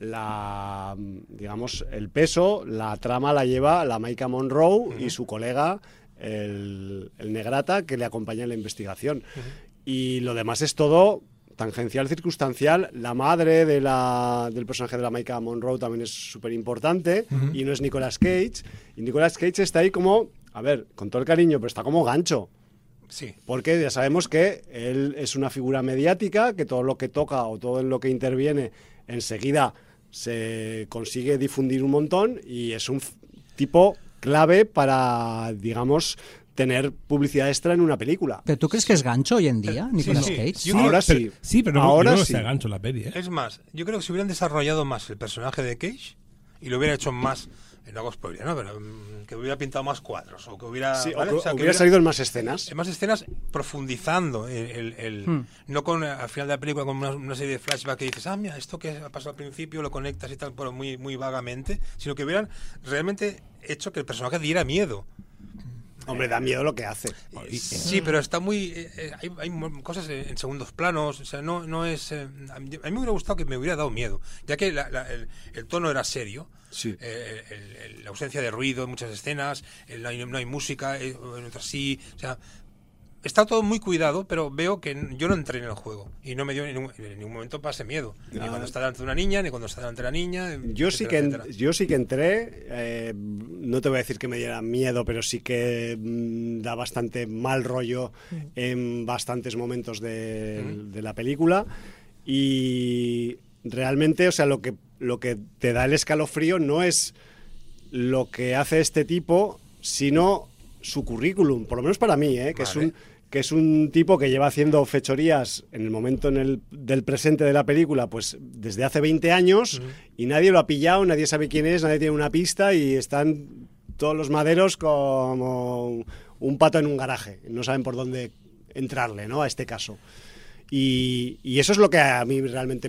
digamos, el peso, la trama la lleva la Maika Monroe y su colega, el Negrata, que le acompaña en la investigación. Y lo demás es todo tangencial, circunstancial. La madre del personaje de la Maika Monroe también es súper importante, y no es Nicolas Cage. Y Nicolas Cage está ahí como, a ver, con todo el cariño, pero está como gancho. Sí. Porque ya sabemos que él es una figura mediática, que todo lo que toca o todo en lo que interviene enseguida se consigue difundir un montón, y es un tipo clave para, digamos, tener publicidad extra en una película. ¿Pero tú crees que es gancho hoy en día, Nicolas sí. Cage? Yo Ahora creo- sí. Sí, pero ahora no sí. se gancho la peli, ¿eh? Es más, yo creo que si hubieran desarrollado más el personaje de Cage y lo hubieran hecho más... No hago spoiler, ¿no? Pero que hubiera pintado más cuadros o que hubiera... Sí, ¿vale? o O sea, que hubiera salido en más escenas. en más escenas profundizando no con al final de la película con una serie de flashbacks que dices, mira, esto que ha pasado al principio lo conectas y tal, pero muy, muy vagamente, sino que hubieran realmente hecho que el personaje diera miedo. Hombre, da miedo lo que hace. Sí, pero está muy... hay cosas en segundos planos, o sea, no es... a mí me hubiera gustado que me hubiera dado miedo, ya que el tono era serio. Sí. La ausencia de ruido en muchas escenas, no hay música, en otras sí, o sea, está todo muy cuidado, pero veo que yo no entré en el juego y no me dio en ningún momento pase miedo, ni cuando está delante de una niña, ni cuando está delante de la niña. Yo etcétera. sí que entré, no te voy a decir que me diera miedo, pero sí que da bastante mal rollo en bastantes momentos de la película, y realmente, o sea, lo que te da el escalofrío no es lo que hace este tipo, sino su currículum, por lo menos para mí, que es un tipo que lleva haciendo fechorías en el momento del presente de la película, pues desde hace 20 años, y nadie lo ha pillado, nadie sabe quién es, nadie tiene una pista, y están todos los maderos como un pato en un garaje, no saben por dónde entrarle, ¿no?, a este caso. Y eso es lo que a mí realmente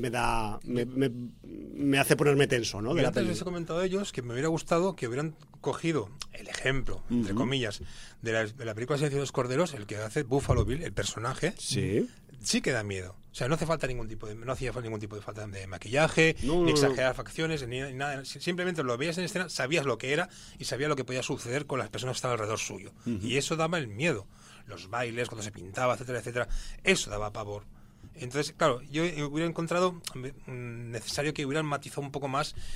me hace ponerme tenso, ¿no? Y de la antes peli. les he comentado a ellos que me hubiera gustado que hubieran cogido el ejemplo, entre comillas, de la película Silencio de los Corderos, el que hace Buffalo Bill, el personaje, sí que da miedo. O sea, no hacía falta ningún tipo de falta de maquillaje, ni exagerar facciones, ni nada. Simplemente lo veías en escena, sabías lo que era y sabías lo que podía suceder con las personas que estaban alrededor suyo. Y eso daba el miedo. Los bailes, cuando se pintaba, etcétera, etcétera. Eso daba pavor. Entonces, claro, yo hubiera encontrado necesario que hubieran matizado un poco más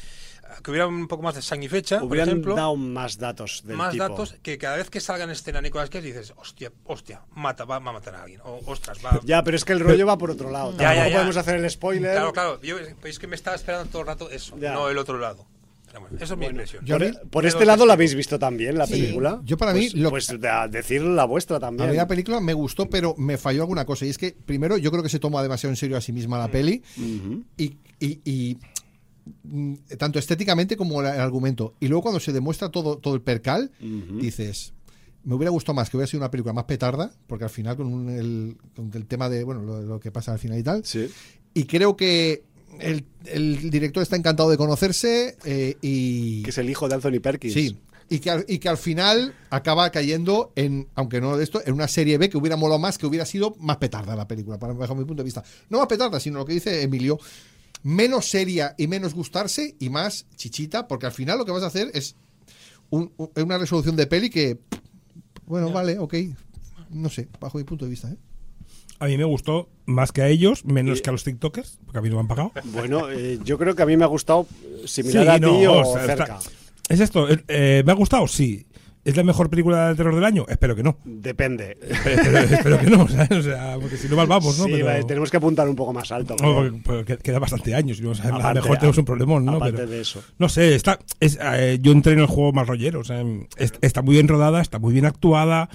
que hubiera un poco más de sang y fecha, por Hubieran ejemplo. dado más datos del Más tipo. datos, que cada vez que salga en escena Nicolas Cage dices, hostia, va a matar a alguien. O, ostras, va. Ya, pero es que el rollo va por otro lado. Ya, Tampoco ya. podemos hacer el spoiler. Claro. Es que me estaba esperando todo el rato eso, Ya. no el otro lado. Pero bueno, eso es mi impresión. yo- Por Yo este lo lado que la sí. habéis visto también, la Sí. película. Yo para mí Pues decir la vuestra A también. mí la película me gustó, pero me falló alguna cosa. Y es que, primero, yo creo que se toma demasiado en serio a sí misma la peli. Ujú. Y tanto estéticamente como el argumento. Y luego cuando se demuestra todo el percal, dices, me hubiera gustado más que hubiera sido una película más petarda, porque al final con el tema de, bueno, lo que pasa al final y tal. Sí. Y creo que el director está encantado de conocerse y... Que es el hijo de Anthony Perkins. Sí. Y que al final acaba cayendo en, aunque no de esto, en una serie B que hubiera molado más, que hubiera sido más petarda la película, bajo mi punto de vista. No más petarda, sino lo que dice Emilio, menos seria y menos gustarse y más chichita, porque al final lo que vas a hacer es una resolución de peli que, bueno, vale, ok, no sé, bajo mi punto de vista, ¿eh? A mí me gustó más que a ellos, menos que a los TikTokers, porque a mí no me han pagado. Bueno, yo creo que a mí me ha gustado similar a ti o cerca. Es esto, ¿me ha gustado? Sí. ¿Es la mejor película de terror del año? Espero que no. Depende. Espero que no, ¿sabes? O sea, porque si no mal vamos, ¿no? Sí, Pero- vale, tenemos que apuntar un poco más alto. No, creo. porque queda bastante años. ¿No? O sea, a lo Aparte- mejor tenemos un problemón, ¿no? aparte Pero- de eso. No sé, yo entré en el juego más rollero. O sea, está muy bien rodada, está muy bien actuada.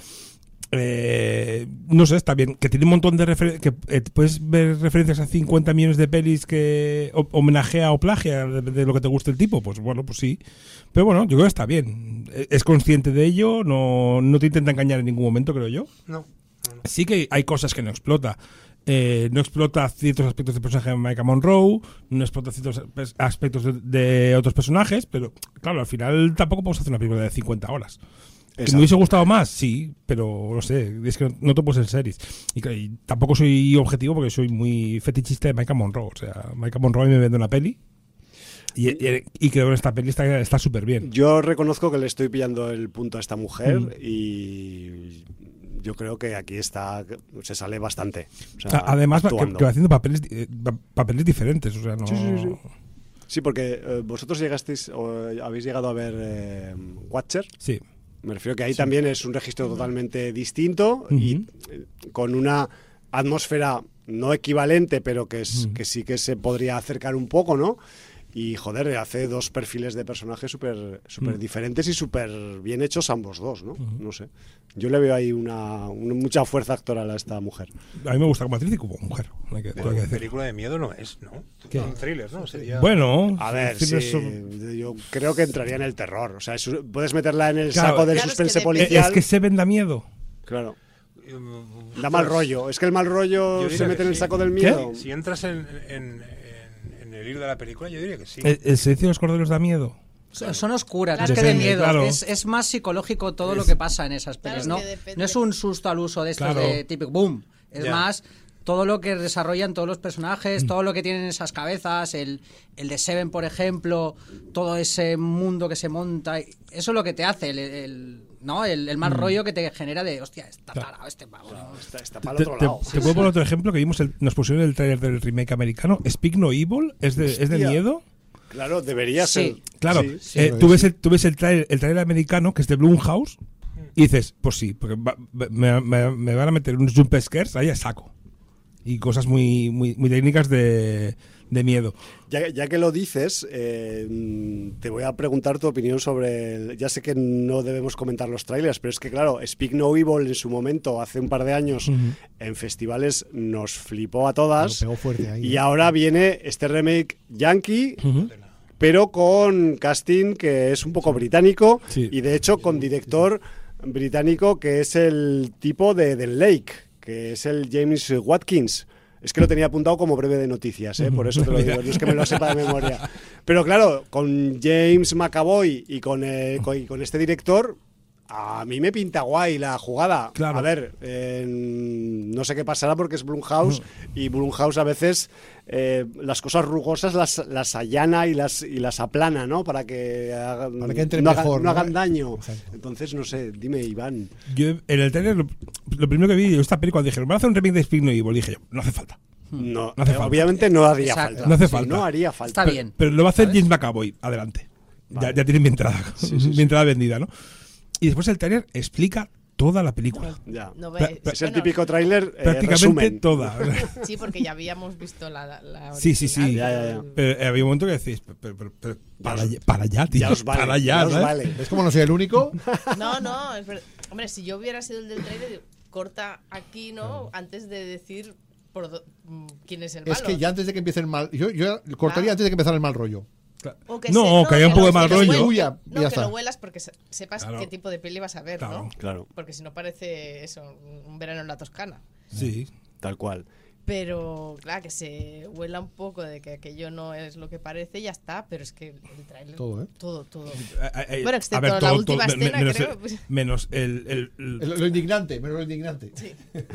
No sé, está bien. Que tiene un montón de referencias. Que puedes ver referencias a 50 millones de pelis que homenajea o plagia de lo que te guste el tipo. Pues bueno, pues sí. Pero bueno, yo creo que está bien. Es consciente de ello, no te intenta engañar en ningún momento, creo yo. No. Sí que hay cosas que no explota. No explota ciertos aspectos del personaje de Maika Monroe, no explota ciertos aspectos de otros personajes, pero claro, al final tampoco podemos hacer una película de 50 horas. ¿Que me hubiese gustado más? Sí, pero no sé, es que no te puedes en series. Y tampoco soy objetivo porque soy muy fetichista de Maika Monroe. O sea, Maika Monroe a mí me vende una peli y creo que esta peli está súper bien. Yo reconozco que le estoy pillando el punto a esta mujer y yo creo que aquí se sale bastante. O sea, Además, que actuando. va haciendo papeles diferentes. O sea, no... Sí. Sí, porque vosotros llegasteis o habéis llegado a ver Watcher. Sí. Me refiero que ahí también es un registro totalmente distinto y con una atmósfera no equivalente, pero que sí que se podría acercar un poco, ¿no? Y, joder, hace dos perfiles de personajes súper diferentes y súper bien hechos ambos dos, ¿no? No sé. Yo le veo ahí mucha fuerza actoral a esta mujer. A mí me gusta como actriz y como mujer. Hay que decir. Película de miedo no es, ¿no? ¿Qué? Son thrillers, ¿no? Sería... Bueno, A ver, sí, sí, yo creo que entraría en el terror. O sea, puedes meterla en el Claro, saco del claro, es suspense que depende. policial. es que Seven da miedo. Claro. Da mal rollo. Es que el mal rollo Yo diría se mete que en el sí. saco del miedo. Si entras en el hilo de la película, yo diría que sí. ¿El silencio de los corderos da miedo? Son oscuras, Claro. es que de Depende, miedo. claro. Es más psicológico todo lo que pasa en esas Claro, pelis, es ¿no? que depende. No es un susto al uso de estos Claro. de típico boom. Es Ya. más todo lo que desarrollan todos los personajes, todo lo que tienen esas cabezas, el de Seven, por ejemplo, todo ese mundo que se monta. Eso es lo que te hace el mal rollo que te genera de, hostia, está tarado este pavo. ¿no? Está para el otro lado. Te puedo poner otro ejemplo que vimos, nos pusieron el trailer del remake americano, Speak No Evil, ¿es de Hostia. miedo? Claro, debería Sí. ser. Claro, Sí. tú ves el trailer americano, que es de Blumhouse, y dices, pues sí, porque me van a meter unos jump scares ahí a saco. Y cosas muy técnicas de miedo. Ya que lo dices, te voy a preguntar tu opinión sobre... Ya sé que no debemos comentar los trailers, pero es que, claro, Speak No Evil en su momento, hace un par de años, en festivales nos flipó a todas. Lo pegó fuerte ahí, Y ahora viene este remake yankee, pero con casting que es un poco británico Sí. y, de hecho, con director británico que es el tipo de The Lake, que es el James Watkins. Es que lo tenía apuntado como breve de noticias, por eso te lo digo, no es que me lo sepa de memoria. Pero claro, con James McAvoy y con este director, a mí me pinta guay la jugada. Claro. A ver, no sé qué pasará porque es Blumhouse y Blumhouse a veces las cosas rugosas las allana y las aplana, ¿no? Para que entren no mejor, no ¿no? hagan daño. Exacto. Entonces, no sé, dime, Iván. Yo en el trailer, lo primero que vi, esta película, dije, ¿van a hacer un remake de Speak No Evil? Dije yo, no hace falta. No, No hace falta. obviamente no haría Exacto. falta. No hace Sí, falta. no haría falta. Está bien. Pero lo va a hacer ¿Sabes? James McAvoy. Adelante. Vale. Ya tienen mi entrada. Mi entrada vendida, ¿no? Y después el trailer explica toda la película. Ya. No Pra- ve- Es el bueno, típico tráiler Prácticamente resumen. toda. Sí, porque ya habíamos visto la Sí, sí, sí. original. Ya. Pero había un momento que decís, pero para allá, tío. Ya os vale. Para allá, ya os ¿sabes? vale. ¿Ves cómo no soy el único? No, es verdad. Hombre, si yo hubiera sido el del trailer, digo, corta aquí, ¿no? Antes de decir quién es el malo. Es que ya antes de que empiece el mal. Yo cortaría Ah. antes de que empezara el mal rollo. O que No, que haya un poco de mal lo rollo. huelas, Huya, no, ya que está. lo huelas porque sepas Claro. qué tipo de peli vas a ver, Claro. ¿no? Claro, Porque si no parece eso, un verano en la Toscana. Sí. tal cual. Pero, claro, que se huela un poco de que aquello no es lo que parece y ya está. Pero es que el tráiler... Todo, ¿eh? Todo. Bueno, Bueno, excepto la última escena, menos, creo, pues. menos Lo indignante, menos lo indignante. Sí.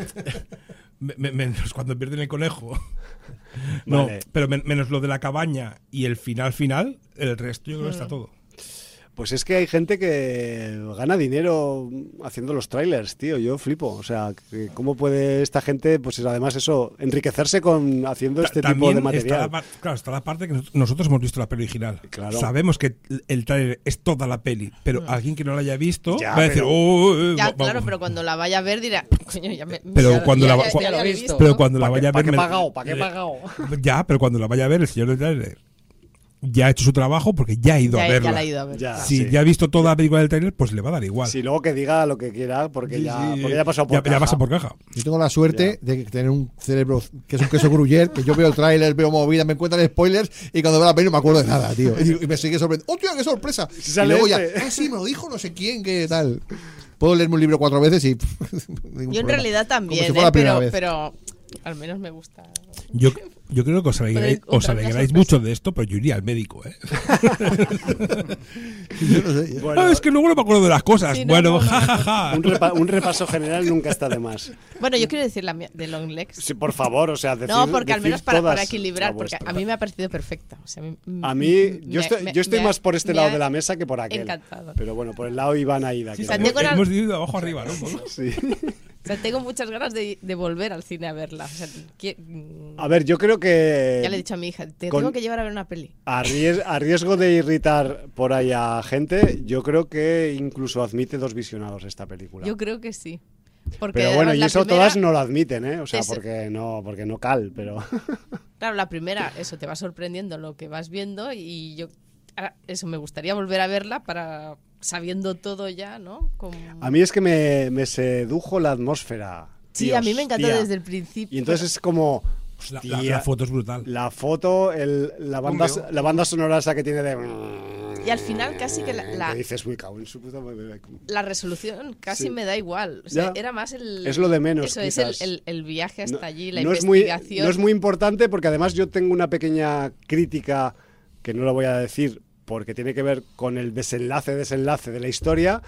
menos cuando pierden el conejo. No, Vale. pero menos lo de la cabaña y el final, el resto yo creo que está todo. Pues es que hay gente que gana dinero haciendo los trailers, tío. Yo flipo. O sea, ¿cómo puede esta gente, pues además eso, enriquecerse con haciendo este tipo También de material? está la parte que nosotros hemos visto la peli original. Claro. Sabemos que el trailer es toda la peli, pero alguien que no la haya visto Ya, va a decir, pero- Ya, claro, pero cuando la vaya a ver dirá, coño, ya me... Pero ya- cuando ya- la- ya- cu- ya lo he pero visto. pero cuando la vaya a ¿Para ver... qué he me- pagado? ¿Para qué he pagado? Ya, pero cuando la vaya a ver el señor del trailer ya ha hecho su trabajo porque ya ha ido a Ya verla. la he ido a ver. Ya. claro. Si sí. ya ha visto toda la película del trailer, pues le va a dar igual. Si luego que diga lo que quiera, porque, Sí, ya, sí, porque ya ha pasado por ya caja. pasa por caja. Yo tengo la suerte de tener un cerebro que es un queso gruyere, que yo veo el tráiler, veo movida, me encuentran spoilers y cuando veo la peli no me acuerdo de nada, tío. Y me sigue sorprendiendo. ¡Hostia, qué sorpresa! Si Y sale luego este. ya, sí, me lo dijo no sé quién, qué tal. Puedo leerme un libro 4 veces y... Yo en realidad también, Como si fuera la primera vez. pero al menos me gusta. Yo creo que os alegráis, Pero otra alegráis sorpresa. mucho de esto, pero yo iría al médico, ¿eh? Yo no sé. Bueno, es que luego no me acuerdo de las cosas. Sí, no, bueno, no, no. jajaja. un repaso general nunca está de más. Bueno, yo quiero decir la mía de Long Legs. Sí, por favor, o sea, decir, No, porque al decir menos para todas equilibrar, la porque vuestra. a mí me ha parecido perfecta. O sea, A mí, yo estoy me más ha- por este me lado ha de la mesa que por aquel. encantado. Pero bueno, por el lado Iván Aida. Sí, que sea, era- tengo la- hemos ido de abajo arriba, ¿no? Sí. O sea, tengo muchas ganas de volver al cine a verla. O sea, A ver, yo creo que ya le he dicho a mi hija, te con- tengo que llevar a ver una peli. a riesgo de irritar por ahí a gente, yo creo que incluso admite dos visionados esta película. Yo creo que sí. Porque Pero bueno, y la eso primera- todas no lo admiten, ¿eh? O sea, es- porque no cal, pero... Claro, la primera, eso te va sorprendiendo lo que vas viendo y yo, eso me gustaría volver a verla para sabiendo todo ya, ¿no? Como- A mí es que me sedujo la atmósfera. Sí, tíos, a mí me encantó tía. desde el principio. Y entonces es como... La hostia, foto es brutal. la foto, la banda sonora esa que tiene de... Y al final casi que Que dices, uy, cago en su puta madre". la resolución casi Sí. me da igual. O sea, Ya. era más el... Es lo de menos, Eso es quizás. el viaje hasta allí, la no es muy, investigación. no es muy importante porque además yo tengo una pequeña crítica que no la voy a decir porque tiene que ver con el desenlace de la historia,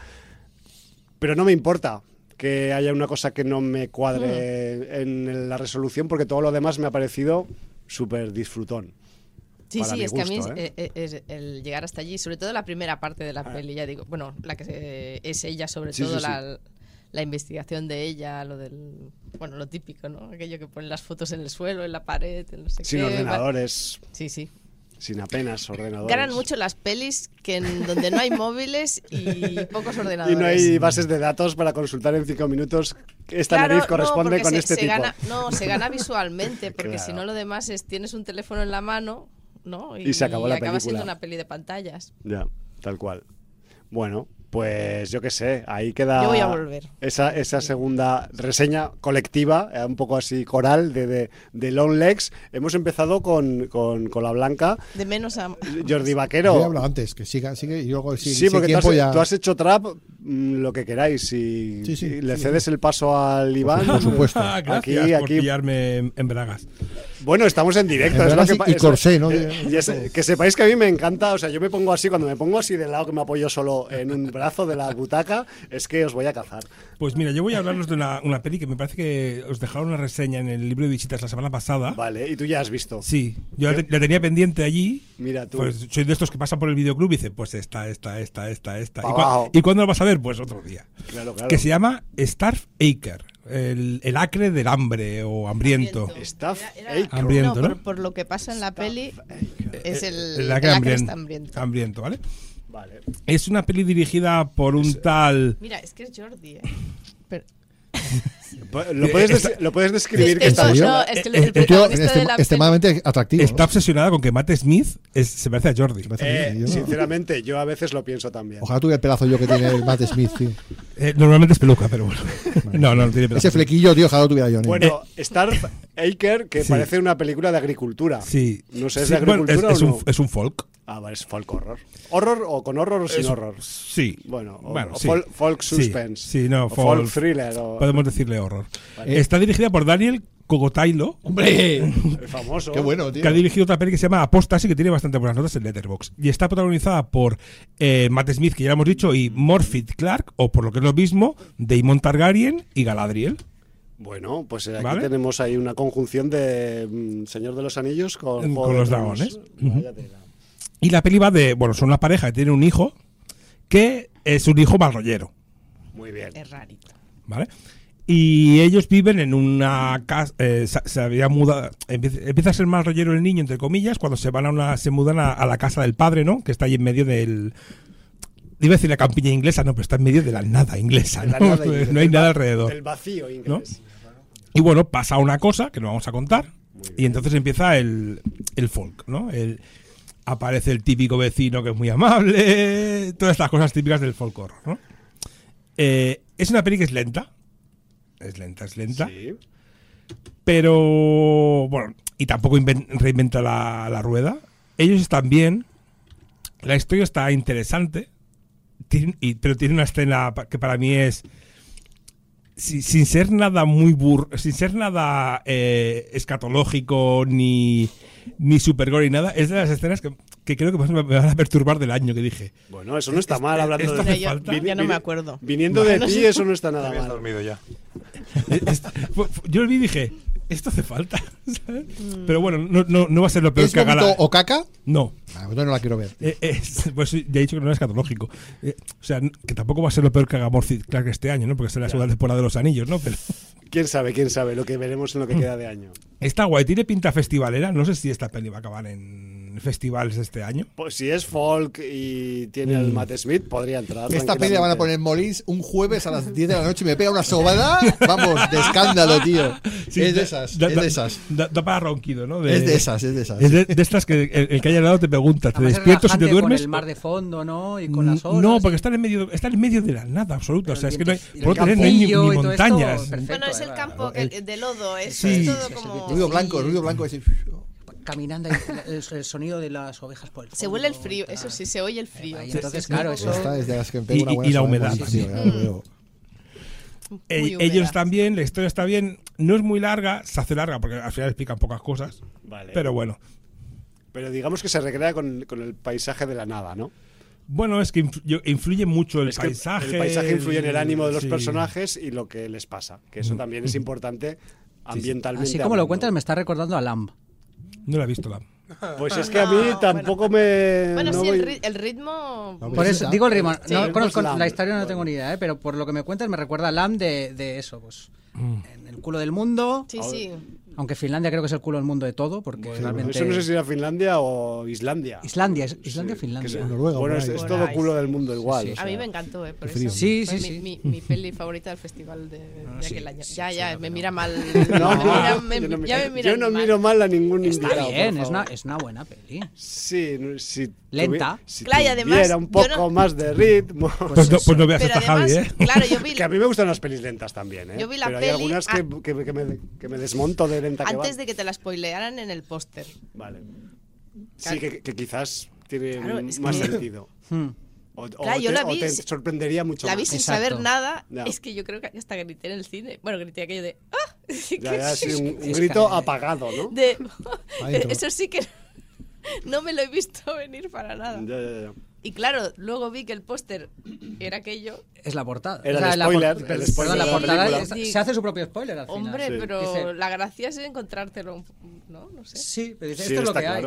pero no me importa que haya una cosa que no me cuadre en la resolución porque todo lo demás me ha parecido súper disfrutón. Sí, para sí, mi es que a mí gusto, es el llegar hasta allí, sobre todo la primera parte de la peli, ya digo, bueno, la que es ella sobre Sí, todo, sí, sí. la investigación de ella, lo del, bueno, lo típico, ¿no? Aquello que ponen las fotos en el suelo, en la pared, en no sé Sin qué. ordenadores, Sí, sí. sin apenas ordenadores. Ganan mucho las pelis donde no hay móviles y pocos ordenadores. Y no hay bases de datos para consultar en 5 minutos. Esta Claro, nariz no, corresponde porque con este se tipo. se gana visualmente, porque Claro. si no lo demás es tienes un teléfono en la mano, ¿no? Y se acabó la acaba siendo película. una peli de pantallas. Ya, tal cual. Bueno, pues yo qué sé, ahí queda Yo voy a volver. esa segunda reseña colectiva, un poco así coral, de Long Legs. Hemos empezado con la Blanca. De menos a... Jordi Yo he Vaquero. hablado antes, que siga y luego si Sí, porque tiempo ya... tú has hecho trap, lo que queráis. Si Sí, sí, le sí. cedes el paso al Iván. Por supuesto. Ah, gracias por Aquí- pillarme en bragas. Bueno, estamos en directo. En es lo verdad que sí, pa- y es- corsé, ¿no? que sepáis que a mí me encanta. O sea, yo me pongo así, cuando me pongo así de lado, que me apoyo solo en un brazo de la butaca, es que os voy a cazar. Pues mira, yo voy a hablaros de una peli que me parece que os dejaron una reseña en el libro de visitas la semana pasada. Vale, y tú ya has visto. Sí, yo la tenía pendiente allí. Mira tú. Pues soy de estos que pasan por el videoclub y dicen, pues esta. Pa' ¿Y, abajo. ¿Y cuándo lo vas a ver? Pues otro día. Claro, claro. Que se llama Starve Acre. el acre del hambre o hambriento. Staff Era- Aker. Hambriento, ¿no? por lo que pasa en la peli, es el acre acre está hambriento. hambriento, ¿vale? Vale. Es una peli dirigida por un tal... Mira, es que es Jordi, Pero- ¿Lo puedes describir? Es que está no, bien? no, es que el Un tío protagonista de la extremadamente atractivo. Está obsesionada con que Matt Smith se parece a Jordi. Sinceramente, yo a veces lo pienso también. Ojalá tuviera el pedazo yo que tiene el Matt Smith, tío. Normalmente es peluca, pero bueno. No tiene peluca. Ese flequillo, tío, ojalá lo tuviera yo. ¿no? Bueno, Starve Aker, que Sí. parece una película de agricultura. Sí. No sé, ¿es Sí, de bueno, agricultura es o no? es un folk. Ah, vale, es folk horror. ¿Horror o con horror o sin horror? Sí. Bueno, o sí. folk Sí, suspense. Sí, no, o folk thriller. O... Podemos decirle horror. Está dirigida por Daniel Cogotailo, ¡Hombre! El famoso. ¡Qué bueno, tío! que ha dirigido otra peli que se llama Apostasy, que tiene bastante buenas notas en Letterboxd. Y está protagonizada por Matt Smith, que ya lo hemos dicho, y Morphy Clark, o por lo que es lo mismo, Daemon Targaryen y Galadriel. Bueno, pues aquí ¿Vale? tenemos ahí una conjunción de Señor de los Anillos con, Con Juego de los Tronos. dragones. Vaya tela. Y la peli va de, bueno, son una pareja que tiene un hijo, que es un hijo mal rollero. Muy bien. Es rarito. ¿Vale? Y ellos viven en una casa, se había mudado, empieza a ser mal rollero el niño, entre comillas, cuando se mudan a la casa del padre, ¿no? Que está ahí en medio del... Iba a decir la campiña inglesa, no, pero está en medio de la nada inglesa, De la ¿no? nada inglés, No hay del nada va- alrededor. Del vacío inglés. Y bueno, pasa una cosa que no vamos a contar, y entonces empieza el folk, ¿no? Aparece el típico vecino que es muy amable, todas estas cosas típicas del folk horror, ¿no? Es una peli que es lenta. Es lenta. Sí. Pero, bueno, y tampoco reinventa la rueda. Ellos están bien. La historia está interesante. Pero tiene una escena que para mí es... Sin ser nada muy sin ser nada escatológico ni super gore ni nada, es de las escenas que creo que más me van a perturbar del año, que dije. Bueno, eso no está mal hablando esto de... hace falta. Ya no me acuerdo. Viniendo de ti, eso no está nada Habías mal. dormido ya. Yo lo vi y dije, esto hace falta, ¿sabes? Pero bueno, no va a ser lo peor ¿Es que haga vómito o caca? No. Ah, pues no la quiero ver. Pues ya he dicho que no es escatológico. O sea, que tampoco va a ser lo peor que haga Morphy Clark este año, ¿no? Porque será la segunda temporada de Los Anillos, ¿no? Pero ¿Quién sabe lo que veremos en lo que queda de año? está guay, tiene pinta festivalera. No sé si esta peli va a acabar en festivales este año. Pues si es folk y tiene el Matt Smith, podría entrar. Esta peli la van a poner en Molins un jueves a las 10 de la noche y me pega una sobada, vamos, de escándalo, tío. Sí, es de esas, es de esas. Da para ronquido, ¿no? Es de esas, es de esas. Es de estas que el que haya al lado te pregunta, ¿te Además es despiertas y te relajante duermes? Con el mar de fondo, ¿no? Y con las olas. No, porque están en medio de la nada absoluta. O sea, es que no hay, Y el por otro lado, no hay ni campillo y todo esto, montañas. perfecto, Bueno, es el claro. campo de lodo, es Sí. todo Sí, como... Ruido blanco, ese. Caminando ahí, el sonido de las ovejas por el fondo. Se huele el frío, eso sí, se oye el frío. Ahí, entonces, claro, eso... Esta es de las que me pega Y- una y buena la sobada en humedad Molins, tío, también. ya lo veo. Muy Ellos húmeda. están bien, la historia está bien. No es muy larga, se hace larga porque al final explican pocas cosas. Vale. Pero bueno. Pero digamos que se recrea con el paisaje de la nada, ¿no? Bueno, es que influye mucho el Es que paisaje. el paisaje influye en el ánimo de los sí. personajes y lo que les pasa. Que eso también es importante ambientalmente. Así como lo hablando. cuentas, me está recordando a Lamb. No la he visto la. Pues es que a mí tampoco me... Bueno, no sí, voy- el ritmo... Vamos. Por eso, digo el ritmo. Sí. No conozco Lamb. la historia, no tengo ni idea, pero por lo que me cuentas me recuerda a Lamb de eso, pues. En el culo del mundo. Sí, sí. Aunque Finlandia creo que es el culo del mundo de todo, porque realmente... Eso no sé si era Finlandia o Islandia. Islandia, Islandia o Que Finlandia. se- Noruega, bueno, por es, ahí. es Por todo ahí. culo del mundo igual. Sí, o sea. A mí me encantó, por frío. eso. Sí, Fue sí, sí. mi peli favorita del festival de aquel año. sí, Ya, sí, ya, no, me no. mira mal. No, ya me miran yo no mal. miro mal a ningún Está invitado. bien, por favor. es una buena peli. Sí, si Lenta. Si Claro, y además, tuviera un yo poco no- más de ritmo. Pues no veas Pero esta además, Javi, ¿eh? claro, yo vi Que a mí me gustan las pelis lentas también, ¿eh? Yo vi la Pero peli- hay algunas que me desmonto de lenta que antes van. de que te la spoilearan en el póster. Vale. Sí, que quizás tiene Claro, es más que- sentido. Hmm. O Claro, yo la vi- te sorprendería mucho La vi más. sin Exacto. saber nada. Ya. Es que yo creo que hasta grité en el cine. Bueno, grité aquello de. ¡Ah! Ya, ya, sí, un Es grito que- apagado, ¿no? De- Adentro. eso sí que no me lo he visto venir para nada. Ya. Y claro, luego vi que el póster era aquello. Es la portada. Era el la spoiler, por- el perdón, spoiler la de la portada película. se hace su propio spoiler al final. Hombre, sí. pero Dice- la gracia es encontrártelo, ¿no? No sé. Sí, pero dice, Sí, esto es lo está que claro. hay.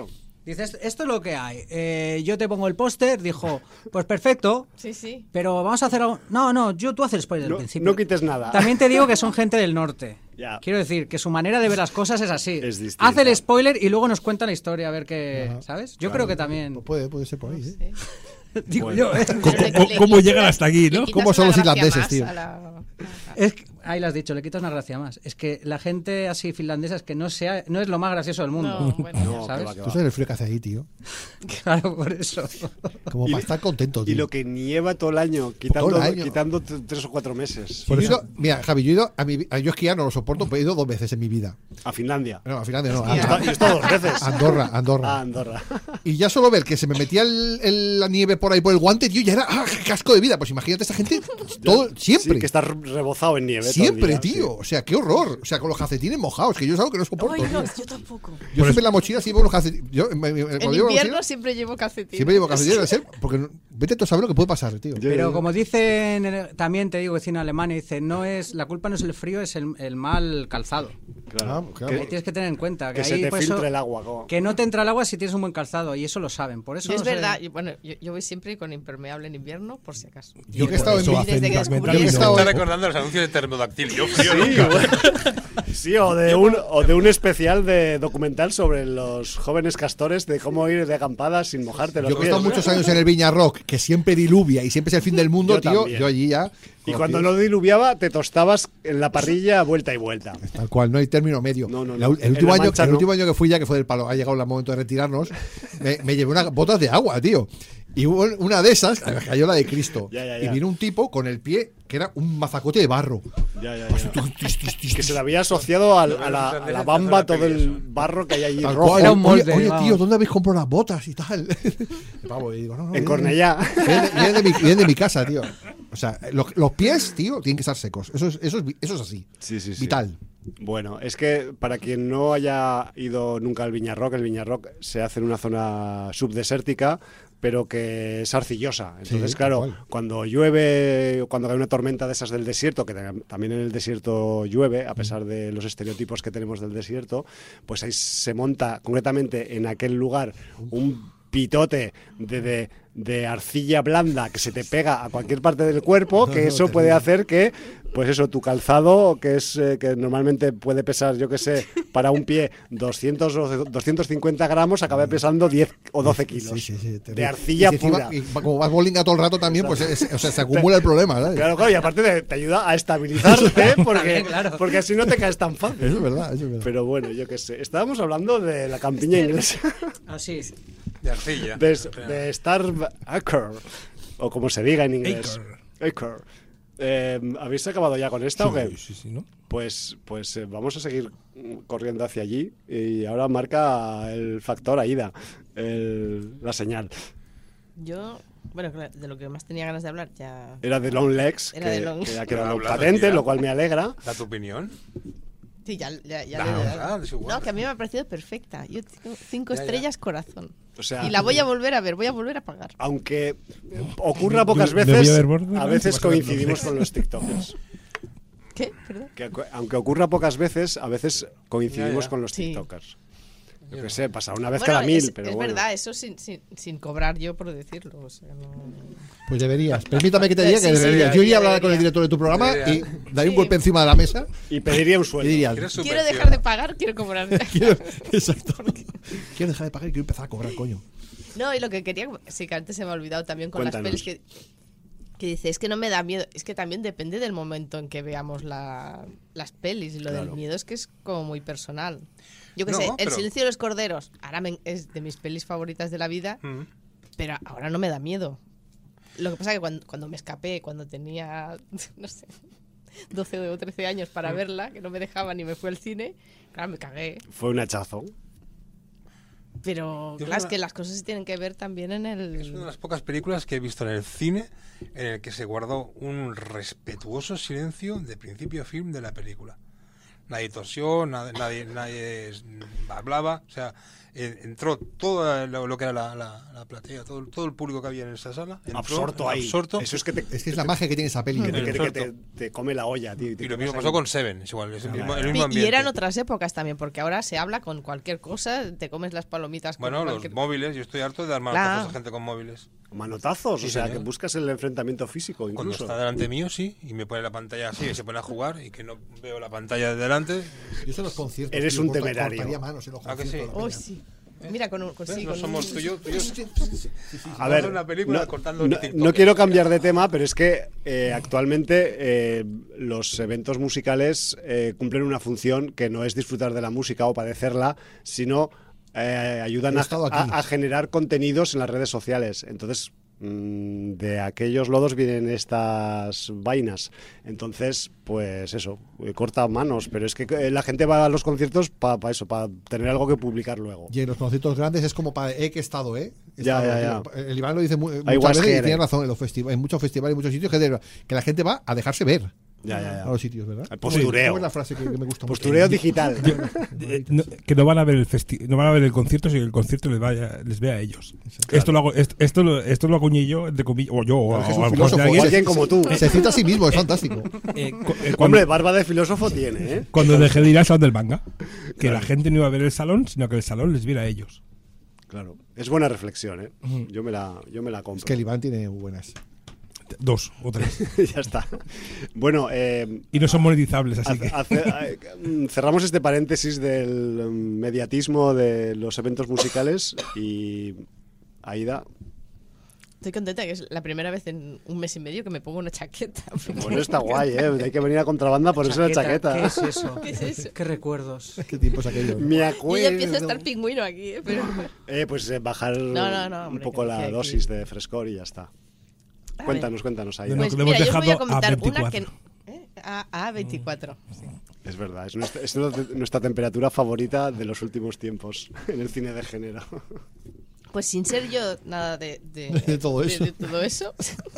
Dices, esto es lo que hay. Yo te pongo el póster, dijo, pues perfecto, Sí. pero vamos a hacer algo... No, tú haces el spoiler del principio. No quites nada. También te digo que son gente del norte. Ya. Quiero decir que su manera de ver las cosas es así. Es distinta. Hace el spoiler y luego nos cuenta la historia, a ver qué... Ajá. ¿Sabes? Yo creo que también... Puede ser por ahí, ¿eh? Sí. Digo yo, ¿eh? ¿Cómo llegan hasta aquí, no? Le quitas ¿Cómo son una los gracia irlandeses, más tío? a la- Es que- ahí lo has dicho, le quitas una gracia más. Es que la gente así finlandesa es que no es lo más gracioso del mundo. No, bueno. No, ¿sabes? que va, que Tú va. sabes el frío que hace ahí, tío. Claro, por eso. Como para estar contento, tío. Y lo que nieva todo el año, Todo el año. quitando 3 o 4 meses. Yo he ido- mira, Javi, yo he ido yo esquiar no lo soporto, pero he ido 2 veces en mi vida. A Finlandia. No, al final no. Yo he estado 2 veces. Andorra. Ah, Andorra. Y ya solo ver que se me metía la nieve por ahí por el guante, tío, ya era qué asco de vida. Pues imagínate esta gente siempre. Sí, que está rebozado en nieve. todo el Siempre, día, tío. sí. O sea, qué horror. O sea, con los calcetines mojados, que yo es algo que no soporto. Ay, no, tío. yo tampoco. Yo siempre en la mochila sí llevo unos calcetines. En invierno siempre llevo calcetines. siempre llevo calcetines, debe ser, porque vete tú a saber lo que puede pasar, tío. Pero como dicen, también te digo, vecino Alemania, dice, la culpa no es el frío, es el mal calzado. Claro. Claro. Ahí tienes que tener en cuenta que, Que se ahí, te por filtre eso, el agua. como- que no te entra el agua si tienes un buen calzado, y eso lo saben. Por eso Es no sé- verdad. Bueno, yo voy siempre con impermeable en invierno, por si acaso. Yo que he estado en Eso mi- hacen desde que las descubrí mentales, Yo que he no. estado Está en- recordando los anuncios de Termodactil. Yo frío Sí, nunca. sí, o de un especial de documental sobre los jóvenes castores de cómo ir de acampada sin mojarte los Yo que he pies. estado muchos años en el Viña Rock, que siempre diluvia y siempre es el fin del mundo, Yo tío. también. Yo allí ya. Y con cuando los no diluviaba, te tostabas en la parrilla vuelta y vuelta. pies, tal cual, no hay término medio. No, no, La- no. el último En la año, Mancha el no. último año que fui ya, que fue del palo, ha llegado el momento de retirarnos, me llevé unas botas de agua, tío. Y hubo una de esas, cayó la de Cristo. Ya. Y vino un tipo con el pie que era un mazacote de barro. Ya. Que se le había asociado a la bamba todo el barro que hay allí Tal rojo. cual. Era un molde, Oye, vamos. tío, ¿dónde habéis comprado las botas y tal? Pavo, y digo, no, En vienen- Cornellá. Vienen de mi casa, tío. O sea, los pies, tío, tienen que estar secos. Eso es así. Sí. Vital. Bueno, es que para quien no haya ido nunca al Viña Rock, el Viña Rock se hace en una zona subdesértica, pero que es arcillosa. Entonces, Sí, claro, tal cual. cuando llueve, cuando hay una tormenta de esas del desierto, que también en el desierto llueve, a pesar de los estereotipos que tenemos del desierto, pues ahí se monta concretamente en aquel lugar un pitote de arcilla blanda que se te pega a cualquier parte del cuerpo, que eso puede hacer que, pues eso, tu calzado, que es que normalmente puede pesar, yo qué sé, para un pie 200 o 250 gramos, acabe pesando 10 o 12 kilos Sí, terrible. de arcilla Y encima, pura. y como vas bowling a todo el rato también, pues o sea, se acumula el problema, ¿sabes? Claro, y aparte te ayuda a estabilizarte porque, Claro. porque así no te caes tan fácil. Eso es verdad, eso es verdad. Pero bueno, yo qué sé. Estábamos hablando de la campiña inglesa. Así. De arcilla. De Starve Acre, o como se diga en inglés. Acre. ¿Habéis acabado ya con esta o qué? Sí, ¿no? Pues vamos a seguir corriendo hacia allí y ahora marca el factor AIDA, la señal. Yo, bueno, claro, de lo que más tenía ganas de hablar ya... Era de Long Legs, Era de que, Long. que ha quedado Hablando patente, ya. lo cual me alegra. Da tu opinión. Sí, ya le he Claro, dado. claro, es igual. No, que a mí me ha parecido perfecta. Yo tengo 5 Ya. estrellas corazón. O sea, Y la voy a volver a ver, voy a volver a pagar. aunque ocurra pocas Me voy veces, a ver Borderlands a y veces vas a ver Long coincidimos Legs. con los TikTokers. ¿Qué? ¿Perdón? Que aunque ocurra pocas veces, a veces coincidimos Ya. con los Sí. TikTokers. Yo qué sé, pasa una vez Bueno, cada 1000, es, pero es bueno. verdad, eso sin cobrar yo por decirlo. O sea, no... Pues deberías. Permítame que te diga que Sí, sí, deberías. Yo iría a hablar con el debería. director de tu programa y Debería. daría un Sí. golpe encima de la mesa Y pediría un y sueldo. dirías... ¿Quieres Quiero subvención? dejar de pagar, quiero cobrar. Exacto. Quiero dejar de pagar y quiero empezar a cobrar, coño. No, y lo que quería, sí que antes se me ha olvidado también con Cuéntanos. las pelis que dice, es que no me da miedo, es que también depende del momento en que veamos las pelis, y lo Claro. del miedo es que es como muy personal. Yo que No, sé, El pero- silencio de los corderos, ahora es de mis pelis favoritas de la vida, Mm. pero ahora no me da miedo. Lo que pasa es que cuando me escapé, cuando tenía, no sé, 12 o 13 años para verla, que no me dejaban y me fui al cine, claro, me cagué. Fue un hachazo. Pero Yo claro, es una- que las cosas se tienen que ver también en el... Es una de las pocas películas que he visto en el cine en el que se guardó un respetuoso silencio de principio a fin de la película. Nadie tosió, nadie hablaba. O sea, entró todo lo que era la platea, todo el público que había en esa sala. Entró, absorto ahí. absorto. Eso es que Es la magia que tiene esa peli. te come la olla, tío. Y lo mismo pasó con Seven, es igual, es el mismo ambiente. Y eran otras épocas también, porque ahora se habla con cualquier cosa, te comes las palomitas con Bueno, cualquier... los móviles, yo estoy harto de dar manotazos a gente con móviles. Manotazos, Sí, o sea, señor. que buscas el enfrentamiento físico Cuando incluso. está delante mío, sí, y me pone la pantalla así, y se pone a jugar, y que no veo la pantalla de delante. Yo eso en los conciertos. Eres tío, un temerario. cortaría manos en los ¿Ah, que sí? conciertos. Uy, sí. Mira, con ¿Ves? sí, No con somos tú y yo. A ver, una película cortando no, TikTok. no quiero cambiar de tema, pero es que actualmente los eventos musicales cumplen una función que no es disfrutar de la música o padecerla, sino ayudan He estado aquí. a generar contenidos en las redes sociales. Entonces, de aquellos lodos vienen estas vainas. Entonces, pues eso, corta manos, pero es que la gente va a los conciertos para eso, para tener algo que publicar luego. Y en los conciertos grandes es como para que he estado, ¿eh? He Ya, estado, ya. El Iván lo dice muchas I was veces y here. tiene razón. En muchos festivales, en muchos sitios, que la gente va a dejarse ver Ya. a los sitios, ¿verdad? El postureo. ¿Cómo es la frase que me gusta mucho? Postureo digital. Que no van a ver no van a ver el concierto, sino que el concierto les ve a ellos. Esto lo hago, esto lo acuñé yo, entre comillas, o yo, o Claro, que es un a lo mejor filósofo, alguien. Alguien como tú. Se cita a sí mismo, es fantástico. Cuando, Hombre, barba de filósofo tiene, ¿eh? cuando dejé de ir al salón del manga, que la gente no iba a ver el salón, sino que el salón les viera a ellos. Claro. Es buena reflexión, ¿eh? Yo me la compro. Es que el Iván tiene buenas. 2 o 3. Ya está. Bueno, Y no son monetizables, así que. cerramos este paréntesis del mediatismo de los eventos musicales y Aida, Estoy contenta que es la primera vez en un mes y medio que me pongo una chaqueta. bueno, está guay, ¿eh? Hay que venir a contrabanda por eso la chaqueta. ¿Qué es eso? ¿Qué es eso? ¿Qué recuerdos? ¿Qué tiempos aquellos? Me Yo ya acuerdo. empiezo a estar pingüino aquí, pero... Pues bajar No, un hombre, poco que la aquí- dosis de frescor y ya está. A Cuéntanos, Aida. No, Pues que lo hemos mira, yo os voy a dejado a comentar una 24. que... A 24. Sí. Es verdad, es nuestra temperatura favorita de los últimos tiempos en el cine de género. Pues sin ser yo nada de todo eso. de todo eso,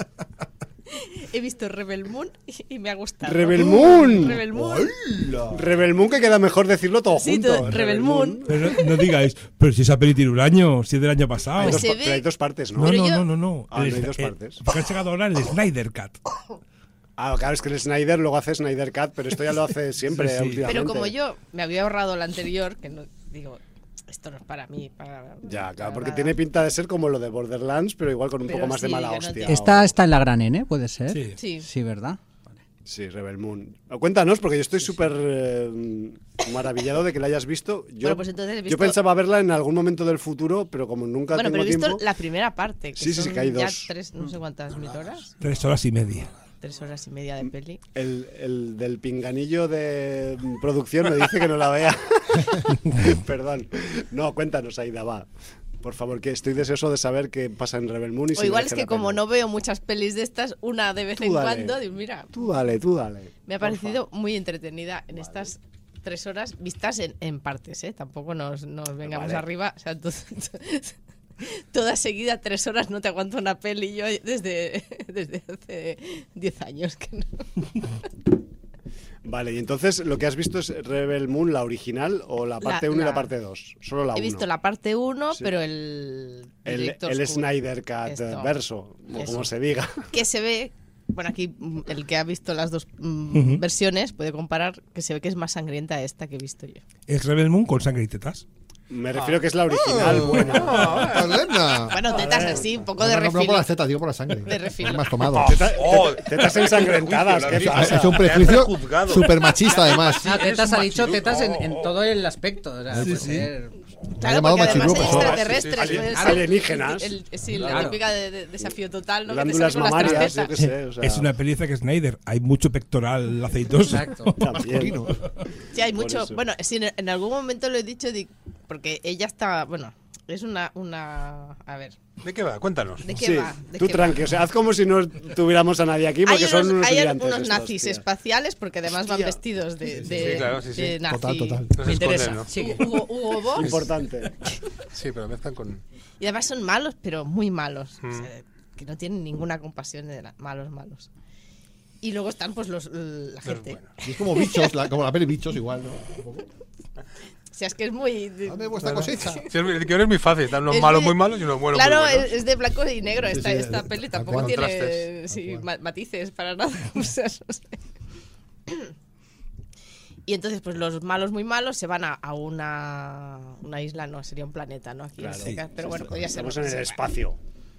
he visto Rebel Moon y me ha gustado. ¡Rebel Moon! Rebel Moon. Rebel Moon, que queda mejor decirlo todo Sí, junto. todo- Rebel Moon. Pero no digáis, pero si esa peli tiene un año, si es del año pasado. Hay Pues dos, se ve- pero hay dos partes, ¿no? No, Pero no, yo- no. Ah, no hay dos partes. Porque han sacado ahora el Snyder Cut. Claro, es que el Snyder luego hace Snyder Cut, pero esto ya lo hace siempre, Sí, sí. últimamente. Pero como yo me había ahorrado la anterior, que no digo, esto no es para mí. Ya, claro, porque para- tiene pinta de ser como lo de Borderlands, pero igual con un Pero poco más de sí, mala que no hostia. tiene- Está en la gran N, ¿puede ser? Sí. Sí. Sí, ¿verdad? Sí, Rebel Moon. Cuéntanos, porque yo estoy súper maravillado de que la hayas visto. Yo, Bueno, pues entonces he visto- yo pensaba verla en algún momento del futuro, pero como nunca Bueno, tengo pero he visto tiempo... la primera parte. Que Sí, sí, son que hay ya dos. 3, no sé cuántas mil horas. 3 horas y media. 3 horas y media de peli. El del pinganillo de producción me dice que no la vea. Perdón. No, cuéntanos, Aida, va. Por favor, que estoy deseoso de saber qué pasa en Rebel Moon. Y O si igual merece es que la como pena. no veo muchas pelis de estas, una de vez Tú en dale. cuando, digo, mira, Tú dale. me ha parecido muy entretenida en estas 3 horas vistas en partes, ¿eh? Tampoco nos vengamos Vale. arriba. O sea, toda seguida 3 horas no te aguanto una peli yo desde hace 10 años que no. Vale, y entonces lo que has visto es Rebel Moon, la original, o la parte 1 y la parte 2. Solo la 1. He visto la parte 1, Sí. pero el director el Scott, Snyder Cut esto, verso, o eso. como se diga. que se ve, bueno, aquí el que ha visto las dos Ujú. versiones puede comparar que se ve que es más sangrienta esta que he visto yo. Es Rebel Moon con sangre y tetas. Me refiero que es la original buena. ¡Elena! Bueno, tetas así, un poco No, de no, no refil. por las tetas, digo por la sangre. De refil. Más tomado. Tetas ensangrentadas, ¿qué Es pasa? un prejuicio súper machista, además. Ah, tetas ha dicho tetas en todo el aspecto. O sea, puede ser- Me ha llamado porque además hay machirrupo. extraterrestres. Sí, sí, sí. puede ser Alienígenas. Sí, la Claro. típica de desafío total, ¿no? Que te Glándulas sale con las tres mamarias, yo tetas. qué sé. O sea, Es una peli que Snyder. Hay mucho pectoral aceitoso. Exacto. también. Sí, hay Por mucho. eso. Bueno, sí, en algún momento lo he dicho, porque ella está. Bueno, es una. A ver, ¿De qué va? Cuéntanos. ¿de qué Sí, va? ¿De tú qué tranqui, va? o sea, haz como si no tuviéramos a nadie aquí, porque son unos hay estudiantes unos estos, nazis tía. espaciales, porque además van Hostia. vestidos de Sí, claro, sí, sí. de nazi. Total, total. No se Me interesa. esconden, ¿no? Sí. Hugo Boss. Importante. Sí, pero mezclan con... Y además son malos, pero muy malos. O Mm. sea, que no tienen ninguna compasión de malos. Y luego están pues la gente. bueno. Y es como bichos, como la peli bichos igual, ¿no? Un poco. sea, es que es muy... Dame vuestra cosecha. Sí, el guión es muy fácil, están los Es malos de- muy malos y los buenos Claro, muy buenos. es de blanco y negro Sí, esta sí, peli, tal tampoco cual. tiene Contrastes. sí, Tal cual. matices para nada. O sea, no sé. Y entonces, pues los malos muy malos se van a una isla, no, sería un planeta, ¿no? Aquí en Claro. este caso, pero bueno, podría ser. Estamos en el espacio.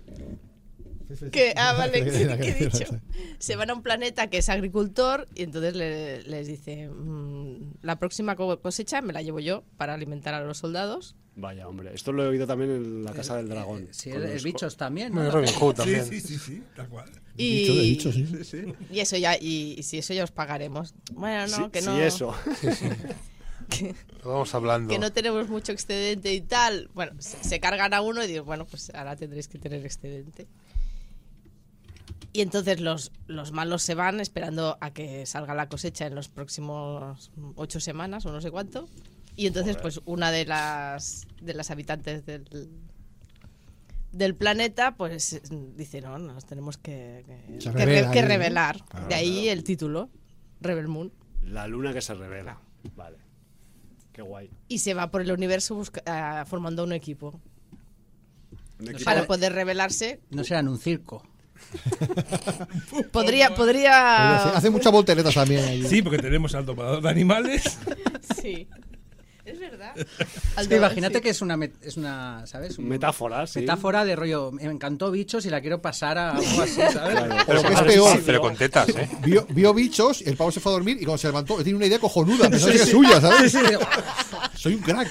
Vale, ¿qué he dicho? Se van a un planeta que es agricultor y entonces les dice, la próxima cosecha me la llevo yo para alimentar a los soldados. Vaya, hombre. Esto lo he oído también en La Casa del Dragón. Sí, Con el los bichos también, ¿no? Bueno, Robin Hood también. Sí, tal cual. Y, Dicho, sí. y eso ya, y si eso ya os pagaremos. Bueno, no, Sí, que sí, no. eso. Lo vamos hablando. Que no tenemos mucho excedente y tal. Bueno, se cargan a uno y digo, bueno, pues ahora tendréis que tener excedente. Y entonces los malos se van esperando a que salga la cosecha en los próximos 8 semanas o no sé cuánto. Y entonces, pues una de las habitantes del planeta, pues dice, no, nos tenemos que Se revela ahí, ¿no? revelar. Claro, De ahí el título, Rebel Moon. La luna que se revela. Vale. Qué guay. Y se va por el universo formando un equipo. Un equipo- Para poder revelarse. No serán un circo. Podría. Hace muchas volteretas también ahí. Sí, porque tenemos al domador de animales. Sí. Es verdad. Es que imagínate que es una, ¿sabes? Metáfora, sí. Metáfora de rollo, me encantó bichos y la quiero pasar a algo así, ¿sabes? Pero que es Pero peor. Pero con tetas, ¿eh? Vio bichos, el pavo se fue a dormir y cuando se levantó tiene una idea cojonuda. Pensaba que es suya, ¿sabes? Soy un crack.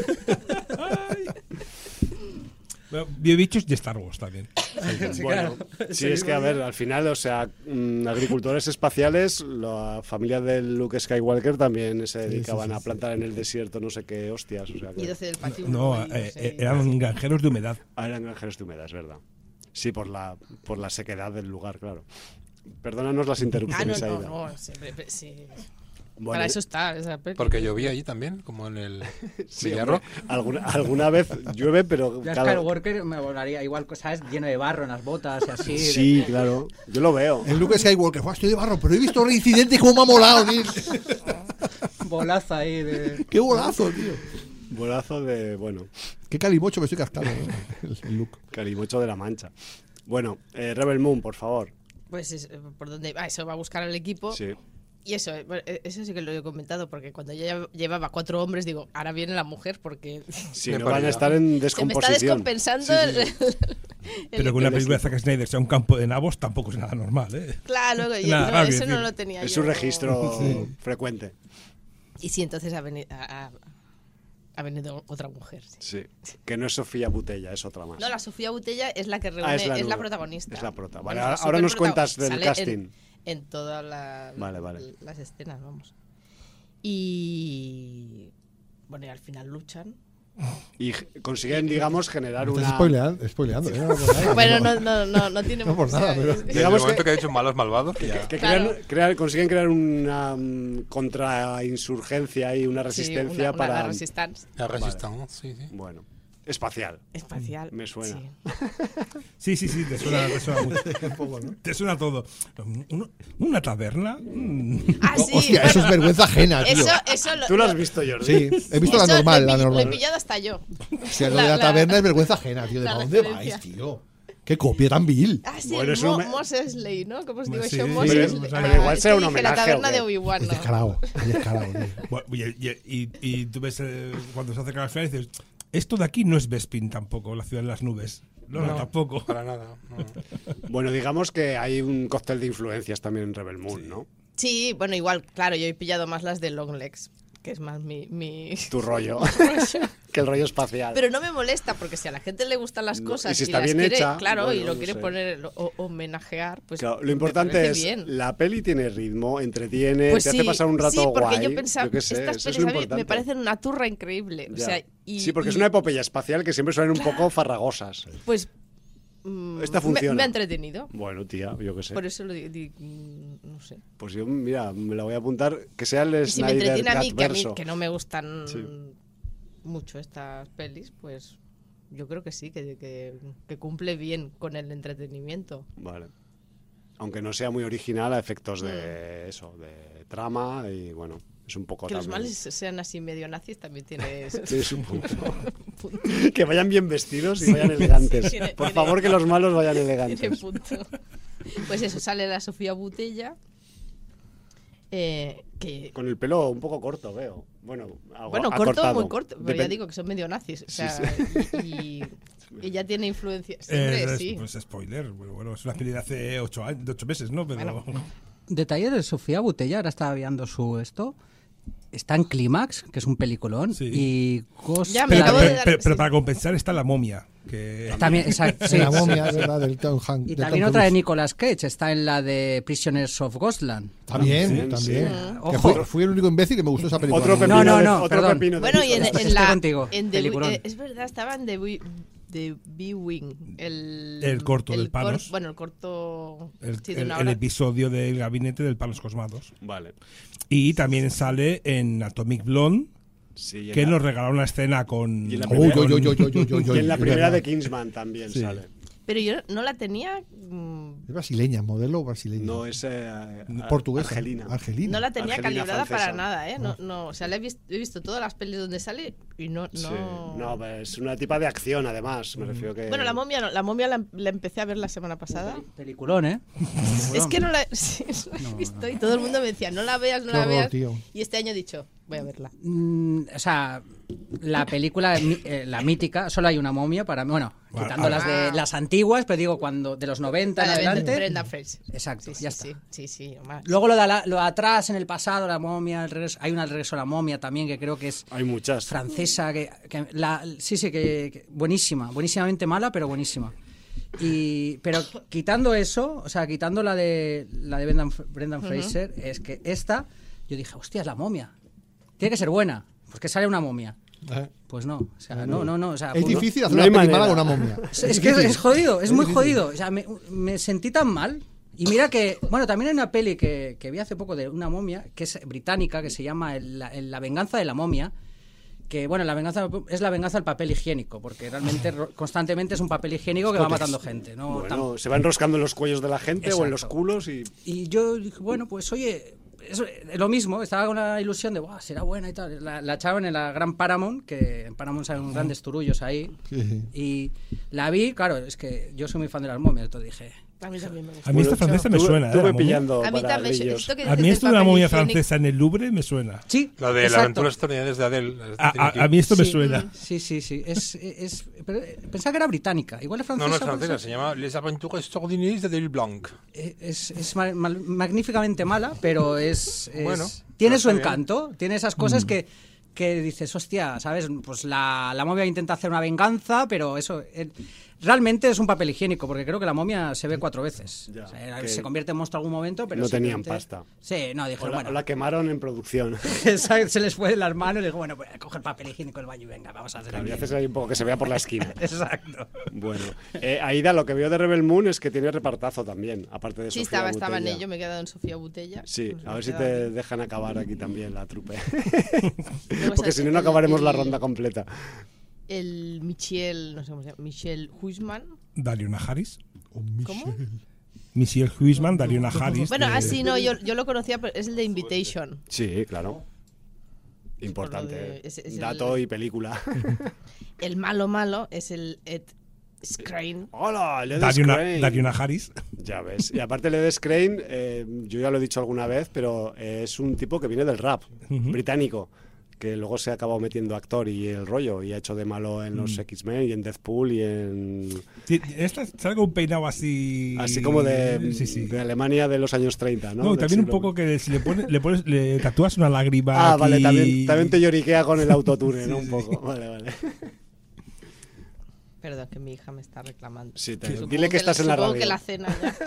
Bueno, vio bichos de Star Wars también. Bueno, sí, es que a ver, al final, o sea, agricultores espaciales, la familia de Luke Skywalker también se dedicaban a plantar en el desierto no sé qué hostias, o sea que... Y 12 del patio. No, eran granjeros de humedad. Ah, eran granjeros de humedad, es verdad. Sí, por la sequedad del lugar, claro. Perdónanos las interrupciones, Aida. No, siempre, sí. Bueno, Para eso está esa peli. Porque llovía allí también, como en el sí, Villarro. hombre, alguna vez llueve, pero... Ya cada- Skywalker me volaría igual, ¿sabes? Lleno de barro en las botas y así. Sí, claro, yo lo veo. El Luke Skywalker, "Buah, estoy de barro, pero he visto el incidente como me ha molado, tío". Bolazo ahí de... Qué bolazo, tío. Bolazo de, bueno, Qué calimocho me estoy cascando, ¿no? El Luke. Calimocho de la Mancha. Bueno, Rebel Moon, por favor. Pues por donde va, eso va a buscar al equipo. Sí. Y eso, bueno, eso sí que lo he comentado, porque cuando ya llevaba 4 hombres, digo, ahora viene la mujer, porque Si Me no van a parece. estar en se me está descomposición. descompensando Pero que una película de Zack Snyder sea un campo de nabos tampoco es nada normal, ¿eh? Claro, Nada, no, claro, eso quiero no decir, lo tenía yo. Es un registro frecuente. Y sí, entonces ha venido otra mujer. Sí. Sí. Que no es Sofía Butella, es otra más. No, la Sofía Butella es la que reúne, Ah, es la nueva. protagonista. Es la prota. Bueno, Vale, es la ahora nos superprota- cuentas del sale casting. En todas Vale. las escenas, vamos. Y bueno, y al final luchan. Y consiguen, digamos, generar Estás una... spoileando, ¿eh? No por nada, Bueno, no. no tiene No por nada, pero- Desde el Digamos momento que- que ha dicho malos malvados, ya. Que Claro. consiguen crear una contrainsurgencia y una resistencia Sí, la para... resistance La resistamos, sí, sí. Bueno, espacial. espacial. Me suena. Sí. Sí, te suena mucho. Te suena todo. ¿Una taberna? Ah, sí, Hostia, bueno, eso es vergüenza ajena, tío. Eso ¿Tú lo has visto, Jordi? Sí, he visto la eso normal, lo la he normal. pillado hasta yo. O sea, lo de la taberna es vergüenza ajena, tío. ¿De la para dónde referencia. vais, tío? Qué copia tan vil. Ah, sí, Bueno, el eso me- Mos Eisley, ¿no? ¿Cómo os digo Sí, yo? sí, Mos pero- Eisley. pero igual es será que un dije la homenaje, taberna ¿o qué? de Obi-Wan, Es ¿no? descarado, es descarado, tío. Bueno, y tú ves cuando se acerca al final y dices, esto de aquí no es Bespin tampoco, la ciudad de las nubes. No, tampoco. Para nada. No. Bueno, digamos que hay un cóctel de influencias también en Rebel Moon, ¿no? Sí, bueno, igual, claro, yo he pillado más las de Longlegs, que es más mi... Tu rollo. Que el rollo espacial. Pero no me molesta, porque si a la gente le gustan las No, cosas y si está las bien quiere, hecha, claro, bueno, y lo no quiere sé. poner, homenajear, pues Claro, lo me importante parece es, bien. la peli tiene ritmo, entretiene, Pues te sí, hace pasar un rato sí, porque guay. yo pensaba, qué sé, estas eso es pelis lo a mí importante. me parecen una turra increíble. O Ya. sea, y, Sí, porque es y, una epopeya espacial que siempre suelen un poco farragosas. Pues Esta funciona. me ha entretenido. Bueno, tía, yo qué sé. Por eso no sé. Pues yo, mira, me la voy a apuntar, que sea el Y si me Snyder entretiene a mí, Cut-verso. que no me gustan Sí. mucho estas pelis, pues yo creo que sí, que cumple bien con el entretenimiento. Vale. Aunque no sea muy original a efectos Mm. de eso, de trama y bueno. Es un poco Que los también. males sean así medio nazis también tiene Es un punto. Que vayan bien vestidos y vayan elegantes. Tiene- Por tiene- favor, que los malos vayan Tiene elegantes. punto. Pues eso, sale la Sofía Butella. Que Con el pelo un poco corto, veo. Bueno, bueno, corto, acortado. muy corto. Pero ya Depen- digo que son medio nazis. O Sí, sea, y ella tiene influencia. Sí, hombre, sí. Pues spoiler. Bueno, es una peli de hace 8 meses, ¿no? Pero Detalle de Sofía Butella, ahora estaba viendo su esto. Está en Clímax, que es un peliculón. Sí. Y Ghost Ya, me pero, acabo de pero- dar- pero- pero sí. para compensar está La Momia. Que También, exacto. sí, la sí. momia, es verdad, del Tom Hanks. Y de también Tom otra de Cruise. Nicolas Cage, está en la de Prisoners of Ghostland. También, También, también. sí. Que Ojo. fui el único imbécil que me gustó esa película. Otro pepino, No, otro perdón. pepino de Bueno, y en, Nicolas Estoy en la. contigo, en The- peliculón. es verdad, estaba en The B-Wing. El corto del Palos. Bueno, el corto. el, sí, de el- una el hora. episodio del gabinete del Palos Cosmados. Vale. Y también sale en Atomic Blonde, Sí, y en que la- nos regalaron una escena con. Y en la con- primera- Uy, uy, uy, uy, uy, uy, uy, Y en la es primera verdad. de Kingsman también Sí. sale. Pero yo no la tenía. Es brasileña, modelo brasileña. No, es portuguesa. Argelina. Argelina. No la tenía Argelina calibrada francesa. para nada, ¿eh? No, o sea, he visto todas las pelis donde sale y no. Sí. No, pero es una tipa de acción, además. Me refiero que. Bueno, la momia no. La momia la empecé a ver la semana pasada. Peliculón, ¿eh? Es que no la, sí, no la he visto y todo el mundo me decía, no la veas, no Qué la horror, veas. tío. Y este año he dicho, voy a verla. O sea, la película, la mítica, solo hay una momia para mí. Bueno, Bueno, quitando las de las antiguas, pero digo, cuando de los 90 en La de adelante. Brenda Fraser. Exacto, Sí, ya sí, está. sí, más. Luego lo de atrás, en el pasado, la momia, el regreso. Hay una El regreso a la momia también, que creo que es Hay muchas. francesa, que buenísima, buenísimamente mala, pero buenísima. Pero quitando eso, o sea, quitando la de Brendan Fraser, es que esta, yo dije, hostia, es la momia. Tiene que ser buena, porque sale una momia. Pues no, o sea, no, o sea, Es pues, difícil hacer no una hay peli mala manera. con una momia. es que es jodido, es muy difícil. jodido. O sea, me sentí tan mal. Y mira que, bueno, también hay una peli que vi hace poco de una momia, que es británica, que se llama La venganza de la momia. Que, bueno, es la venganza del papel higiénico, porque realmente constantemente es un papel higiénico que va matando gente. ¿no? Bueno, se va enroscando en los cuellos de la gente o en los Exacto. culos y. Y yo dije, bueno, pues oye, lo mismo, estaba con la ilusión de, "Buah, será buena y tal". La echaban en la gran Paramount, que en Paramount salen grandes turullos ahí. Sí. Y la vi, claro, es que yo soy muy fan de las momias, entonces dije, A mí también me gusta. A mí esta francesa me suena, ¿eh? Estuve La momia. pillando A mí para también. grillos. Esto que A mí dices esto del de la papel momia higiénico- francesa en el Louvre me suena. sí, La de las exacto. aventuras extraordinarias de Adele. A mí esto me Sí. suena. Sí. Pero, pensaba que era británica, igual es francesa. No es puede francesa, ser. se llama Les Aventures Extraordinaires de Adele Blanc. Es magníficamente mala, pero Bueno, tiene pero su está bien. encanto, tiene esas cosas que dices, hostia, ¿sabes? Pues la momia intenta hacer una venganza, pero eso realmente es un papel higiénico, porque creo que la momia se ve 4 veces. Ya, O sea, que se convierte en monstruo en algún momento, pero no tenían simplemente- pasta. Sí, no, O dijeron, la, bueno, o la quemaron en producción. se les fue de las manos y dijo, bueno, pues coge el papel higiénico del baño y venga, vamos a hacer Claro, y aquí. haces ahí un poco que se vea por la esquina. Exacto. Bueno, Aida, lo que veo de Rebel Moon es que tiene repartazo también, aparte de Sí, Sofía estaba en Boutella. ello, me he quedado en Sofía Butella. Sí, Pues me a ver he si quedado te aquí. dejan acabar aquí también la trupe. Luego Porque si no, no acabaremos la ronda completa. El Michel, no sé cómo se llama, Michel Huisman. Dariona Harris. ¿Cómo? Michelle Huisman, Dariona Harris. Bueno, de- así no, yo lo conocía, pero es el de Invitation. Sí, claro. Importante. Por lo de- es Dato el- y película. El malo es el Ed Skrein. ¡Hola! El Ed Skrein. Dariona Harris. Ya ves. Y aparte el Ed Skrein, yo ya lo he dicho alguna vez, pero es un tipo que viene del rap británico, que luego se ha acabado metiendo actor y el rollo, y ha hecho de malo en los X-Men y en Deadpool y en... Sí, esta sale con un peinado así. Así como de, Sí, sí. de Alemania de los años 30, ¿no? No, y Del también un siglo- poco que si le tatúas una lágrima. Ah, aquí- vale, también te lloriquea con el autotune, ¿no? Un poco. Vale. Perdón, que mi hija me está reclamando. Sí, Supongo dile que estás en la supongo radio. que la cena ya.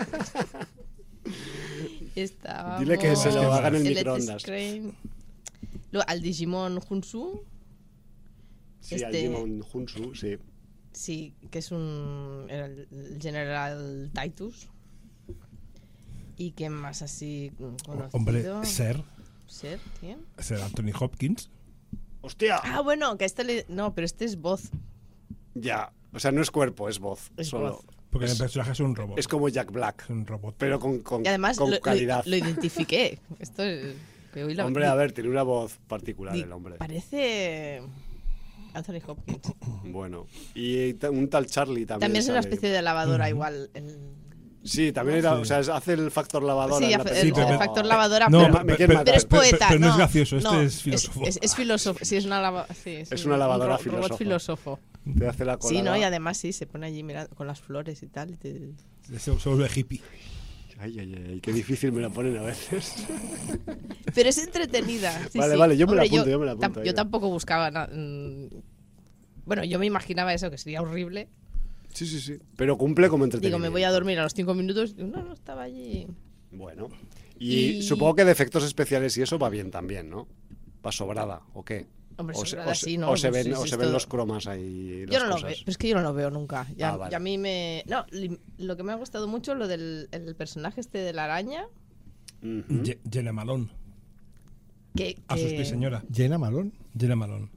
Estábamos- Dile que se lo hagan en el microondas. Skrein. Luego, al Digimon Hunsu, Sí, al Este- Jimon Hunsu, sí. sí, que es era el General Titus. ¿Y quién más así conocido? Hombre, Ser ¿Quién? Anthony Hopkins. ¡Hostia! Ah, bueno, que no, pero este es voz. Ya, o sea, no es cuerpo, es voz. Es solo. voz. Porque el personaje es un robot. Es como Jack Black, Es un robot. pero con Y además con lo calidad. identifiqué. Esto es... Que hoy Hombre, a ver, tiene una voz particular di- el hombre. Parece Anthony Hopkins. Bueno, y un tal Charlie también. También es una sale. especie de lavadora igual. Sí, también era, o sea, hace el factor lavadora. Sí, en la el película. factor lavadora, No, pero, me quiere matar. pero es poeta. pero no es gracioso, este es es filósofo. Es filósofo, sí, es una, Es una lavadora un robot filósofo. Te hace la colada. Sí, ¿no? Y además sí, se pone allí mirando con las flores y tal. Se vuelve hippie. Ay, qué difícil me la ponen a veces. Pero es entretenida. Sí, Vale, sí. vale, yo me la Hombre, apunto, yo me la apunto. Yo tampoco buscaba nada. Bueno, yo me imaginaba eso, que sería horrible. Sí. Pero cumple como entretenimiento. Digo, me voy a dormir a los 5 minutos. No, estaba allí. Bueno. Y supongo que de efectos especiales y eso va bien también, ¿no? Va sobrada, ¿o qué? Hombre, o sobrada sí, ¿no? O se Pues ven, sí, o sí, se es ven todo. los cromas ahí. Yo las no lo cosas. veo, pero es que yo no lo veo nunca. Ya, Vale. ya a mí me... No, lo que me ha gustado mucho, lo del el personaje este de la araña, Ujú. Jenna Malone. que... A sus pies, señora. Jenna Malone. Jenna Malone.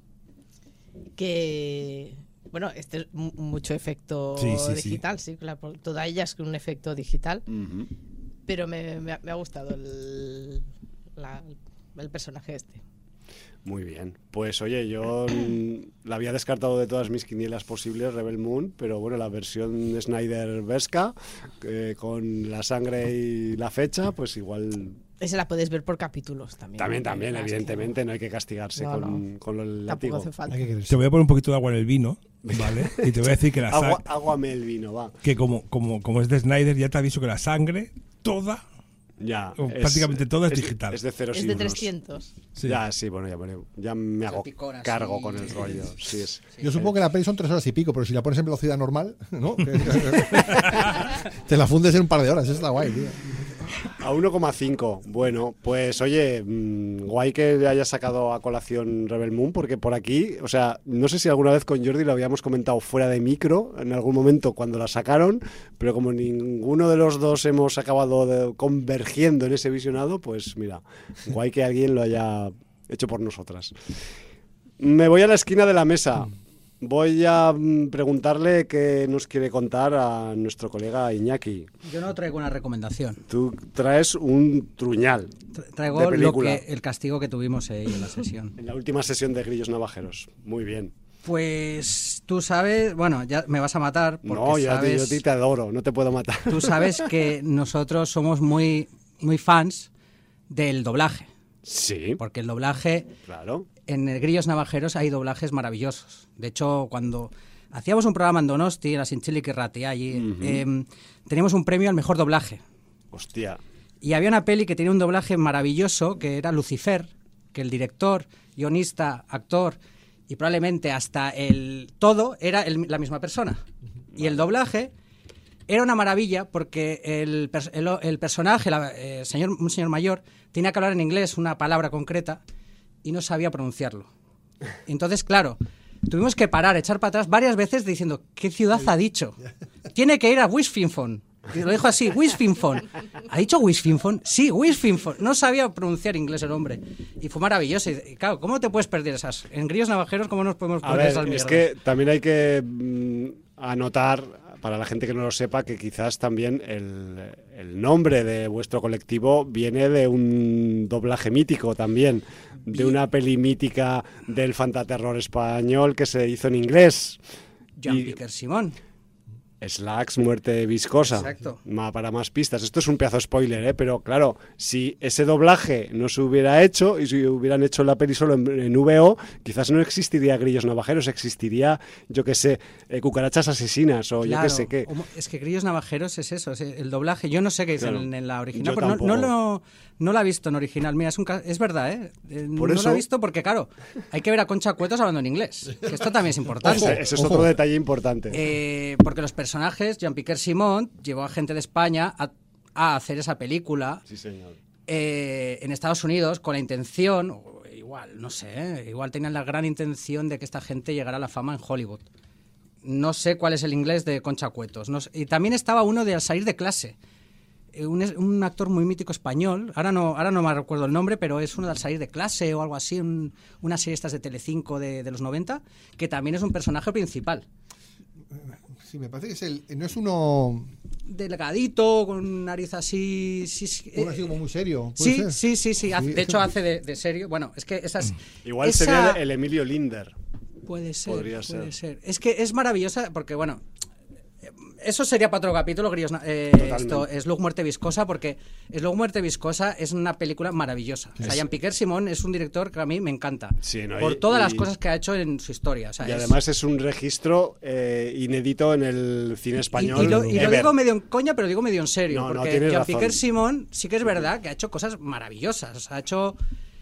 que bueno, este es mucho efecto Sí, sí, sí. digital, sí, claro, toda ella es un efecto digital, Ujú. pero me ha gustado el personaje este. Muy bien. Pues oye, yo la había descartado de todas mis quinielas posibles, Rebel Moon, pero bueno, la versión Snyder-vesca, con la sangre y la fecha, pues igual... Esa la puedes ver por capítulos también. También, Es que evidentemente, no hay que castigarse No, con el tampoco látigo. hace falta. Hay que quererse. Te voy a poner un poquito de agua en el vino, ¿vale? Y te voy a decir que la sangre... Águame el vino, va. Que como es de Snyder, ya te aviso que la sangre, toda, Ya. O prácticamente todo es digital. Es de ceros Es y de unos. 300. sí. Ya, sí, bueno, ya me hago picón así. cargo con el rollo. Sí, es. Yo supongo que la peli son 3 horas y pico, pero si la pones en velocidad normal, ¿no? Te la fundes en un par de horas, eso está guay, tío. A 1,5. Bueno, pues oye, guay que hayas sacado a colación Rebel Moon, porque por aquí, o sea, no sé si alguna vez con Jordi lo habíamos comentado fuera de micro, en algún momento cuando la sacaron, pero como ninguno de los dos hemos acabado convergiendo en ese visionado, pues mira, guay que alguien lo haya hecho por nosotras. Me voy a la esquina de la mesa. Voy a preguntarle qué nos quiere contar a nuestro colega Iñaki. Yo no traigo una recomendación. Tú traes un truñal. Traigo De película. el castigo que tuvimos ahí en la sesión. En la última sesión de Grillos Navajeros. Muy bien. Pues tú sabes, bueno, ya me vas a matar porque No, yo a sabes, ti te adoro, no te puedo matar. tú sabes que nosotros somos muy fans del doblaje, Sí, porque el doblaje claro. en el Grillos Navajeros hay doblajes maravillosos. De hecho, cuando hacíamos un programa en Donosti, en la Sinchili que ratea allí, teníamos un premio al mejor doblaje. Hostia. Y había una peli que tenía un doblaje maravilloso, que era Lucifer, que el director, guionista, actor y probablemente hasta el todo era la misma persona. Y el doblaje era una maravilla porque el personaje, un señor mayor, tenía que hablar en inglés una palabra concreta y no sabía pronunciarlo. Entonces, claro, tuvimos que parar, echar para atrás varias veces diciendo, ¿qué ciudad ha dicho? Tiene que ir a Wisfinfon. Y lo dijo así, Wisfinfon. ¿Ha dicho Wisfinfon? Sí, Wisfinfon. No sabía pronunciar inglés el hombre. Y fue maravilloso. Y claro, ¿cómo te puedes perder esas? En Grillos Navajeros, ¿cómo nos podemos A perder ver, esas es mierdas? que también hay que anotar, para la gente que no lo sepa, que quizás también el nombre de vuestro colectivo viene de un doblaje mítico también, de una peli mítica del fantaterror español que se hizo en inglés. Jean-Pierre Simón. Slacks, muerte viscosa. Exacto. Para más pistas. Esto es un pedazo de spoiler, pero claro, si ese doblaje no se hubiera hecho y si hubieran hecho la peli solo en VO, quizás no existiría Grillos Navajeros, existiría, yo qué sé, Cucarachas Asesinas o Claro, yo qué sé qué. es que Grillos Navajeros es eso, es el doblaje. Yo no sé qué dicen Claro. en la original, Yo porque no la he visto en original. Mira, es verdad, ¿eh? Por no eso- la he visto porque, claro, hay que ver a Concha Cuetos hablando en inglés. Que esto también es importante. Ese es otro detalle importante. Porque los personajes, Jean-Pierre Simón llevó a gente de España a hacer esa película Sí, señor. en Estados Unidos con la intención, o igual, no sé, igual tenían la gran intención de que esta gente llegara a la fama en Hollywood. No sé cuál es el inglés de Concha Cuetos. No sé. Y también estaba uno de Al salir de clase, un actor muy mítico español, ahora no me recuerdo el nombre, pero es uno de Al salir de clase o algo así, una serie estas de Telecinco de los 90, que también es un personaje principal. Sí, me parece que es no es uno... delgadito, con nariz así... Uno así como muy serio. ¿puede Sí, ser? sí. De hecho hace de serio. Bueno, es que esas... Igual sería el Emilio Linder. Puede ser, Podría puede ser. ser. Es que es maravillosa porque, bueno, eso sería para otro capítulo, Grillos. Esto, Slug Muerte Viscosa, porque Slug Muerte Viscosa es una película maravillosa. O sea, Jean-Pierre Simon es un director que a mí me encanta. Sí, ¿no? Por todas las cosas que ha hecho en su historia. O sea, Y además es un registro inédito en el cine español. Y lo ever. digo medio en coña, pero lo digo medio en serio. No, porque tienes Jean-Pierre razón. Simon sí que es verdad que ha hecho cosas maravillosas. O sea, ha hecho,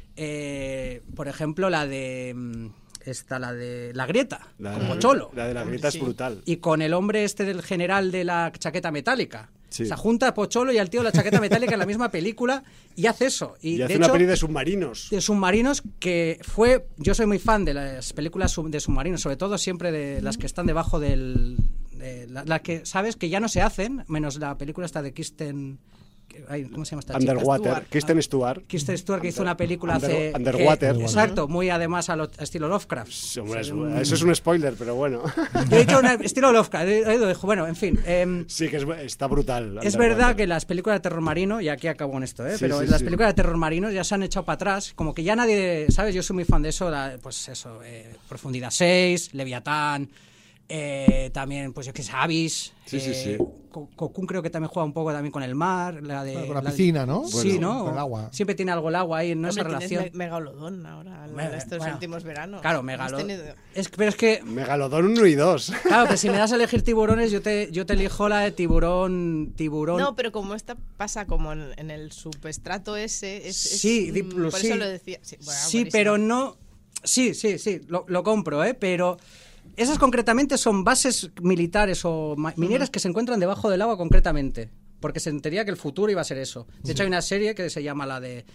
por ejemplo, la de La Grieta, con Pocholo. La de la grieta es brutal. Y con el hombre este del general de la chaqueta metálica. Sí. O sea, junta a Pocholo y al tío de la chaqueta metálica en la misma película y hace eso. Y hace de una hecho, peli de submarinos. de submarinos que fue... Yo soy muy fan de las películas de submarinos, sobre todo siempre de las que están debajo del... las que, ¿sabes? Que ya no se hacen, menos la película esta de Kirsten... ¿Cómo se llama esta chica? Underwater. Kristen Stewart. Kristen Stewart, que hizo una película hace... Underwater. Exacto, muy además a estilo Lovecraft. Sí, hombre, eso es un spoiler, pero bueno. Yo he dicho estilo Lovecraft, lo dejo. Bueno, en fin. Sí, que está brutal. Es verdad que las películas de terror marino, y aquí acabo con esto, pero las películas de terror marino ya se han echado para atrás, como que ya nadie, ¿sabes? Yo soy muy fan de eso, pues eso, Profundidad 6, Leviatán, también, pues yo qué sé, Abyss. Sí. Cocoon creo que también juega un poco también con el mar, con la piscina, ¿no? Sí, Bueno, ¿no? con el agua. Siempre tiene algo el agua ahí, ¿no? Esa Hombre, relación. tienes Megalodón ahora, estos Bueno, últimos veranos. Claro, Has Megalodón. tenido- Pero es que Megalodón 1 y 2. claro, que si me das a elegir tiburones, yo te elijo la de tiburón. No, pero como esta pasa como en el subestrato ese, Sí, Deep Blue, por sí. eso lo decía. Sí, bueno, Sí, buenísimo. pero no. Sí, lo compro, pero esas concretamente son bases militares o mineras que se encuentran debajo del agua concretamente. Porque se entendería que el futuro iba a ser eso. De hecho, hay una serie que se llama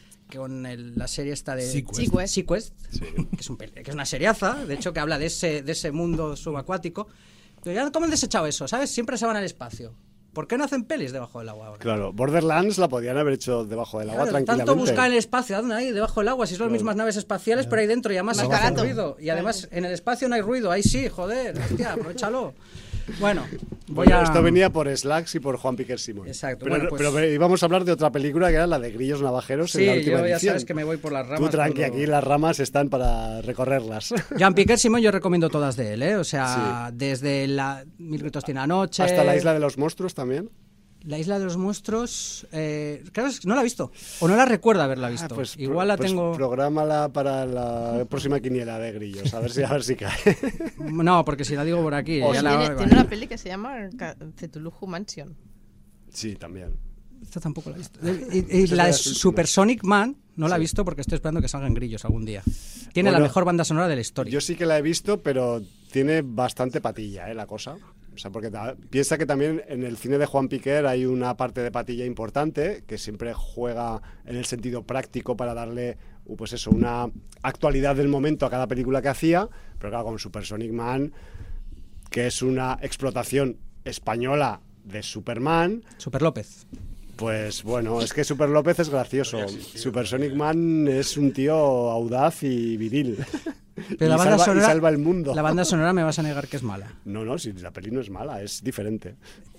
la serie esta de Sequest, que es una seriaza, de hecho, que habla de ese mundo subacuático. Pero ya cómo han desechado eso, ¿sabes? Siempre se van al espacio. ¿Por qué no hacen pelis debajo del agua ahora? Claro, Borderlands la podían haber hecho debajo del agua Claro, tranquilamente. tanto buscar en el espacio, ¿dónde hay? Debajo del agua, si son las mismas naves espaciales, pero ahí dentro y además Más no hace barato. ruido. Y además en el espacio no hay ruido, ahí sí, joder, hostia, aprovechalo. Bueno, voy Bueno, a... esto venía por Slacks y por Juan Piquer Simón. Exacto, Pero, bueno, pues- pero íbamos a hablar de otra película que era la de Grillos Navajeros en Sí, la última yo ya edición. sabes que me voy por las ramas. Tú tranqui, cuando- aquí las ramas están para recorrerlas. Jean-Pierre Simon yo recomiendo todas de él, ¿eh? O sea, desde la Mil gritos tiene anoche... Hasta la Isla de los Monstruos también. La Isla de los Monstruos, creo que no la he visto, o no la recuerdo haberla visto. Pues Igual la tengo... Prográmala para la próxima quiniela de Grillos, a ver si cae. No, porque si la digo por aquí... O ya si la... Tiene una peli que se llama Cthulhu Mansion. Sí, también. Esta tampoco la he visto. Y la de Supersonic Man no la he visto porque estoy esperando que salga en Grillos algún día. Tiene la Bueno, mejor banda sonora de la historia. Yo sí que la he visto, pero tiene bastante patilla, la cosa. O sea, porque piensa que también en el cine de Juan Piquer hay una parte de patilla importante que siempre juega en el sentido práctico para darle, pues eso, una actualidad del momento a cada película que hacía. Pero claro, con Supersonic Man, que es una explotación española de Superman, Super López. pues bueno, es que Super López es gracioso. Supersonic Man es un tío audaz y viril. Pero la banda sonora, y salva el mundo. La banda sonora me vas a negar que es mala. No, si la peli no es mala, es diferente.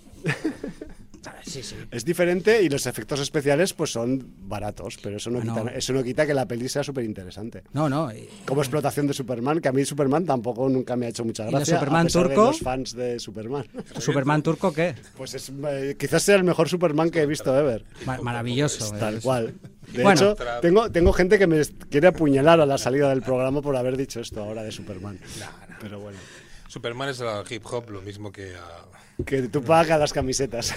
Sí, sí. Es diferente y los efectos especiales pues son baratos, pero eso no, Bueno. eso no quita que la peli sea súper interesante. No. Como explotación de Superman, que a mí Superman tampoco nunca me ha hecho mucha ¿Y la gracia. Superman a pesar turco? de los fans de Superman. ¿Superman turco qué? Pues es, quizás sea el mejor Superman que he visto ever. Maravilloso. Tal cual. De Bueno. hecho, tengo gente que me quiere apuñalar a la salida del programa por haber dicho esto ahora de Superman. Pero bueno, Superman es al hip hop lo mismo que a... que tú pagas las camisetas.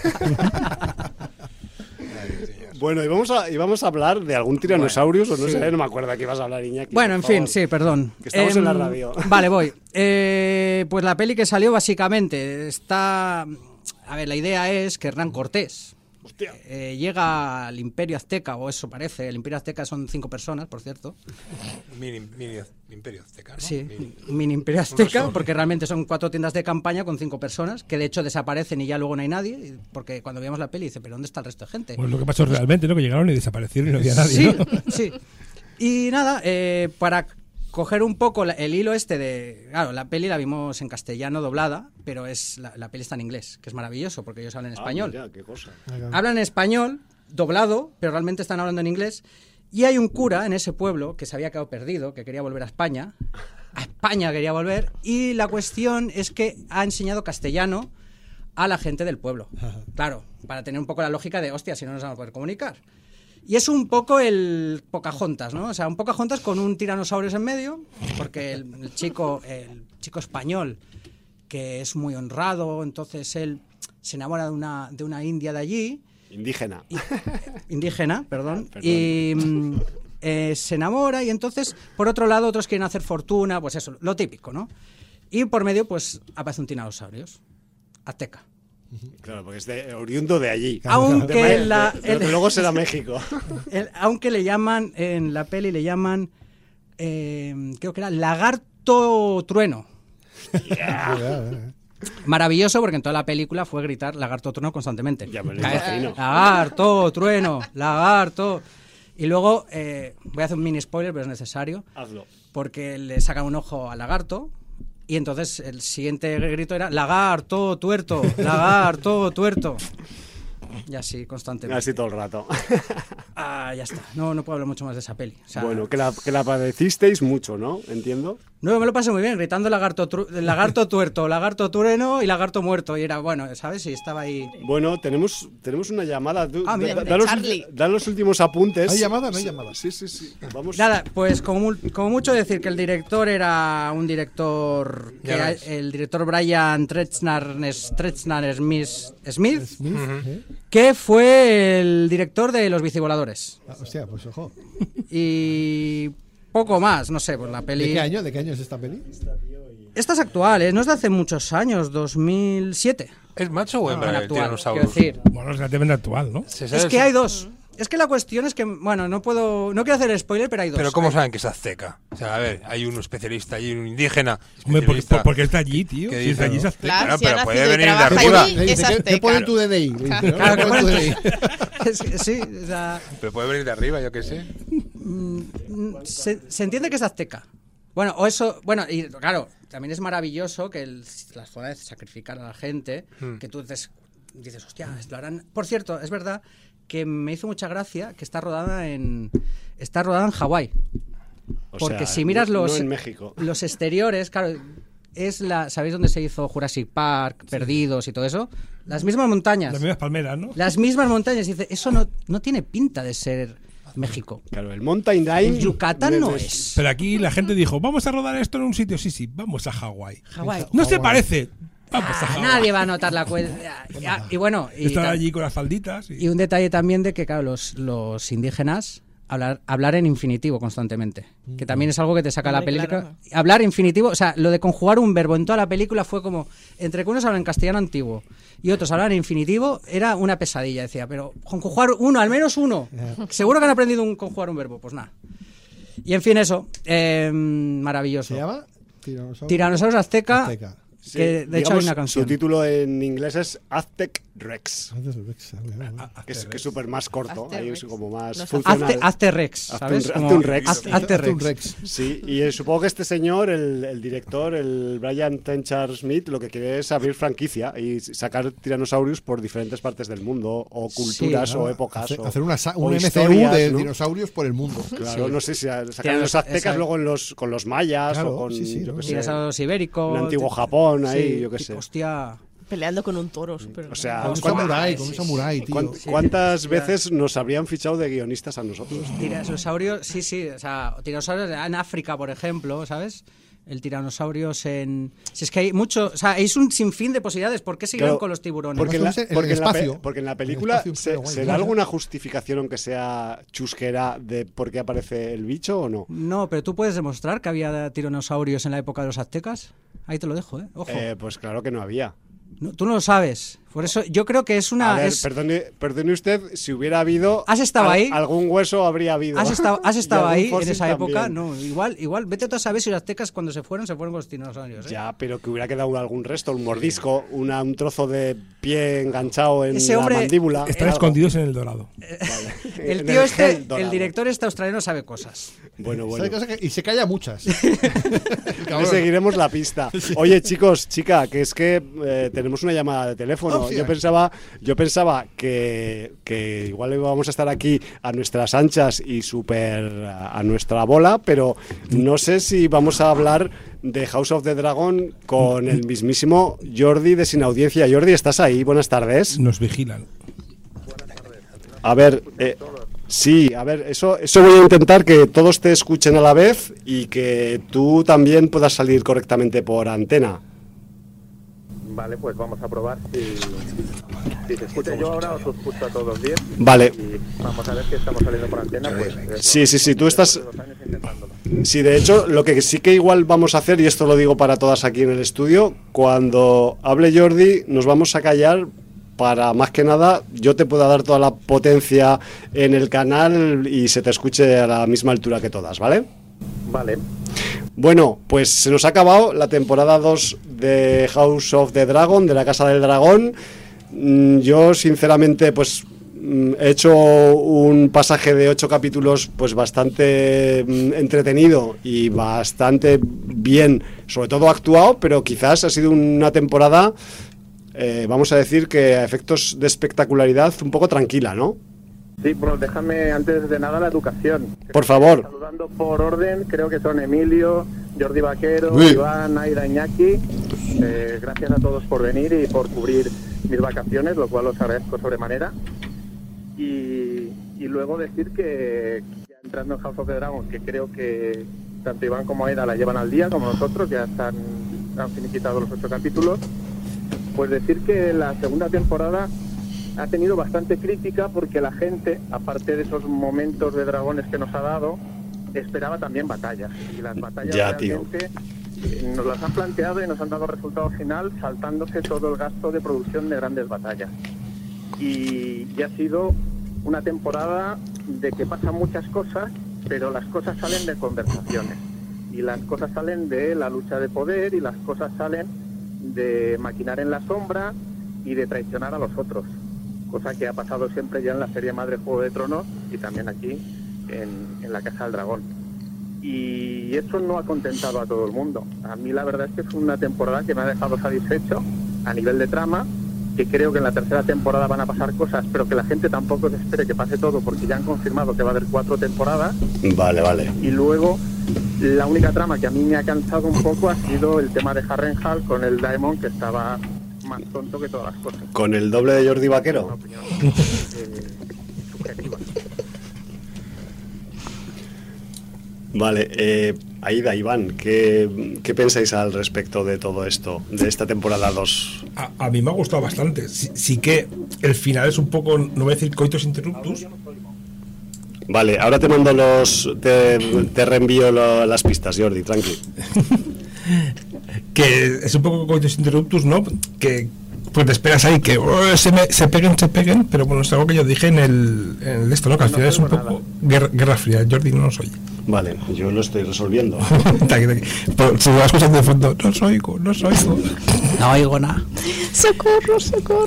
Ay, señor. Bueno, y vamos a hablar de algún Tyrannosaurus, o no sí. sé, no me acuerdo de qué ibas a hablar, Iñaki. Bueno, en por favor. fin, sí, perdón. Que estamos en la radio. Vale, voy. Pues la peli que salió básicamente está... A ver, la idea es que Hernán Cortés Hostia. llega al Imperio Azteca, o eso parece. El Imperio Azteca son 5 personas, por cierto. Mini Imperio Azteca, ¿no? Sí, Mini. mini Imperio Azteca, solo. porque realmente son 4 tiendas de campaña con 5 personas, que de hecho desaparecen y ya luego no hay nadie, porque cuando veíamos la peli dice, ¿pero dónde está el resto de gente? Pues lo que pasó realmente, ¿no? Que llegaron y desaparecieron y no había nadie, Sí, ¿no? sí. Y nada, para coger un poco el hilo de... Claro, la peli la vimos en castellano doblada, pero la peli está en inglés, que es maravilloso, porque ellos hablan español. Mira, qué cosa. Hablan en español, doblado, pero realmente están hablando en inglés. Y hay un cura en ese pueblo que se había quedado perdido, que quería volver a España. A España quería volver. Y la cuestión es que ha enseñado castellano a la gente del pueblo. Claro, para tener un poco la lógica de, hostia, si no nos vamos a poder comunicar. Y es un poco el Pocahontas, ¿no? O sea, un Pocahontas con un tiranosaurios en medio, porque el chico español, que es muy honrado, entonces él se enamora de una india de allí. Indígena, perdón. Y se enamora y entonces, por otro lado, otros quieren hacer fortuna, pues eso, lo típico, ¿no? Y por medio, pues, aparece un tiranosaurios, azteca. Claro, porque es oriundo de allí. Aunque luego será México. Aunque le llaman, en la peli le llaman, creo que era lagarto trueno. Yeah. Maravilloso, porque en toda la película fue gritar lagarto trueno constantemente. Ya me lo imagino. Lagarto, trueno, lagarto. Y luego, voy a hacer un mini spoiler, pero es necesario. Hazlo. Porque le sacan un ojo al lagarto. Y entonces el siguiente grito era lagarto, tuerto, lagarto, tuerto. Y así constantemente. Así todo el rato. Ya está. No puedo hablar mucho más de esa peli. O sea, bueno, que la padecisteis mucho, ¿no? Entiendo. No, me lo pasé muy bien, gritando lagarto tuerto, lagarto tureno y lagarto muerto. Y era bueno, ¿sabes? Y estaba ahí. Bueno, tenemos una llamada. Mira, Da los últimos apuntes. ¿Hay llamada? No hay llamada. Sí. Vamos. Nada, pues como mucho decir que el director era un director, el director Brian Tretzner Smith, que fue el director de Los Bicivoladores. Hostia, pues ojo. Y poco más, no sé, pues la peli... ¿De qué año es esta peli? Esta es actual, no es de hace muchos años, 2007. ¿Es macho o hembra el Actual, tiranosaurio? quiero decir. Bueno, es relativamente actual, ¿no? Es que hay dos. Es que la cuestión es que, bueno, no quiero hacer spoiler, pero hay dos. Pero ¿cómo saben que es azteca? O sea, a ver, hay un especialista, hay un indígena. Hombre, porque está allí, tío. ¿Qué Si está dice? allí es azteca. Claro, Claro, si ha pero puede nacido y venir de trabaja arriba. allí, es ¿Qué azteca. pone tu DNI? Claro, ¿Qué pone tu DNI? Sí, o sea, Pero puede venir de arriba, yo qué sé. se entiende que es azteca. Bueno, o eso, bueno, y claro, también es maravilloso que la zona de sacrificar a la gente, que tú dices, hostia, lo harán. Por cierto, es verdad que me hizo mucha gracia que está rodada en Hawái. Porque si miras no en México. los exteriores, claro, ¿sabéis dónde se hizo Jurassic Park, Perdidos y todo eso? Las mismas montañas. Las mismas palmeras, ¿no? Las mismas montañas. Y dice, eso no tiene pinta de ser México. Claro, el Mountain Line. Yucatán no es. Pero aquí la gente dijo, vamos a rodar esto en un sitio. Sí, vamos a Hawái. Hawái. No se parece. Vamos a Hawái. Nadie va a notar la cuenta. Y bueno, Estar allí con las falditas. y un detalle también de que, claro, los indígenas hablar en infinitivo constantemente, que también es algo que te saca la película. Claro. Hablar infinitivo, o sea, lo de conjugar un verbo en toda la película fue como, entre que unos hablan castellano antiguo y otros hablan en infinitivo, era una pesadilla, decía, pero conjugar uno, al menos uno. Seguro que han aprendido conjugar un verbo, pues nada. Y en fin, eso, maravilloso. ¿Se llama? Tiranosaurus azteca. Sí, Que de hecho hay una su canción. título en inglés es Aztec Rex, Ah, que es súper más corto, Aztec ahí Rex. es como más No sé. funcional. Hazte Rex, ¿sabes? Hazte Como un Rex. hazte un Rex. Rex. Sí, y supongo que este señor, el director, el Brian Trenchard Smith, lo que quiere es abrir franquicia y sacar tiranosaurios por diferentes partes del mundo, o culturas, Sí, o épocas. Hacer un o MCU historias, de ¿no? dinosaurios por el mundo. Claro, Sí. no sé si sacar Tiene los aztecas esa- luego con los mayas, Claro, o con sí, yo ¿no? qué sé, Dinosaurios ibéricos. un antiguo Japón, ahí, Sí, yo qué sé. Hostia. Peleando con un toro súper. O sea, Con un ¿cuántas- samurái, tío. ¿Cuántas veces nos habrían fichado de guionistas a nosotros? Tiranosaurios, sí, o sea, tiranosaurios en África, por ejemplo, ¿sabes? El tiranosaurios en... Si es que hay mucho... O sea, es un sinfín de posibilidades. ¿Por qué siguieron Claro, con los tiburones? Porque en la, En el porque en la pe- espacio. porque en la En el película espacio, pero guay. ¿se da alguna justificación, aunque sea chusquera, de por qué aparece el bicho o no? No, pero tú puedes demostrar que había tiranosaurios en la época de los aztecas. Ahí te lo dejo, ¿eh? Ojo. Pues claro que no había. No, tú no lo sabes. Por eso yo creo que es una... A ver, es- perdone usted, si hubiera habido... ¿Has estado ahí? Algún hueso habría habido. ¿Has estado Y algún ahí en fósil esa época? también. No, igual, vete tú a saber si los aztecas cuando se fueron con los dinosaurios. ¿eh? Ya, pero que hubiera quedado algún resto, un mordisco, un trozo de pie enganchado en Ese la hombre mandíbula. Están algo. escondidos en el Dorado. El En tío gel dorado. el director australiano sabe cosas. Bueno. Y se calla muchas. Le seguiremos la pista. Oye, chicos, chica, que es que tenemos una llamada de teléfono. Hostia. Yo pensaba que igual íbamos a estar aquí a nuestras anchas y súper a nuestra bola, pero no sé si vamos a hablar de House of the Dragon con el mismísimo Jordi de Sin Audiencia. Jordi, ¿estás ahí? Buenas tardes. Nos vigilan. A ver, sí, a ver, eso voy a intentar que todos te escuchen a la vez y que tú también puedas salir correctamente por antena. Vale, pues vamos a probar si se escucha yo ahora o se escucha a todos bien. Vale. Y vamos a ver si estamos saliendo por antena, pues... Sí, tú estás... Sí, de hecho, lo que sí que igual vamos a hacer, y esto lo digo para todas aquí en el estudio, cuando hable Jordi nos vamos a callar para, más que nada, yo te pueda dar toda la potencia en el canal y se te escuche a la misma altura que todas, ¿vale? Vale. Bueno, pues se nos ha acabado la temporada 2 de House of the Dragon, de la Casa del Dragón. Yo, sinceramente, pues he hecho un pasaje de 8 capítulos pues bastante entretenido y bastante bien, sobre todo actuado, pero quizás ha sido una temporada, vamos a decir que a efectos de espectacularidad un poco tranquila, ¿no? Sí, bueno, déjame antes de nada la educación. Por favor. Saludando por orden, creo que son Emilio, Jordi Vaquero, Uy. Iván, Aida, Iñaki. Gracias a todos por venir y por cubrir mis vacaciones, lo cual os agradezco sobremanera. Y luego decir que ya entrando en House of the Dragon, que creo que tanto Iván como Aida la llevan al día, como nosotros, ya han finiquitado los 8 capítulos, pues decir que la segunda temporada ha tenido bastante crítica porque la gente, aparte de esos momentos de dragones que nos ha dado, esperaba también batallas. Y las batallas ya, realmente nos las han planteado y nos han dado resultado final saltándose todo el gasto de producción de grandes batallas. Y ha sido una temporada de que pasan muchas cosas, pero las cosas salen de conversaciones. Y las cosas salen de la lucha de poder y las cosas salen de maquinar en la sombra y de traicionar a los otros. Cosa que ha pasado siempre ya en la serie madre Juego de Tronos y también aquí en la Casa del Dragón. Y eso no ha contentado a todo el mundo. A mí la verdad es que es una temporada que me ha dejado satisfecho a nivel de trama, que creo que en la tercera temporada van a pasar cosas, pero que la gente tampoco se espere que pase todo porque ya han confirmado que va a haber 4 temporadas. Vale. Y luego la única trama que a mí me ha cansado un poco ha sido el tema de Harrenhal con el Daemon, que estaba más tonto que todas las cosas. ¿Con el doble de Jordi Vaquero? Una opinión subjetiva. Vale, Aida, Iván, ¿qué pensáis al respecto de todo esto, de esta temporada 2? A mí me ha gustado bastante. Sí que el final es un poco, no voy a decir coitus interruptus. Vale, ahora te mando te reenvío las pistas, Jordi, tranqui. Que es un poco coitus interruptus, ¿no? Que pues te esperas ahí que se peguen, pero bueno, es algo que yo dije en el esto, ¿no? Que al final es un poco guerra fría. Jordi no nos oye. Vale, yo lo estoy resolviendo. Pero se va escuchando de fondo, no os oigo. No oigo nada. Socorro.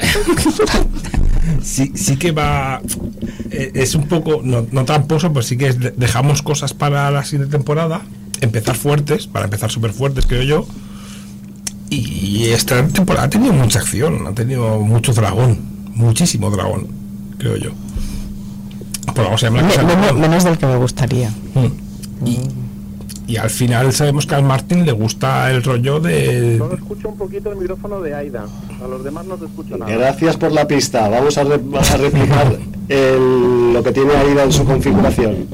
Sí que va, es un poco, no tramposo, pues sí que dejamos cosas para la siguiente temporada, empezar fuertes, para empezar súper fuertes, creo yo. Y esta temporada ha tenido mucha acción, ha tenido mucho dragón, muchísimo dragón, creo yo. Por algo se llama la Casa menos del que me gustaría. Y al final sabemos que al Martín le gusta el rollo de... Solo escucho un poquito el micrófono de Aida, a los demás no te escucho nada. Gracias por la pista. Vamos a replicar lo que tiene Aida en su configuración.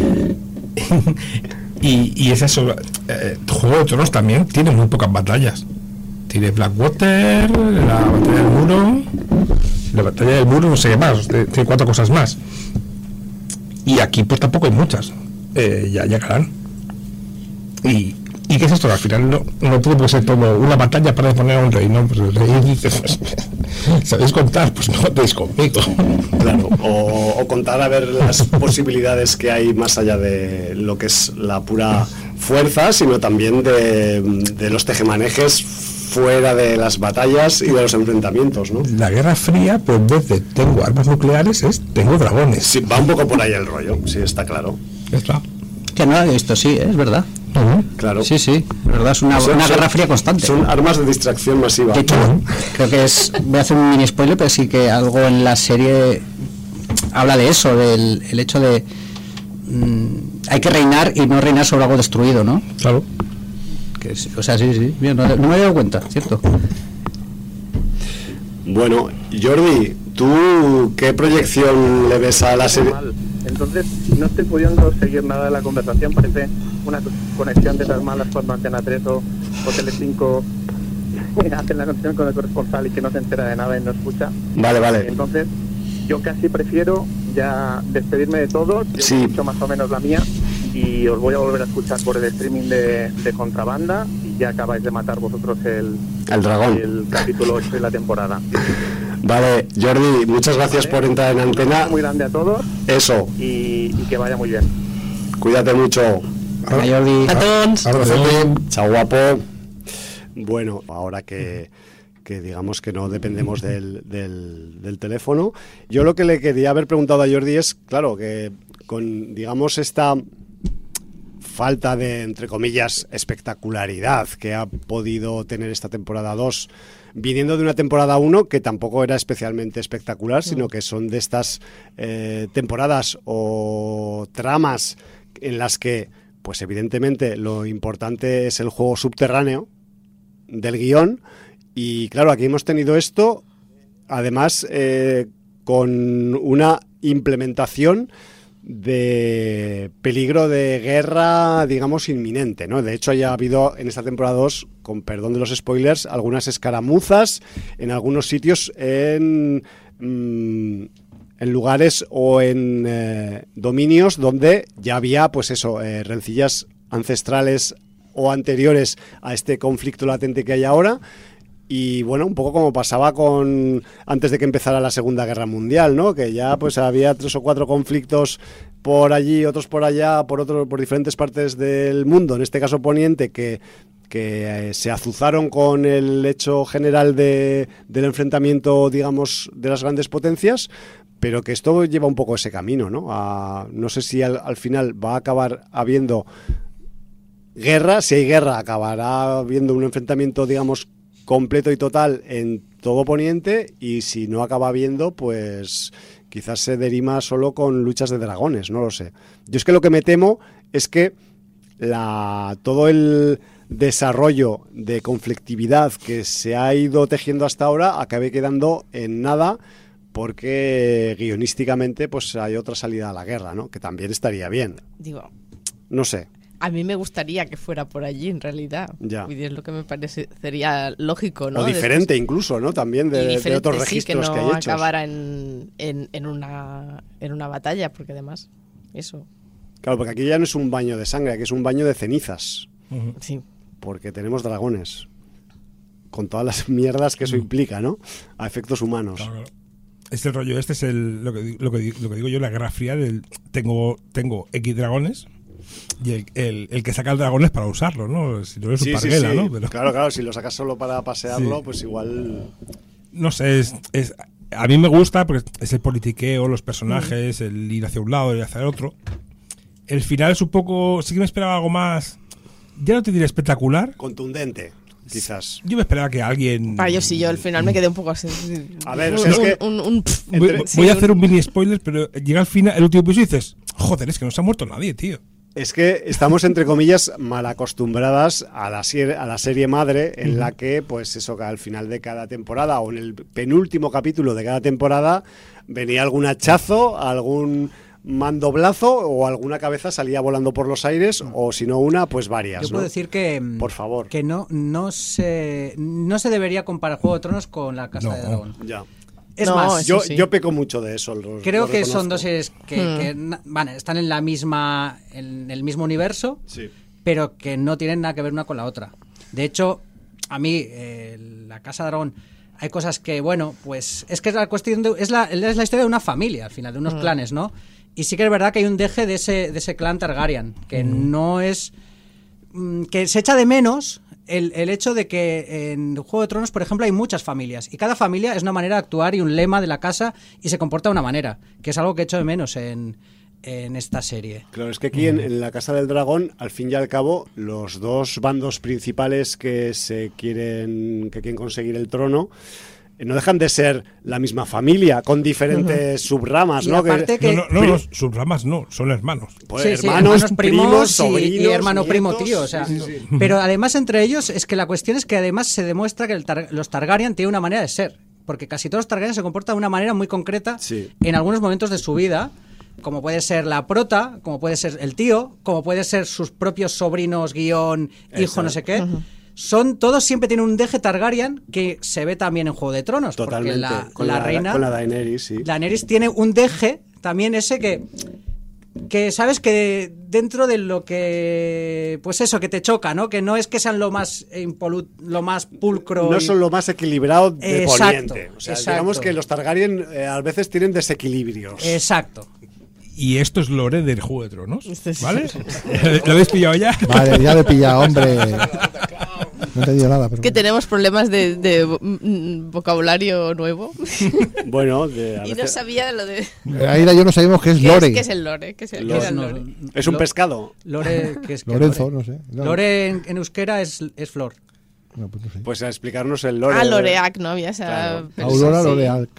y es eso. Juego de Tronos también tiene muy pocas batallas. Tiene Blackwater, la batalla del muro. La batalla del muro, no sé qué más. Tiene 4 cosas más. Y aquí pues tampoco hay muchas. Ya llegarán. ¿Y qué es esto? Al final no puede ser todo una batalla para poner a un rey, ¿no? Pues el rey dice, pues, ¿sabéis contar? Pues no batéis conmigo. Claro, o contar a ver las posibilidades que hay más allá de lo que es la pura fuerza, sino también de los tejemanejes fuera de las batallas y de los enfrentamientos, ¿no? La Guerra Fría, pues en vez de tengo armas nucleares, tengo dragones. Sí, va un poco por ahí el rollo, sí, está claro. Está. Que no lo había visto, sí, es verdad. Claro. Sí, es verdad, es una guerra fría constante. Son armas de distracción masiva. De hecho, creo que voy a hacer un mini spoiler, pero sí que algo en la serie habla de eso, del el hecho de hay que reinar y no reinar sobre algo destruido, ¿no? Claro. Que, o sea, sí, bien, no me había dado cuenta, ¿cierto? Bueno, Jordi, ¿tú qué proyección le ves a la serie? Entonces, no estoy pudiendo seguir nada de la conversación. Parece una conexión de esas malas cuando Antena 3 o Telecinco hacen la conexión con el corresponsal y que no se entera de nada y no escucha. Vale. Entonces, yo casi prefiero ya despedirme de todos. Yo he dicho más o menos la mía y os voy a volver a escuchar por el streaming de Contrabanda y ya acabáis de matar vosotros el dragón, el capítulo 8 de la temporada. Vale, Jordi, muchas gracias por entrar en antena. Muy grande a todos. Eso. Y que vaya muy bien. Cuídate mucho. Jordi. Chao, guapo. Bueno, ahora que digamos que no dependemos del teléfono, yo lo que le quería haber preguntado a Jordi es, claro, que con, digamos, esta falta de, entre comillas, espectacularidad que ha podido tener esta temporada 2, viniendo de una temporada 1 que tampoco era especialmente espectacular, sino que son de estas temporadas o tramas en las que, pues evidentemente, lo importante es el juego subterráneo del guión. Y claro, aquí hemos tenido esto, además, con una implementación de peligro de guerra, digamos, inminente, ¿no? De hecho, ya ha habido en esta temporada 2, con perdón de los spoilers, algunas escaramuzas en algunos sitios en lugares o en dominios donde ya había, pues eso, rencillas ancestrales o anteriores a este conflicto latente que hay ahora. Y bueno, un poco como pasaba antes de que empezara la Segunda Guerra Mundial, ¿no? Que ya pues había 3 o 4 conflictos por allí, otros por allá, por diferentes partes del mundo, en este caso Poniente, que se azuzaron con el hecho general del enfrentamiento, digamos, de las grandes potencias, pero que esto lleva un poco ese camino, ¿no? No sé si al final va a acabar habiendo guerra. Si hay guerra, acabará habiendo un enfrentamiento, digamos, completo y total en todo Poniente, y si no acaba viendo, pues quizás se derima solo con luchas de dragones, no lo sé. Yo es que lo que me temo es que todo el desarrollo de conflictividad que se ha ido tejiendo hasta ahora acabe quedando en nada, porque guionísticamente pues hay otra salida a la guerra, ¿no? Que también estaría bien. Digo, no sé. A mí me gustaría que fuera por allí, en realidad. Ya. Y es lo que me parecería lógico, ¿no? O diferente incluso, ¿no? También de otros registros sí, que hay no hechos. acabara en una batalla, porque además, eso. Claro, porque aquí ya no es un baño de sangre, aquí es un baño de cenizas. Sí. Porque tenemos dragones. Con todas las mierdas que eso implica, ¿no? A efectos humanos. Claro. Este rollo, este es lo que digo yo, la guerra fría del tengo X dragones. Y el que saca el dragón es para usarlo, ¿no? Si no es un parguela, ¿no? Pero... Claro, si lo sacas solo para pasearlo, pues igual... No sé, a mí me gusta porque es el politiqueo, los personajes, el ir hacia un lado y hacia el otro. El final es un poco... Sí que me esperaba algo más... Ya no te diré espectacular. Contundente, quizás. Yo me esperaba que alguien... Yo al final me quedé un poco así. A ver, o sea, es que... Voy a hacer un mini spoiler, pero llega al final, el último episodio y dices... Joder, es que no se ha muerto nadie, tío. Es que estamos, entre comillas, mal acostumbradas a la serie madre, en la que, pues eso, que al final de cada temporada o en el penúltimo capítulo de cada temporada venía algún hachazo, algún mandoblazo o alguna cabeza salía volando por los aires, o si no una, pues varias. Yo puedo decir que, por favor, que no se debería comparar Juego de Tronos con La Casa de Dragón. Ya. Es más, yo peco mucho de eso. Creo que son dos series que están en el mismo universo, sí, pero que no tienen nada que ver una con la otra. De hecho, a mí, La Casa de Dragón, hay cosas que, bueno, pues es que es la cuestión es la historia de una familia, al final, de unos clanes, ¿no? Y sí que es verdad que hay un deje de ese clan Targaryen, que no es... que se echa de menos... El hecho de que en Juego de Tronos, por ejemplo, hay muchas familias y cada familia es una manera de actuar y un lema de la casa y se comporta de una manera, que es algo que echo de menos en en esta serie. Claro, es que aquí en la Casa del Dragón, al fin y al cabo, los dos bandos principales que quieren conseguir el trono no dejan de ser la misma familia, con diferentes subramas, Y ¿no? aparte que- No, subramas no, son hermanos. Pues Sí, sí, hermanos, primos sobrinos, y hermano primo nietos. tío, o sea, Sí, sí, sí. pero además entre ellos es que la cuestión es que además se demuestra que los Targaryen tienen una manera de ser, porque casi todos los Targaryen se comportan de una manera muy concreta Sí. en algunos momentos de su vida, como puede ser la prota, como puede ser el tío, como puede ser sus propios sobrinos, guión, hijo, Eso. no sé qué. Todos siempre tienen un deje Targaryen que se ve también en Juego de Tronos, Totalmente. porque Con la reina, con la Daenerys, sí. Daenerys tiene un deje también ese que sabes que dentro de lo que pues eso que te choca, ¿no? Que no es que sean lo más lo más pulcro, No son lo más equilibrado de Exacto, Poniente. O sea, exacto. digamos que los Targaryen a veces tienen desequilibrios. exacto. Y esto es lore del Juego de Tronos, Este sí. ¿vale? ¿Lo habéis pillado ya? Vale, ya le he pillado, hombre. No te digo nada, pero... Que tenemos problemas de vocabulario nuevo. Bueno, a Y no veces- sabía lo de... Aida y yo no sabemos qué es lore. ¿Qué es el lore? ¿Qué es el, qué Los- era el lore? es un pescado. Lore, ¿qué es que Lorenzo, Lore? no sé. Lore en euskera es flor. No, pues no sé. Pues a explicarnos el lore. Ah, Loreac, ¿no? Había esa... Claro. Aurora sí. Loreal.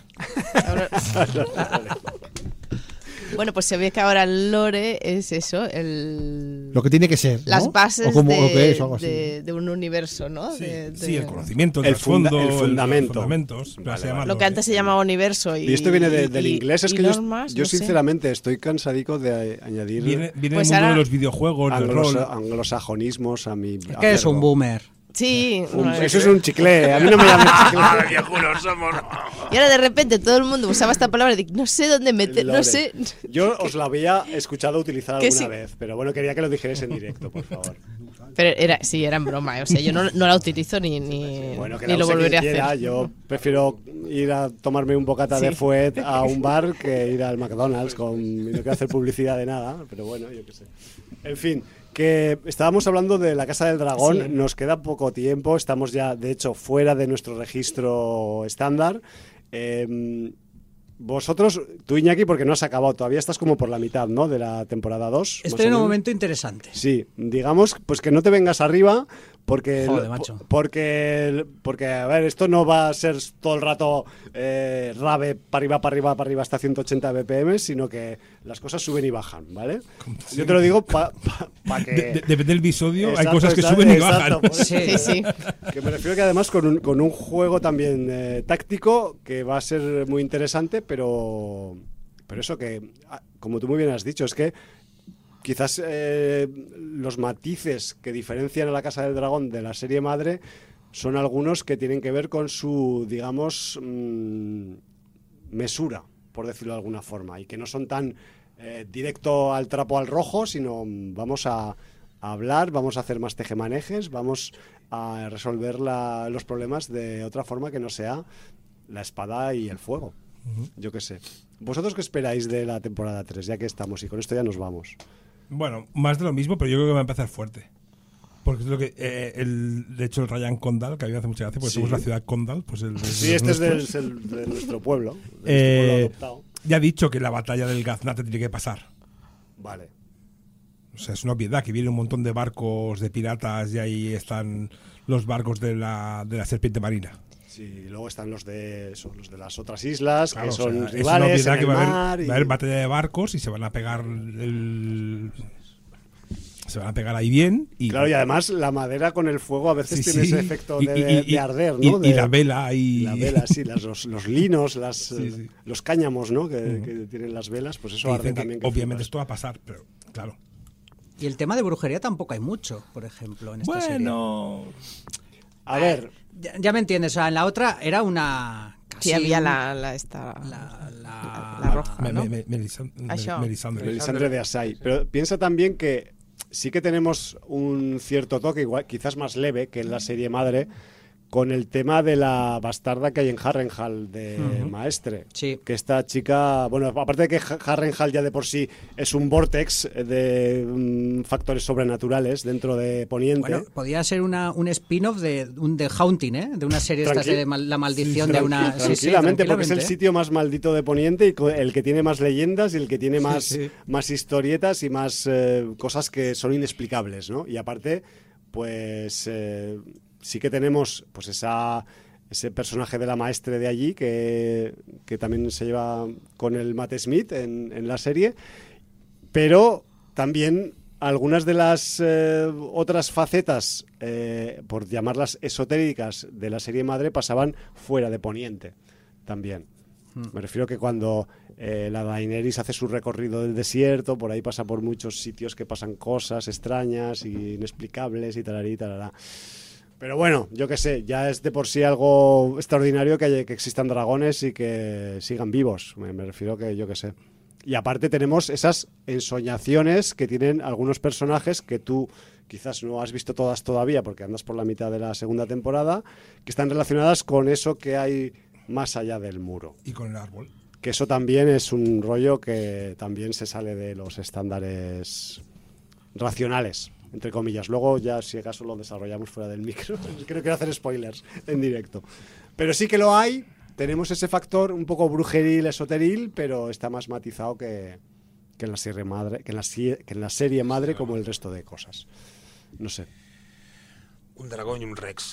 Bueno, pues se ve que ahora el lore es eso, el... Lo que tiene que ser, ¿no? las bases O como de, lo que es, o algo así. de un universo, ¿no? Sí, De- sí, de- el conocimiento, El el funda- trasfondo, el fundamento. los fundamentos, pero Vale, se llama vale. Lo que lore. antes se llamaba universo y... Y esto viene del y- inglés. Es y que normas, yo no sé. sinceramente estoy cansadico de añadir Viene Pues del mundo ahora- de los videojuegos, del rol. anglosajonismos a mi... ¿Qué es un boomer? Sí. no, Eso es un chicle. A mí no me llaman chicle. viejunos somos! Y ahora de repente todo el mundo usaba esta palabra y digo, no sé dónde meter, no Lore. sé... Yo os la había escuchado utilizar Que alguna sí. vez, pero bueno, quería que lo dijerais en directo, por favor. Pero era en broma, o sea, yo no la utilizo ni Bueno, que ni la lo use volveré a quien quiera. hacer. Yo prefiero ir a tomarme un bocata de Sí. fuet a un bar que ir al McDonald's. No quiero hacer publicidad de nada, pero bueno, yo qué sé. En fin, que estábamos hablando de la Casa del Dragón. Sí. Nos queda poco tiempo. Estamos ya, de hecho, fuera de nuestro registro estándar. Vosotros, tú Iñaki, porque no has acabado, todavía estás como por la mitad, ¿no? De la temporada 2. Estoy en un momento interesante. Sí, digamos, pues que no te vengas arriba porque Joder, macho. porque a ver, esto no va a ser todo el rato rave para arriba hasta 180 BPM, sino que las cosas suben y bajan, ¿vale? Yo te lo digo para que Depende del episodio, hay Exacto, cosas que exacto, suben y exacto, bajan. por eso. Sí, sí. Que me refiero que además con un juego también táctico que va a ser muy interesante, pero eso que, como tú muy bien has dicho, es que quizás los matices que diferencian a la Casa del Dragón de la serie madre son algunos que tienen que ver con su, digamos, mesura, por decirlo de alguna forma, y que no son tan directo al trapo al rojo, sino vamos a hablar, vamos a hacer más tejemanejes, vamos a resolver los problemas de otra forma que no sea la espada y el fuego. Yo qué sé. ¿Vosotros qué esperáis de la temporada 3, ya que estamos? Y con esto ya nos vamos. Bueno, más de lo mismo, pero yo creo que va a empezar fuerte. Porque es lo que. De hecho, el Ryan Condal, que a mí me hace mucha gracia, porque Sí. somos la ciudad Condal. Pues Sí, este es de nuestro pueblo. De nuestro pueblo adoptado. Ya ha dicho que la batalla del Gaznate tiene que pasar. Vale. O sea, es una obviedad que viene un montón de barcos de piratas y ahí están los barcos de la serpiente marina. Sí, y luego están los de las otras islas, Claro, que o sea, son es una rivales obviedad en que el va a mar. haber batalla de barcos y se van a pegar se van a pegar ahí bien. Y, Claro, y además la madera con el fuego a veces sí, tiene sí. ese efecto Y- de arder, ¿no? Y la vela. La vela, sí, los linos, sí. los cáñamos, ¿no? Que tienen las velas, pues eso y arde dicen que también. que obviamente flipas. esto va a pasar, pero claro. Y el tema de brujería tampoco hay mucho, por ejemplo, en esta serie. Bueno, A ver, Ya me entiendes, o sea, en la otra era una... Sí, casi había un- la roja, ¿no? Melisandre. Melisandre de Asai. Pero piensa también que sí que tenemos un cierto toque, igual, quizás más leve que en la serie madre, con el tema de la bastarda que hay en Harrenhal de Maestre. Sí. Que esta chica, bueno, aparte de que Harrenhal ya de por sí es un vortex de factores sobrenaturales dentro de Poniente. Bueno, podría ser un spin-off de The Haunting, ¿eh? De una serie estas de la maldición de una... Tranquilamente, porque es el sitio más maldito de Poniente y el que tiene más leyendas y el que tiene más historietas y más cosas que son inexplicables, ¿no? Y aparte, pues... sí que tenemos pues ese personaje de la Maestre de allí que también se lleva con el Matt Smith en la serie, pero también algunas de las otras facetas, por llamarlas esotéricas, de la serie madre pasaban fuera de Poniente también. Me refiero que cuando la Daenerys hace su recorrido del desierto, por ahí pasa por muchos sitios que pasan cosas extrañas y inexplicables y talarí, talará. Pero bueno, yo qué sé, ya es de por sí algo extraordinario que existan dragones y que sigan vivos. Me refiero que yo qué sé. Y aparte tenemos esas ensoñaciones que tienen algunos personajes que tú quizás no has visto todas todavía porque andas por la mitad de la segunda temporada, que están relacionadas con eso que hay más allá del muro. Y con el árbol. Que eso también es un rollo que también se sale de los estándares racionales, entre comillas. Luego ya si acaso lo desarrollamos fuera del micro. Creo que hacer spoilers en directo. Pero sí que lo hay. Tenemos ese factor un poco brujeril, esoteril, pero está más matizado que en la serie madre, que en la serie madre, como el resto de cosas. No sé. Un dragón y un rex.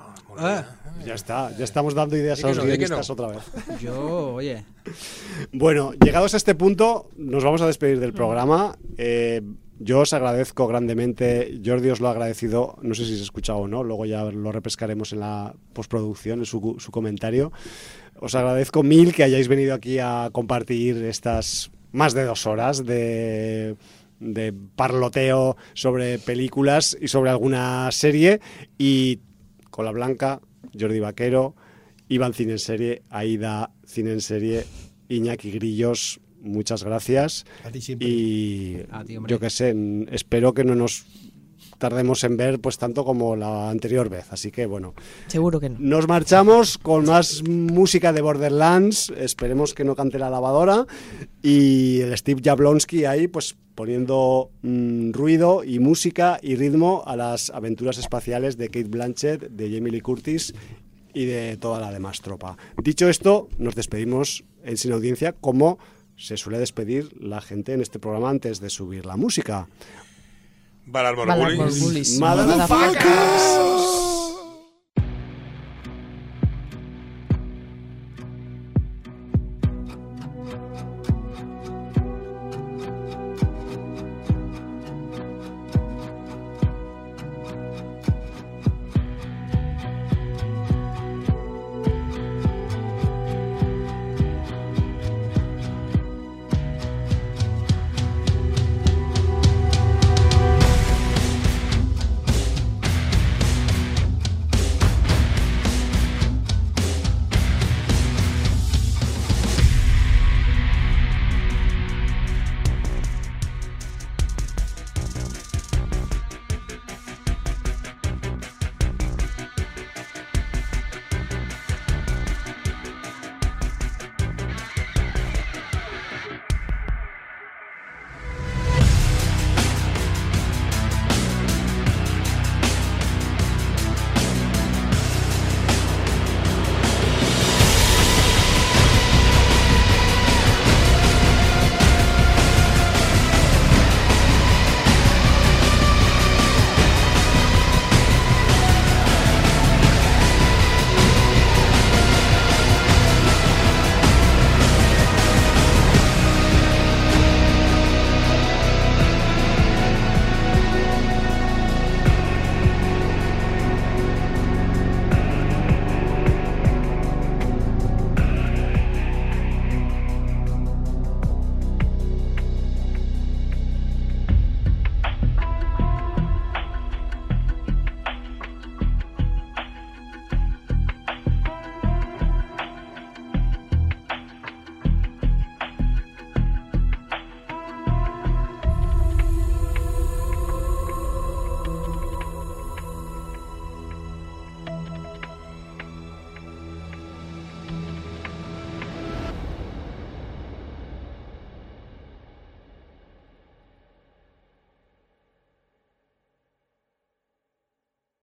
Ya está, ya estamos dando ideas a los guionistas otra vez. Yo, oye. Bueno, llegados a este punto, nos vamos a despedir del programa. Yo os agradezco grandemente, Jordi os lo ha agradecido, no sé si se ha escuchado o no, luego ya lo repescaremos en la postproducción, en su comentario. Os agradezco mil que hayáis venido aquí a compartir estas más de 2 horas de parloteo sobre películas y sobre alguna serie. Y Cola Blanca, Jordi Vaquero, Iván Cine en Serie, Aida Cine en Serie, Iñaki Grillos, muchas gracias. A ti siempre. Y yo qué sé, espero que no nos tardemos en ver pues tanto como la anterior vez, así que bueno, seguro que no. Nos marchamos con más música de Borderlands, esperemos que no cante la lavadora, y el Steve Jablonsky ahí pues poniendo ruido y música y ritmo a las aventuras espaciales de Cate Blanchett, de Jamie Lee Curtis y de toda la demás tropa. Dicho esto, nos despedimos en Sin Audiencia como se suele despedir la gente en este programa antes de subir la música. Valar Morghulis. Motherfuckers!